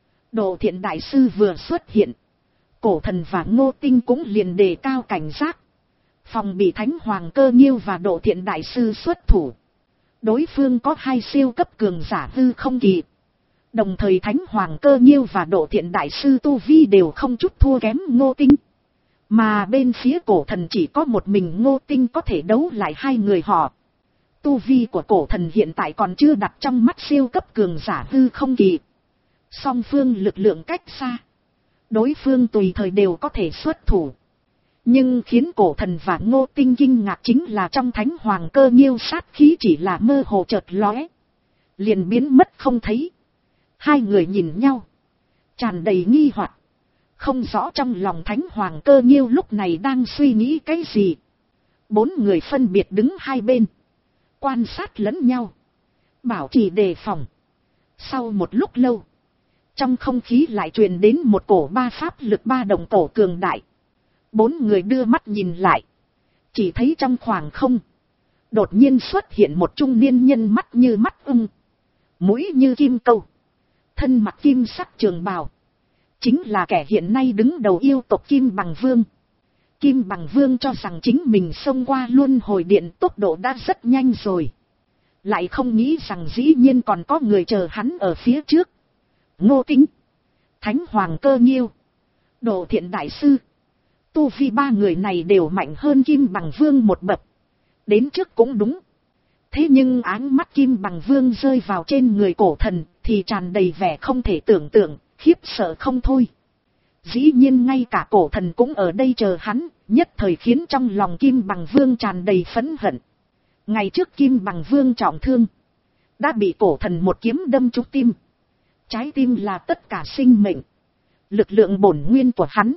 Độ Thiện Đại Sư vừa xuất hiện, Cổ Thần và Ngô Tinh cũng liền đề cao cảnh giác, phòng bị Thánh Hoàng Cơ Nghiêu và Độ Thiện Đại Sư xuất thủ. Đối phương có hai siêu cấp cường giả hư không kỳ. Đồng thời Thánh Hoàng Cơ Nghiêu và Độ Thiện Đại Sư tu vi đều không chút thua kém Ngô Tinh. Mà bên phía cổ thần chỉ có một mình Ngô Tinh có thể đấu lại hai người họ. Tu vi của cổ thần hiện tại còn chưa đặt trong mắt siêu cấp cường giả hư không kỳ. Song phương lực lượng cách xa. Đối phương tùy thời đều có thể xuất thủ. Nhưng khiến cổ thần và Ngô Tinh kinh ngạc chính là trong Thánh Hoàng Cơ Nghiêu sát khí chỉ là mơ hồ chợt lóe, liền biến mất không thấy. Hai người nhìn nhau, tràn đầy nghi hoặc, không rõ trong lòng Thánh Hoàng Cơ Nghiêu lúc này đang suy nghĩ cái gì. Bốn người phân biệt đứng hai bên, quan sát lẫn nhau, bảo trì đề phòng. Sau một lúc lâu, trong không khí lại truyền đến một cổ ba pháp lực ba đồng cổ cường đại. Bốn người đưa mắt nhìn lại, chỉ thấy trong khoảng không đột nhiên xuất hiện một trung niên nhân, mắt như mắt ưng, mũi như kim câu, thân mặc kim sắc trường bào, chính là kẻ hiện nay đứng đầu yêu tộc Kim Bằng Vương. Kim Bằng Vương cho rằng chính mình xông qua luân hồi điện tốc độ đã rất nhanh rồi, lại không nghĩ rằng dĩ nhiên còn có người chờ hắn ở phía trước. Ngô Tinh, Thánh Hoàng Cơ Nghiêu, Độ Thiện Đại Sư, tu vi ba người này đều mạnh hơn Kim Bằng Vương một bậc. Đến trước cũng đúng. Thế nhưng áng mắt Kim Bằng Vương rơi vào trên người cổ thần thì tràn đầy vẻ không thể tưởng tượng, khiếp sợ không thôi. Dĩ nhiên ngay cả cổ thần cũng ở đây chờ hắn, nhất thời khiến trong lòng Kim Bằng Vương tràn đầy phẫn hận. Ngày trước Kim Bằng Vương trọng thương, đã bị cổ thần một kiếm đâm trúng tim. Trái tim là tất cả sinh mệnh, lực lượng bổn nguyên của hắn,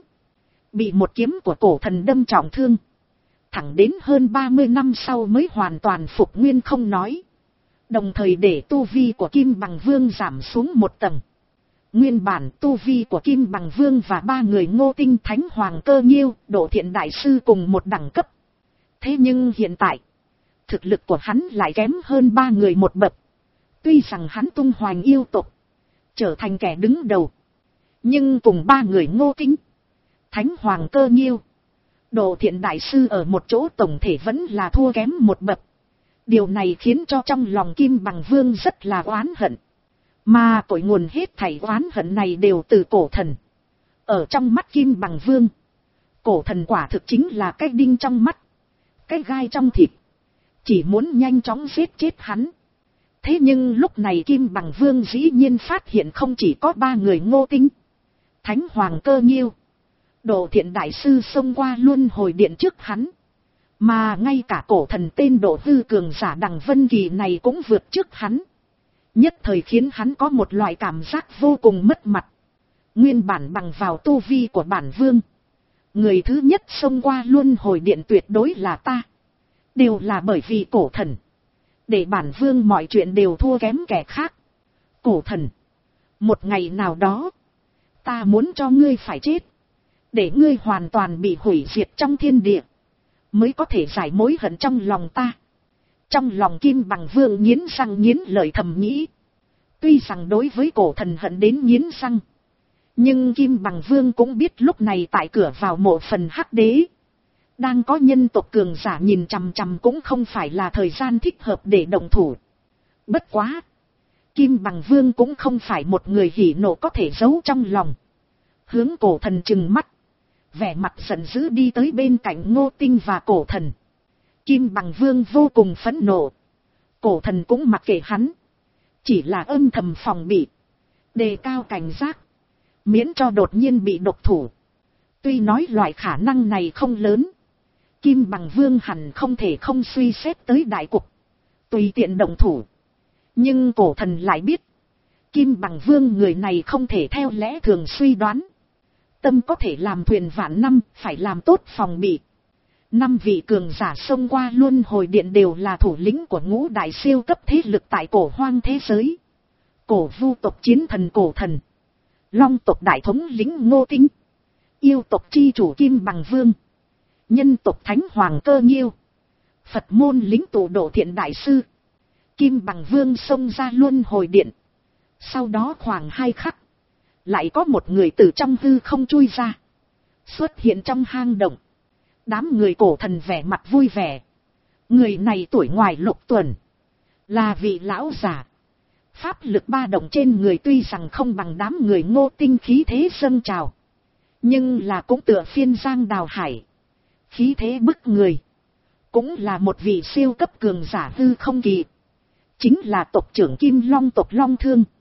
bị một kiếm của cổ thần đâm trọng thương. Thẳng đến hơn ba mươi năm sau mới hoàn toàn phục nguyên không nói. Đồng thời để tu vi của Kim Bằng Vương giảm xuống một tầng. Nguyên bản tu vi của Kim Bằng Vương và ba người Ngô Tinh, Thánh Hoàng Cơ Nghiêu, Độ Thiện Đại Sư cùng một đẳng cấp. Thế nhưng hiện tại, thực lực của hắn lại kém hơn ba người một bậc. Tuy rằng hắn tung hoành yêu tộc, trở thành kẻ đứng đầu, nhưng cùng ba người Ngô Tinh, Thánh Hoàng Cơ Nghiêu, Độ Thiện Đại Sư ở một chỗ tổng thể vẫn là thua kém một bậc. Điều này khiến cho trong lòng Kim Bằng Vương rất là oán hận. Mà cội nguồn hết thảy oán hận này đều từ cổ thần. Ở trong mắt Kim Bằng Vương, cổ thần quả thực chính là cái đinh trong mắt, cái gai trong thịt, chỉ muốn nhanh chóng giết chết hắn. Thế nhưng lúc này Kim Bằng Vương dĩ nhiên phát hiện không chỉ có ba người Ngô Tinh, Thánh Hoàng Cơ Nghiêu, Độ Thiện Đại Sư xông qua luân hồi điện trước hắn, mà ngay cả cổ thần tên Độ Hư cường giả Đằng Vân Kỳ này cũng vượt trước hắn. Nhất thời khiến hắn có một loại cảm giác vô cùng mất mặt. Nguyên bản bằng vào tu vi của bản vương, người thứ nhất xông qua luân hồi điện tuyệt đối là ta. Đều là bởi vì cổ thần, để bản vương mọi chuyện đều thua kém kẻ khác. Cổ thần, một ngày nào đó, ta muốn cho ngươi phải chết, để ngươi hoàn toàn bị hủy diệt trong thiên địa, mới có thể giải mối hận trong lòng ta. Trong lòng Kim Bằng Vương nghiến răng nghiến lợi thầm nghĩ. Tuy rằng đối với cổ thần hận đến nghiến răng, nhưng Kim Bằng Vương cũng biết lúc này tại cửa vào mộ phần Hắc Đế, đang có nhân tộc cường giả nhìn chằm chằm, cũng không phải là thời gian thích hợp để động thủ. Bất quá, Kim Bằng Vương cũng không phải một người hỉ nộ có thể giấu trong lòng. Hướng cổ thần trừng mắt, vẻ mặt giận dữ đi tới bên cạnh Ngô Tinh và cổ thần. Kim Bằng Vương vô cùng phẫn nộ. Cổ thần cũng mặc kệ hắn, chỉ là âm thầm phòng bị, đề cao cảnh giác, miễn cho đột nhiên bị độc thủ. Tuy nói loại khả năng này không lớn, Kim Bằng Vương hẳn không thể không suy xét tới đại cục, tùy tiện động thủ. Nhưng cổ thần lại biết, Kim Bằng Vương người này không thể theo lẽ thường suy đoán. Tâm có thể làm thuyền vạn năm, phải làm tốt phòng bị. Năm vị cường giả xông qua luân hồi điện đều là thủ lĩnh của ngũ đại siêu cấp thế lực tại cổ hoang thế giới. Cổ vu tộc chiến thần cổ thần, long tộc đại thống lĩnh Ngô Tinh, yêu tộc chi chủ Kim Bằng Vương, nhân tộc Thánh Hoàng Cơ Nghiêu, Phật môn lĩnh tụ Độ Thiện Đại Sư. Kim Bằng Vương xông ra luân hồi điện. Sau đó khoảng hai khắc, lại có một người từ trong hư không chui ra, xuất hiện trong hang động. đám người cổ thần vẻ mặt vui vẻ. Người này tuổi ngoài lục tuần, là vị lão giả. Pháp lực ba động trên người tuy rằng không bằng đám người Ngô Tinh khí thế dâng trào, nhưng là cũng tựa phiên giang đào hải, khí thế bức người. Cũng là một vị siêu cấp cường giả hư không kỳ, chính là tộc trưởng Kim Long tộc Long Thương.